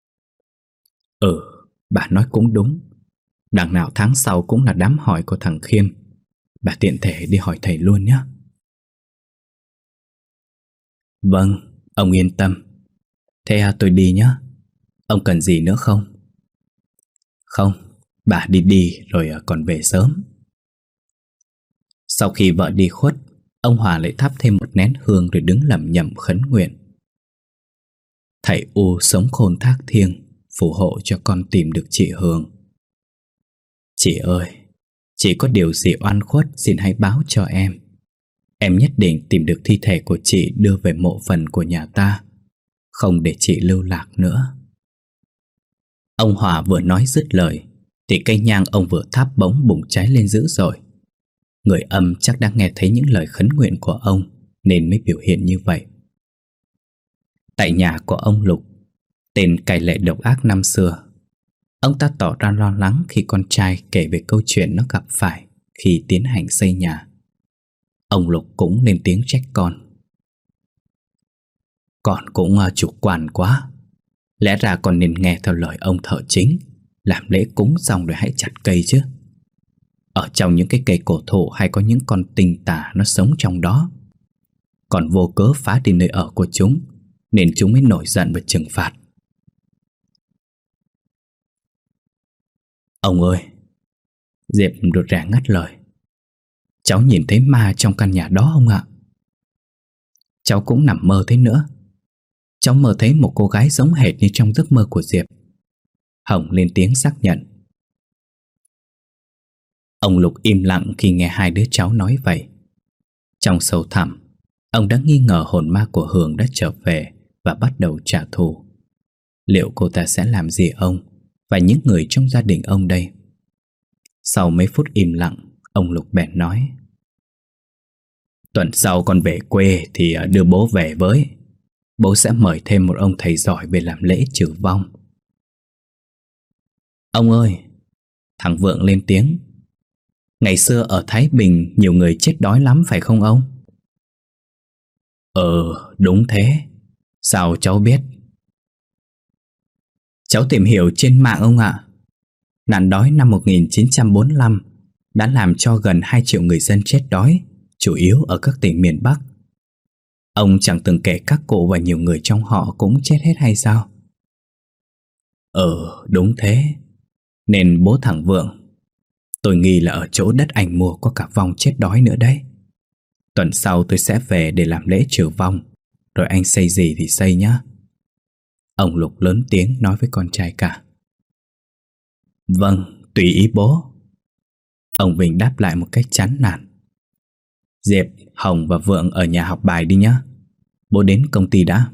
Bà nói cũng đúng. Đằng nào tháng sau cũng là đám hỏi của thằng Khiêm. Bà tiện thể đi hỏi thầy luôn nhé. "Vâng, ông yên tâm. Thế tôi đi nhé. Ông cần gì nữa không?" "Không, bà đi rồi còn về sớm." Sau khi vợ đi khuất, ông Hòa lại thắp thêm một nén hương rồi đứng lẩm nhẩm khấn nguyện. "Thầy U sống khôn thác thiêng, phù hộ cho con tìm được chị Hường. Chị ơi, chị có điều gì oan khuất xin hãy báo cho em. Em nhất định tìm được thi thể của chị đưa về mộ phần của nhà ta, không để chị lưu lạc nữa." Ông Hòa vừa nói dứt lời thì cây nhang ông vừa thắp bỗng bùng cháy lên dữ dội. Người âm chắc đã nghe thấy những lời khấn nguyện của ông nên mới biểu hiện như vậy. Tại nhà của ông Lục, tên cai lệ độc ác năm xưa, Ông ta tỏ ra lo lắng khi con trai kể về câu chuyện nó gặp phải khi tiến hành xây nhà. Ông Lục cũng lên tiếng trách con. Con cũng chủ quan quá. Lẽ ra con nên nghe theo lời ông thợ chính, làm lễ cúng xong rồi hãy chặt cây chứ. Ở trong những cái cây cổ thụ hay có những con tinh tà nó sống trong đó. Còn vô cớ phá đi nơi ở của chúng, nên chúng mới nổi giận và trừng phạt. Ông ơi! Diệp rụt rè ngắt lời. Cháu nhìn thấy ma trong căn nhà đó không ạ? Cháu cũng nằm mơ thấy nữa. Cháu mơ thấy một cô gái giống hệt như trong giấc mơ của Diệp. Hồng lên tiếng xác nhận. Ông Lục im lặng khi nghe hai đứa cháu nói vậy. Trong sâu thẳm, ông đã nghi ngờ hồn ma của Hường đã trở về và bắt đầu trả thù. Liệu cô ta sẽ làm gì ông và những người trong gia đình ông đây? Sau mấy phút im lặng, ông Lục bèn nói. Tuần sau con về quê thì đưa bố về với. Bố sẽ mời thêm một ông thầy giỏi về làm lễ trừ vong. Ông ơi! Thằng Vượng lên tiếng. Ngày xưa ở Thái Bình nhiều người chết đói lắm phải không ông? Đúng thế. Sao cháu biết? Cháu tìm hiểu trên mạng ông ạ. Nạn đói năm 1945 đã làm cho gần 2 triệu người dân chết đói, chủ yếu ở các tỉnh miền Bắc. Ông chẳng từng kể các cụ và nhiều người trong họ cũng chết hết hay sao? Đúng thế. Nên bố thằng Vượng, tôi nghi là ở chỗ đất anh mua có cả vong chết đói nữa đấy. Tuần sau tôi sẽ về để làm lễ trừ vong, rồi anh xây gì thì xây nhá. Ông Lục lớn tiếng nói với con trai cả. Vâng, tùy ý bố. Ông Vinh đáp lại một cách chán nản. Diệp, Hồng và Vượng ở nhà học bài đi nhá. Bố đến công ty đã.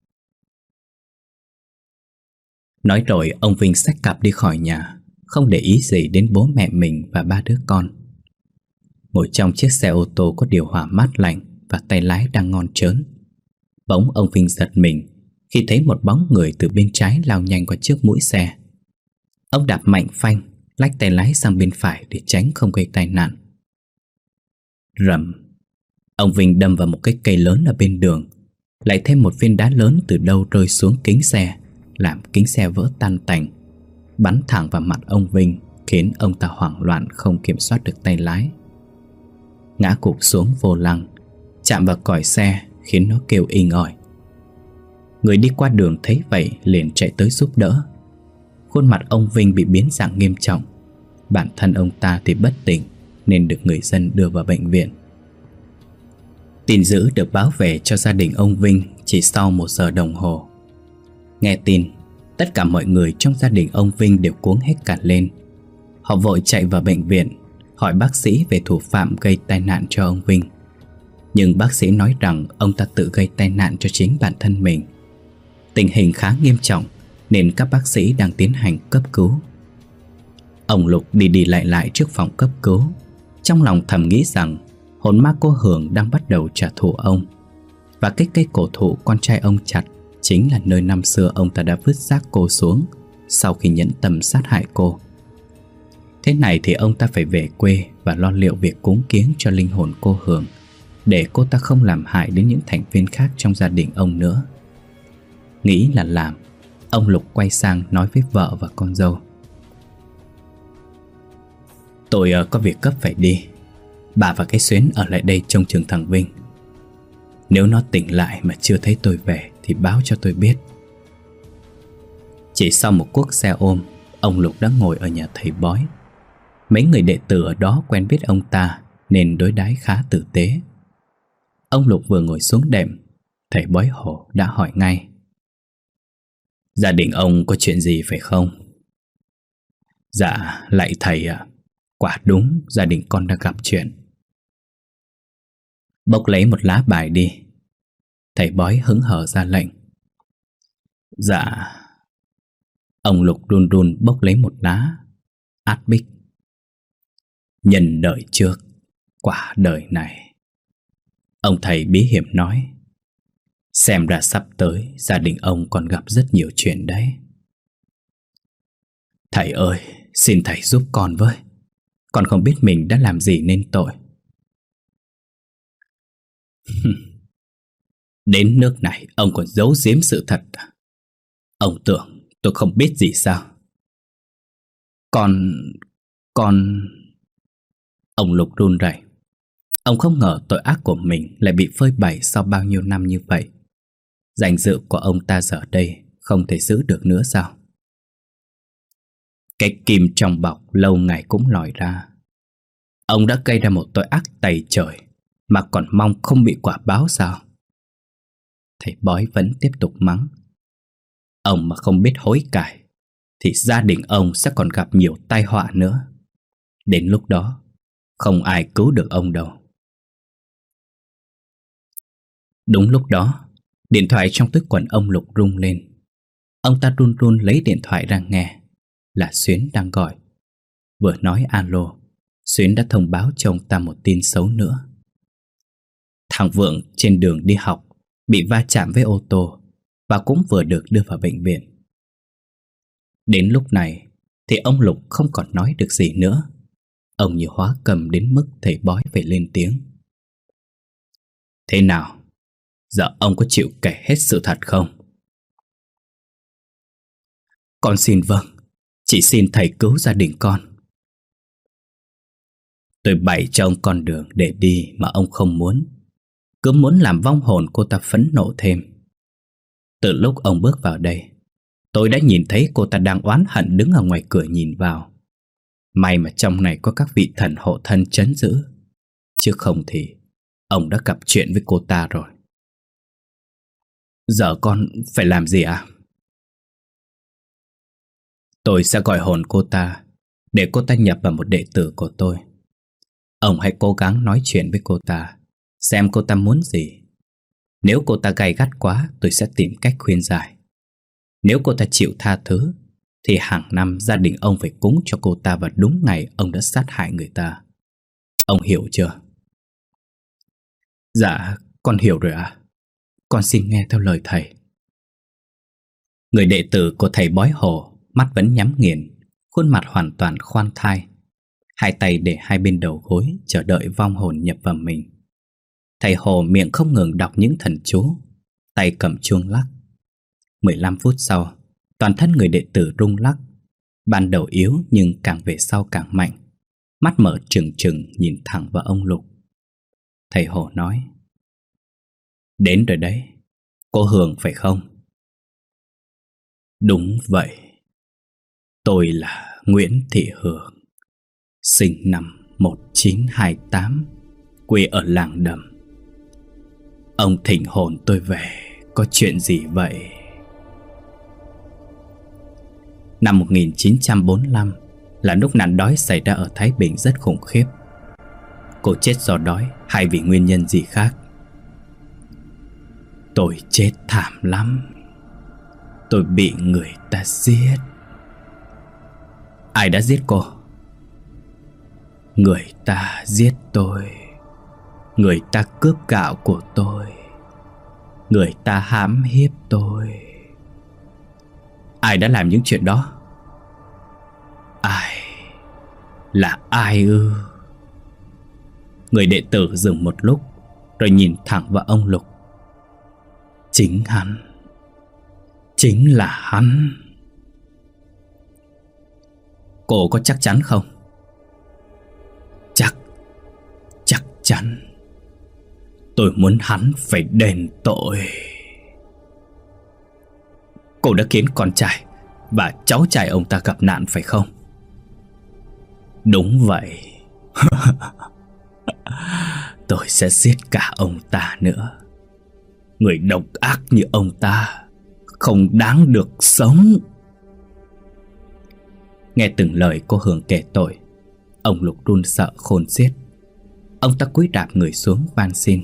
Nói rồi ông Vinh xách cặp đi khỏi nhà, không để ý gì đến bố mẹ mình và ba đứa con. Ngồi trong chiếc xe ô tô có điều hòa mát lạnh và tay lái đang ngon trớn, bỗng ông Vinh giật mình khi thấy một bóng người từ bên trái lao nhanh qua trước mũi xe. Ông đạp mạnh phanh, lách tay lái sang bên phải để tránh không gây tai nạn. Rầm! Ông Vinh đâm vào một cái cây lớn ở bên đường, lại thêm một viên đá lớn từ đâu rơi xuống kính xe, làm kính xe vỡ tan tành, bắn thẳng vào mặt ông Vinh, khiến ông ta hoảng loạn không kiểm soát được tay lái. Ngã gục xuống vô lăng, chạm vào còi xe khiến nó kêu inh ỏi. Người đi qua đường thấy vậy liền chạy tới giúp đỡ. Khuôn mặt ông Vinh bị biến dạng nghiêm trọng. Bản thân ông ta thì bất tỉnh nên được người dân đưa vào bệnh viện. Tin dữ được báo về cho gia đình ông Vinh chỉ sau 1 giờ đồng hồ. Nghe tin, tất cả mọi người trong gia đình ông Vinh đều cuống hết cả lên. Họ vội chạy vào bệnh viện, hỏi bác sĩ về thủ phạm gây tai nạn cho ông Vinh. Nhưng bác sĩ nói rằng ông ta tự gây tai nạn cho chính bản thân mình. Tình hình khá nghiêm trọng nên các bác sĩ đang tiến hành cấp cứu. Ông Lục đi đi lại lại trước phòng cấp cứu, trong lòng thầm nghĩ rằng hồn ma cô Hường đang bắt đầu trả thù ông. Và cái cây cổ thụ con trai ông chặt chính là nơi năm xưa ông ta đã vứt xác cô xuống sau khi nhẫn tâm sát hại cô. Thế này thì ông ta phải về quê và lo liệu việc cúng kiếng cho linh hồn cô Hường, để cô ta không làm hại đến những thành viên khác trong gia đình ông nữa. Nghĩ là làm, ông Lục quay sang nói với vợ và con dâu. Tôi có việc cấp phải đi. Bà và cái Xuyến ở lại đây trông chừng thằng Vinh. Nếu nó tỉnh lại mà chưa thấy tôi về thì báo cho tôi biết. Chỉ sau một cuốc xe ôm, ông Lục đã ngồi ở nhà thầy bói. Mấy người đệ tử ở đó quen biết ông ta nên đối đãi khá tử tế. Ông Lục vừa ngồi xuống đệm, thầy bói Hổ đã hỏi ngay. Gia đình ông có chuyện gì phải không? Dạ, lạy thầy ạ. Quả đúng gia đình con đã gặp chuyện. Bốc lấy một lá bài đi. Thầy bói hứng hở ra lệnh. Dạ. Ông Lục run run bốc lấy một lá. Át bích. Nhân đời trước, quả đời này. Ông thầy bí hiểm nói. Xem ra sắp tới gia đình ông còn gặp rất nhiều chuyện đấy. Thầy ơi, xin thầy giúp con với. Con không biết mình đã làm gì nên tội. Đến nước này ông còn giấu giếm sự thật à? Ông tưởng tôi không biết gì sao? Con... Ông Lục run rẩy. Ông không ngờ tội ác của mình lại bị phơi bày sau bao nhiêu năm như vậy. Danh dự của ông ta giờ đây không thể giữ được nữa sao? Cái kim trong bọc lâu ngày cũng lòi ra. Ông đã gây ra một tội ác tày trời mà còn mong không bị quả báo sao? Thầy bói vẫn tiếp tục mắng. Ông mà không biết hối cải thì gia đình ông sẽ còn gặp nhiều tai họa nữa. Đến lúc đó không ai cứu được ông đâu. Đúng lúc đó, điện thoại trong túi quần ông Lục rung lên. Ông ta run run lấy điện thoại ra nghe. Là Xuyến đang gọi. Vừa nói alo, Xuyến đã thông báo cho ông ta một tin xấu nữa. Thằng Vượng trên đường đi học bị va chạm với ô tô và cũng vừa được đưa vào bệnh viện. Đến lúc này thì ông Lục không còn nói được gì nữa. Ông như hóa cầm đến mức thầy bói phải lên tiếng. Thế nào? Giờ ông có chịu kể hết sự thật không? Con xin vâng. Chỉ xin thầy cứu gia đình con. Tôi bày cho ông con đường để đi mà ông không muốn. Cứ muốn làm vong hồn cô ta phẫn nộ thêm. Từ lúc ông bước vào đây, tôi đã nhìn thấy cô ta đang oán hận đứng ở ngoài cửa nhìn vào. May mà trong này có các vị thần hộ thân trấn giữ. Chứ không thì ông đã gặp chuyện với cô ta rồi. Giờ con phải làm gì ạ? Tôi sẽ gọi hồn cô ta để cô ta nhập vào một đệ tử của tôi. Ông hãy cố gắng nói chuyện với cô ta, xem cô ta muốn gì. Nếu cô ta gay gắt quá, tôi sẽ tìm cách khuyên giải. Nếu cô ta chịu tha thứ thì hàng năm gia đình ông phải cúng cho cô ta vào đúng ngày ông đã sát hại người ta. Ông hiểu chưa? Dạ, con hiểu rồi ạ. Con xin nghe theo lời thầy. Người đệ tử của thầy bói Hồ mắt vẫn nhắm nghiền, khuôn mặt hoàn toàn khoan thai, hai tay để hai bên đầu gối chờ đợi vong hồn nhập vào mình. Thầy Hồ miệng không ngừng đọc những thần chú, tay cầm chuông lắc. 15 phút sau, toàn thân người đệ tử rung lắc. Ban đầu yếu nhưng càng về sau càng mạnh, mắt mở trừng trừng nhìn thẳng vào ông Lục. Thầy Hồ nói: Đến rồi đấy, cô Hường phải không? Đúng vậy. Tôi là Nguyễn Thị Hường, sinh năm 1928, quê ở làng Đầm. Ông thỉnh hồn tôi về, có chuyện gì vậy? Năm 1945 là lúc nạn đói xảy ra ở Thái Bình rất khủng khiếp. Cô chết do đói hay vì nguyên nhân gì khác? Tôi chết thảm lắm. Tôi bị người ta giết. Ai đã giết cô? Người ta giết tôi. Người ta cướp gạo của tôi. Người ta hãm hiếp tôi. Ai đã làm những chuyện đó? Ai? Là ai ư? Người đệ tử dừng một lúc rồi nhìn thẳng vào ông Lục. Chính hắn. Chính là hắn. Cô có chắc chắn không? Chắc chắn. Tôi muốn hắn phải đền tội. Cô đã khiến con trai và cháu trai ông ta gặp nạn phải không? Đúng vậy. Tôi sẽ giết cả ông ta nữa. Người độc ác như ông ta không đáng được sống. Nghe từng lời cô Hường kể tội, ông Lục run sợ khôn xiết. Ông ta cúi đạp người xuống van xin.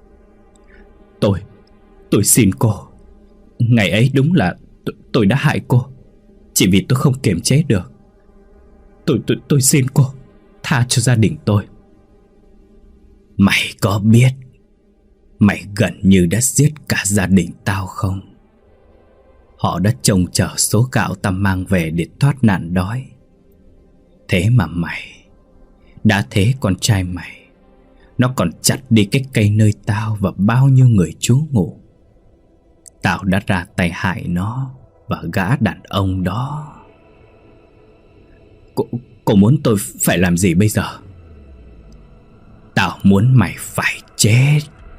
Tôi xin cô. Ngày ấy đúng là tôi đã hại cô, chỉ vì tôi không kiềm chế được. Tôi xin cô tha cho gia đình tôi. Mày có biết mày gần như đã giết cả gia đình tao không? Họ đã trông chờ số gạo ta mang về để thoát nạn đói. Thế mà mày, đã thế con trai mày, nó còn chặt đi cái cây nơi tao và bao nhiêu người trú ngụ. Tao đã ra tay hại nó và gã đàn ông đó. Cô muốn tôi phải làm gì bây giờ? Tao muốn mày phải chết.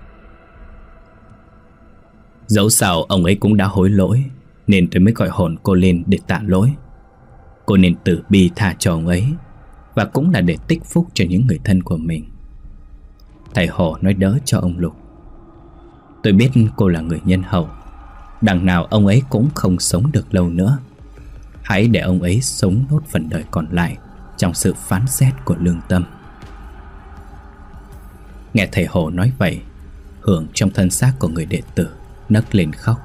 Dẫu sao ông ấy cũng đã hối lỗi, nên tôi mới gọi hồn cô lên để tạ lỗi. Cô nên từ bi tha cho ông ấy, và cũng là để tích phúc cho những người thân của mình. Thầy Hồ nói đỡ cho ông Lục. Tôi biết cô là người nhân hậu, đằng nào ông ấy cũng không sống được lâu nữa. Hãy để ông ấy sống nốt phần đời còn lại trong sự phán xét của lương tâm. Nghe thầy Hồ nói vậy, Hưởng trong thân xác của người đệ tử nấc lên khóc.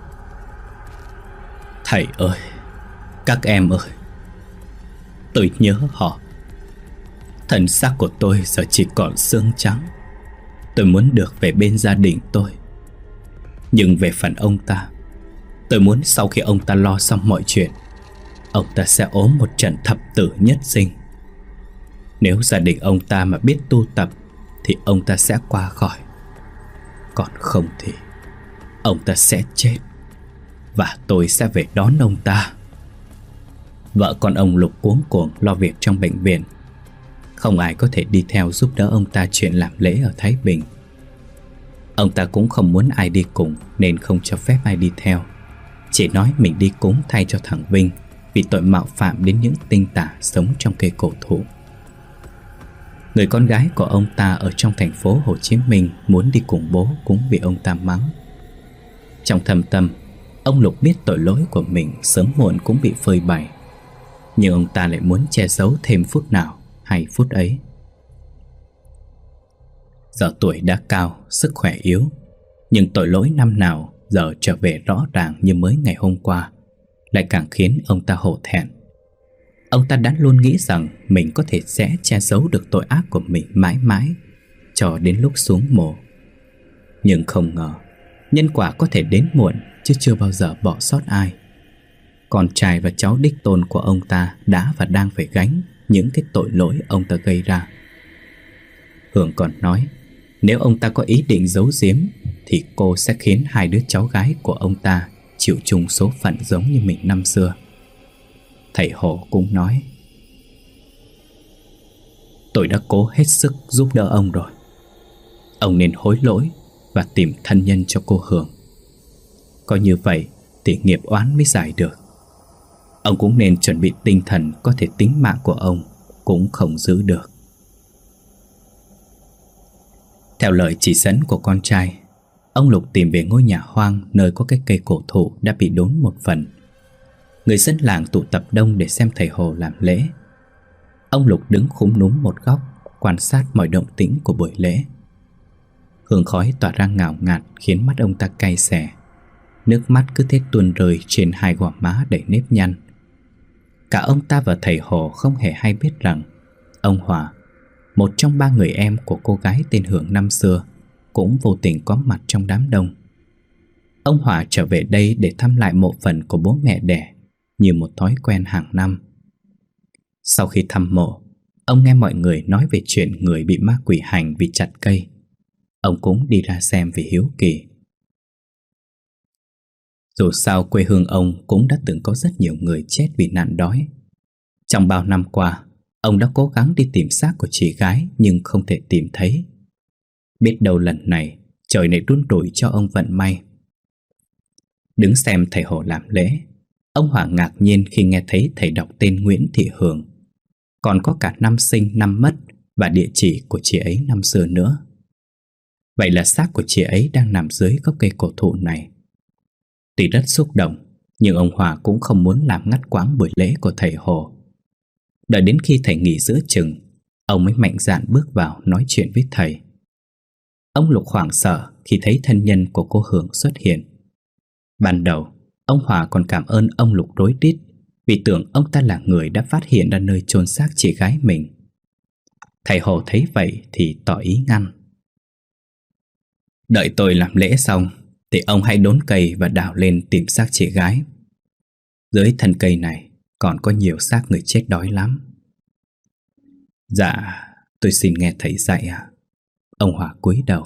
Thầy ơi, các em ơi, tôi nhớ họ. Thân xác của tôi giờ chỉ còn xương trắng. Tôi muốn được về bên gia đình tôi. Nhưng về phần ông ta, tôi muốn sau khi ông ta lo xong mọi chuyện, ông ta sẽ ốm một trận thập tử nhất sinh. Nếu gia đình ông ta mà biết tu tập thì ông ta sẽ qua khỏi. Còn không thì ông ta sẽ chết, và tôi sẽ về đón ông ta. Vợ con ông Lục cuống cuồng lo việc trong bệnh viện. Không ai có thể đi theo giúp đỡ ông ta chuyện làm lễ ở Thái Bình. Ông ta cũng không muốn ai đi cùng nên không cho phép ai đi theo. Chỉ nói mình đi cúng thay cho thằng Vinh vì tội mạo phạm đến những tinh tả sống trong cây cổ thụ. Người con gái của ông ta ở trong thành phố Hồ Chí Minh muốn đi cùng bố cũng bị ông ta mắng. Trong thâm tâm, ông Lục biết tội lỗi của mình sớm muộn cũng bị phơi bày, nhưng ông ta lại muốn che giấu thêm phút nào hay phút ấy. Giờ tuổi đã cao, sức khỏe yếu, nhưng tội lỗi năm nào giờ trở về rõ ràng như mới ngày hôm qua, lại càng khiến ông ta hổ thẹn. Ông ta đã luôn nghĩ rằng mình có thể sẽ che giấu được tội ác của mình mãi mãi cho đến lúc xuống mồ. Nhưng không ngờ nhân quả có thể đến muộn chứ chưa bao giờ bỏ sót ai. Con trai và cháu đích tôn của ông ta đã và đang phải gánh những cái tội lỗi ông ta gây ra. Hưởng còn nói, nếu ông ta có ý định giấu giếm thì cô sẽ khiến hai đứa cháu gái của ông ta chịu chung số phận giống như mình năm xưa. Thầy Hồ cũng nói, tôi đã cố hết sức giúp đỡ ông rồi. Ông nên hối lỗi và tìm thân nhân cho cô Hưởng. Có như vậy thì nghiệp oán mới giải được. Ông cũng nên chuẩn bị tinh thần, có thể tính mạng của ông cũng không giữ được. Theo lời chỉ dẫn của con trai, ông Lục tìm về ngôi nhà hoang nơi có cái cây cổ thụ đã bị đốn một phần. Người dân làng tụ tập đông để xem thầy Hồ làm lễ. Ông Lục đứng khúm núm một góc, quan sát mọi động tĩnh của buổi lễ. Hương khói tỏa ra ngào ngạt khiến mắt ông ta cay xè. Nước mắt cứ thế tuôn rơi trên hai gò má đầy nếp nhăn. Cả ông ta và thầy Hồ không hề hay biết rằng ông Hòa, một trong ba người em của cô gái tên Hưởng năm xưa, cũng vô tình có mặt trong đám đông. Ông Hòa trở về đây để thăm lại mộ phần của bố mẹ đẻ như một thói quen hàng năm. Sau khi thăm mộ, ông nghe mọi người nói về chuyện người bị ma quỷ hành vì chặt cây. Ông cũng đi ra xem vì hiếu kỳ. Dù sao quê hương ông cũng đã từng có rất nhiều người chết vì nạn đói. Trong bao năm qua, ông đã cố gắng đi tìm xác của chị gái nhưng không thể tìm thấy. Biết đâu lần này trời lại đun đủi cho ông vận may. Đứng xem thầy Hồ làm lễ, ông Hòa ngạc nhiên khi nghe thấy thầy đọc tên Nguyễn Thị Hưởng, còn có cả năm sinh năm mất và địa chỉ của chị ấy năm xưa nữa. Vậy là xác của chị ấy đang nằm dưới gốc cây cổ thụ này. Tuy rất xúc động, nhưng ông Hòa cũng không muốn làm ngắt quãng buổi lễ của thầy Hồ. Đợi đến khi thầy nghỉ giữa chừng, ông mới mạnh dạn bước vào nói chuyện với thầy. Ông Lục hoảng sợ khi thấy thân nhân của cô Hưởng xuất hiện. Ban đầu, ông Hòa còn cảm ơn ông Lục rối rít vì tưởng ông ta là người đã phát hiện ra nơi chôn xác chị gái mình. Thầy Hồ thấy vậy thì tỏ ý ngăn. Đợi tôi làm lễ xong thì ông hãy đốn cây và đào lên tìm xác chị gái. Dưới thân cây này còn có nhiều xác người chết đói lắm. Dạ, tôi xin nghe thầy dạy ạ. Ông Hòa cúi đầu.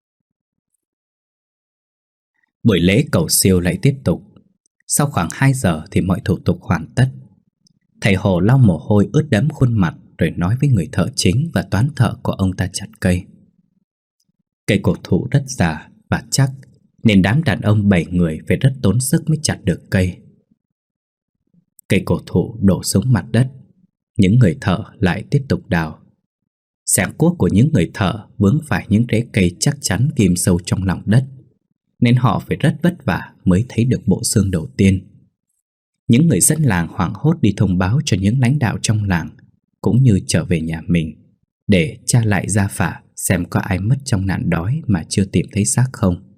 Buổi lễ cầu siêu lại tiếp tục. Sau khoảng 2 giờ thì mọi thủ tục hoàn tất. Thầy Hồ lau mồ hôi ướt đẫm khuôn mặt rồi nói với người thợ chính và toán thợ của ông ta chặt cây. Cây cổ thụ rất già và chắc, nên đám đàn ông 7 người phải rất tốn sức mới chặt được cây. Cây cổ thụ đổ xuống mặt đất. Những người thợ lại tiếp tục đào. Xẻng cuốc của những người thợ vướng phải những rễ cây chắc chắn ghim sâu trong lòng đất, nên họ phải rất vất vả mới thấy được bộ xương đầu tiên. Những người dân làng hoảng hốt đi thông báo cho những lãnh đạo trong làng, cũng như trở về nhà mình, để tra lại gia phả xem có ai mất trong nạn đói mà chưa tìm thấy xác không.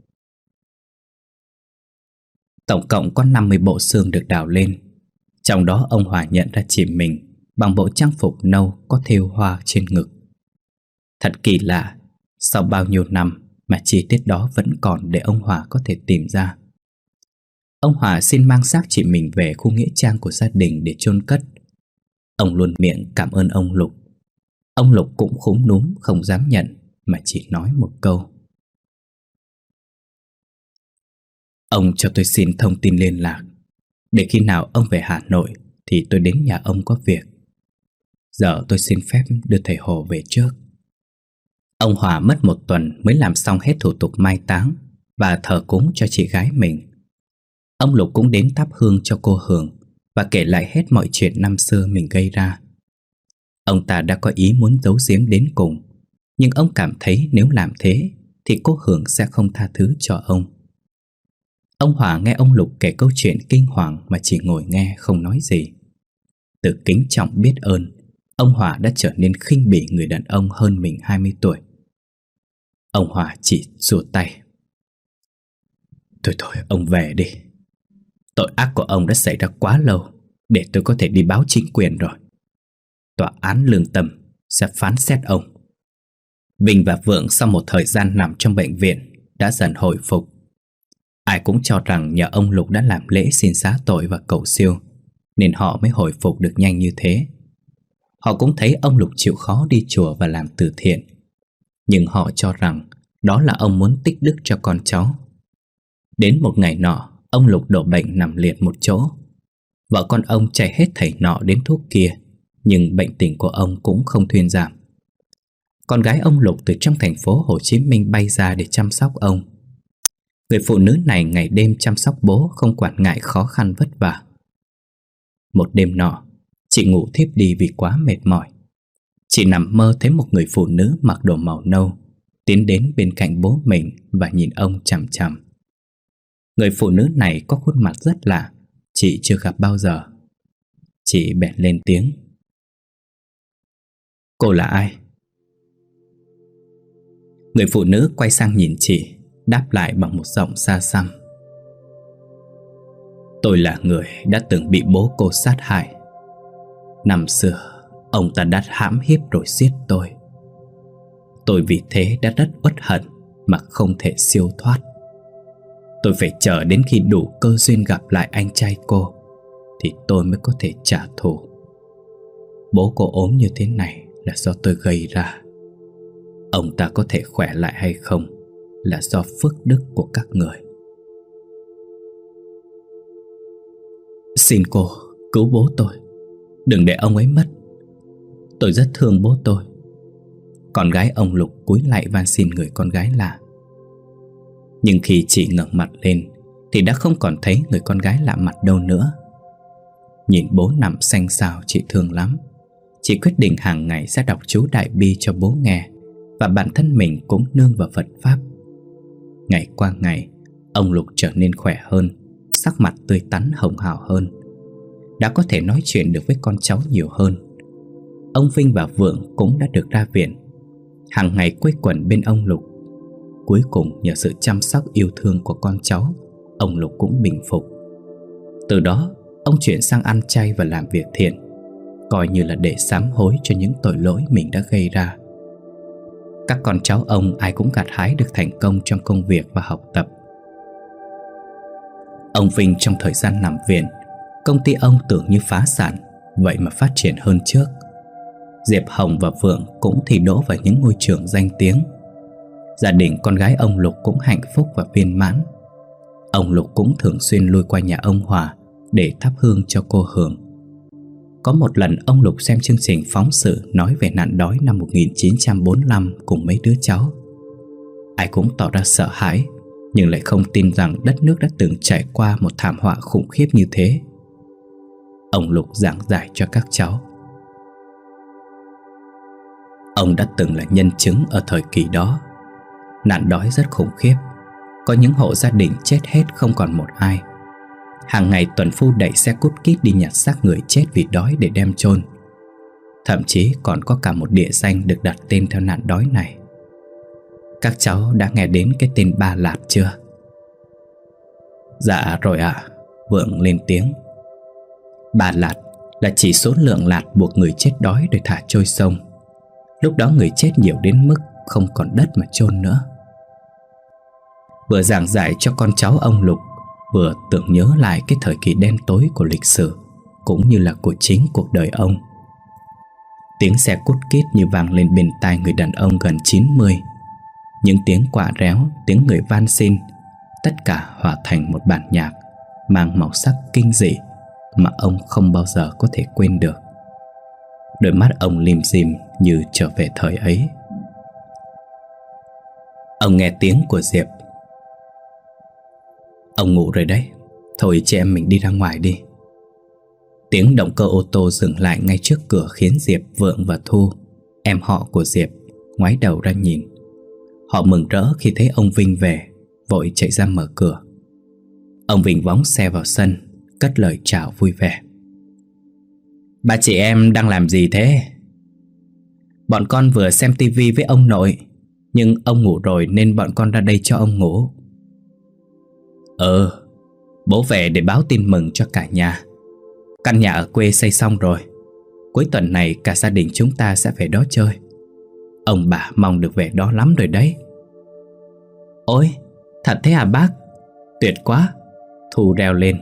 Tổng cộng có 50 bộ xương được đào lên. Trong đó ông Hòa nhận ra chỉ mình bằng bộ trang phục nâu có thêu hoa trên ngực. Thật kỳ lạ, sau bao nhiêu năm mà chi tiết đó vẫn còn để ông Hòa có thể tìm ra. Ông Hòa xin mang xác chị mình về khu nghĩa trang của gia đình để chôn cất. Ông luôn miệng cảm ơn ông Lục. Ông Lục cũng khúm núm không dám nhận, mà chỉ nói một câu: Ông cho tôi xin thông tin liên lạc, để khi nào ông về Hà Nội thì tôi đến nhà ông có việc. Giờ tôi xin phép đưa thầy Hồ về trước. Ông Hòa mất 1 tuần mới làm xong hết thủ tục mai táng và thờ cúng cho chị gái mình. Ông Lục cũng đến thắp hương cho cô Hường và kể lại hết mọi chuyện năm xưa mình gây ra. Ông ta đã có ý muốn giấu giếm đến cùng, nhưng ông cảm thấy nếu làm thế thì cô Hường sẽ không tha thứ cho ông. Ông Hòa nghe ông Lục kể câu chuyện kinh hoàng mà chỉ ngồi nghe không nói gì. Từ kính trọng biết ơn, ông Hòa đã trở nên khinh bỉ người đàn ông hơn mình 20 tuổi. Ông Hòa chỉ xua tay: Thôi, ông về đi. Tội ác của ông đã xảy ra quá lâu để tôi có thể đi báo chính quyền rồi. Tòa án lương tâm sẽ phán xét ông. Vinh và Vượng sau một thời gian nằm trong bệnh viện đã dần hồi phục. Ai cũng cho rằng nhờ ông Lục đã làm lễ xin xá tội và cầu siêu, nên họ mới hồi phục được nhanh như thế. Họ cũng thấy ông Lục chịu khó đi chùa và làm từ thiện, nhưng họ cho rằng đó là ông muốn tích đức cho con cháu. Đến một ngày nọ, ông Lục đổ bệnh nằm liệt một chỗ. Vợ con ông chạy hết thảy nọ đến thuốc kia, nhưng bệnh tình của ông cũng không thuyên giảm. Con gái ông Lục từ trong thành phố Hồ Chí Minh bay ra để chăm sóc ông. Người phụ nữ này ngày đêm chăm sóc bố không quản ngại khó khăn vất vả. Một đêm nọ, chị ngủ thiếp đi vì quá mệt mỏi. Chị nằm mơ thấy một người phụ nữ mặc đồ màu nâu tiến đến bên cạnh bố mình và nhìn ông chằm chằm. Người phụ nữ này có khuôn mặt rất lạ, chị chưa gặp bao giờ. Chị bèn lên tiếng: Cô là ai? Người phụ nữ quay sang nhìn chị, đáp lại bằng một giọng xa xăm: Tôi là người đã từng bị bố cô sát hại. Năm xưa, ông ta đã hãm hiếp rồi giết tôi. Tôi vì thế đã rất uất hận mà không thể siêu thoát. Tôi phải chờ đến khi đủ cơ duyên gặp lại anh trai cô thì tôi mới có thể trả thù. Bố cô ốm như thế này là do tôi gây ra. Ông ta có thể khỏe lại hay không là do phước đức của các người. Xin cô cứu bố tôi, đừng để ông ấy mất. Tôi rất thương bố tôi. Con gái ông Lục cúi lại van xin người con gái lạ. Nhưng khi chị ngẩng mặt lên thì đã không còn thấy người con gái lạ mặt đâu nữa. Nhìn bố nằm xanh xao, chị thương lắm. Chị quyết định hàng ngày sẽ đọc chú Đại Bi cho bố nghe, và bản thân mình cũng nương vào Phật Pháp. Ngày qua ngày, ông Lục trở nên khỏe hơn, sắc mặt tươi tắn hồng hào hơn, đã có thể nói chuyện được với con cháu nhiều hơn. Ông Vinh và Vượng cũng đã được ra viện, hàng ngày quây quần bên ông Lục. Cuối cùng nhờ sự chăm sóc yêu thương của con cháu, ông Lục cũng bình phục. Từ đó, ông chuyển sang ăn chay và làm việc thiện, coi như là để sám hối cho những tội lỗi mình đã gây ra. Các con cháu ông ai cũng gặt hái được thành công trong công việc và học tập. Ông Vinh trong thời gian nằm viện Công ty ông tưởng như phá sản, vậy mà phát triển hơn trước. Diệp Hồng và Vượng cũng thi đỗ vào những ngôi trường danh tiếng. Gia đình con gái ông Lục cũng hạnh phúc và viên mãn. Ông Lục cũng thường xuyên lui qua nhà ông Hòa để thắp hương cho cô Hường. Có một lần ông Lục xem chương trình phóng sự nói về nạn đói năm 1945 cùng mấy đứa cháu. Ai cũng tỏ ra sợ hãi, nhưng lại không tin rằng đất nước đã từng trải qua một thảm họa khủng khiếp như thế. Ông Lục giảng giải cho các cháu. Ông đã từng là nhân chứng ở thời kỳ đó. Nạn đói rất khủng khiếp. Có những hộ gia đình chết hết không còn một ai. Hàng ngày tuần phu đẩy xe cút kít đi nhặt xác người chết vì đói để đem chôn. Thậm chí còn có cả một địa danh được đặt tên theo nạn đói này. Các cháu đã nghe đến cái tên Ba Lạt chưa? Dạ rồi ạ, Vượng lên tiếng. Ba Lạt là chỉ số lượng lạt buộc người chết đói để thả trôi sông. Lúc đó người chết nhiều đến mức không còn đất mà chôn nữa. Vừa giảng giải cho con cháu ông Lục, vừa tưởng nhớ lại cái thời kỳ đen tối của lịch sử, cũng như là của chính cuộc đời ông. Tiếng xe cút kít như vang lên bên tai người đàn ông gần 90. Những tiếng quạ réo, tiếng người van xin, tất cả hòa thành một bản nhạc mang màu sắc kinh dị mà ông không bao giờ có thể quên được. Đôi mắt ông lim dim như trở về thời ấy. Ông nghe tiếng của Diệp. Ông ngủ rồi đấy, thôi chị em mình đi ra ngoài đi. Tiếng động cơ ô tô dừng lại ngay trước cửa khiến Diệp, Vượng và Thu, em họ của Diệp, ngoái đầu ra nhìn. Họ mừng rỡ khi thấy ông Vinh về, vội chạy ra mở cửa. Ông Vinh vóng xe vào sân, cất lời chào vui vẻ. Ba chị em đang làm gì thế? Bọn con vừa xem tivi với ông nội, nhưng ông ngủ rồi nên bọn con ra đây cho ông ngủ. Bố về để báo tin mừng cho cả nhà. Căn nhà ở quê xây xong rồi. Cuối tuần này cả gia đình chúng ta sẽ về đó chơi. Ông bà mong được về đó lắm rồi đấy. Ôi, thật thế à bác? Tuyệt quá, Thu reo lên.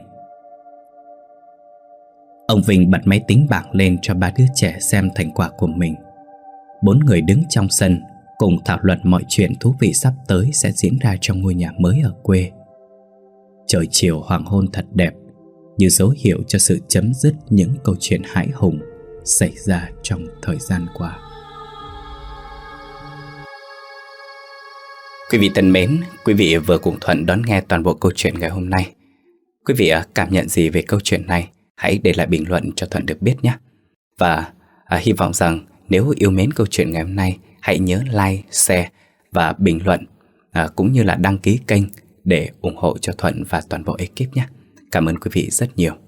Ông Vinh bật máy tính bảng lên cho ba đứa trẻ xem thành quả của mình. 4 người đứng trong sân cùng thảo luận mọi chuyện thú vị sắp tới sẽ diễn ra trong ngôi nhà mới ở quê. Trời chiều hoàng hôn thật đẹp, như dấu hiệu cho sự chấm dứt những câu chuyện hãi hùng xảy ra trong thời gian qua. Quý vị thân mến, quý vị vừa cùng Thuận đón nghe toàn bộ câu chuyện ngày hôm nay. Quý vị cảm nhận gì về câu chuyện này? Hãy để lại bình luận cho Thuận được biết nhé. Và hy vọng rằng nếu yêu mến câu chuyện ngày hôm nay, hãy nhớ like, share và bình luận, cũng như là đăng ký kênh để ủng hộ cho Thuận và toàn bộ ekip nhé. Cảm ơn quý vị rất nhiều.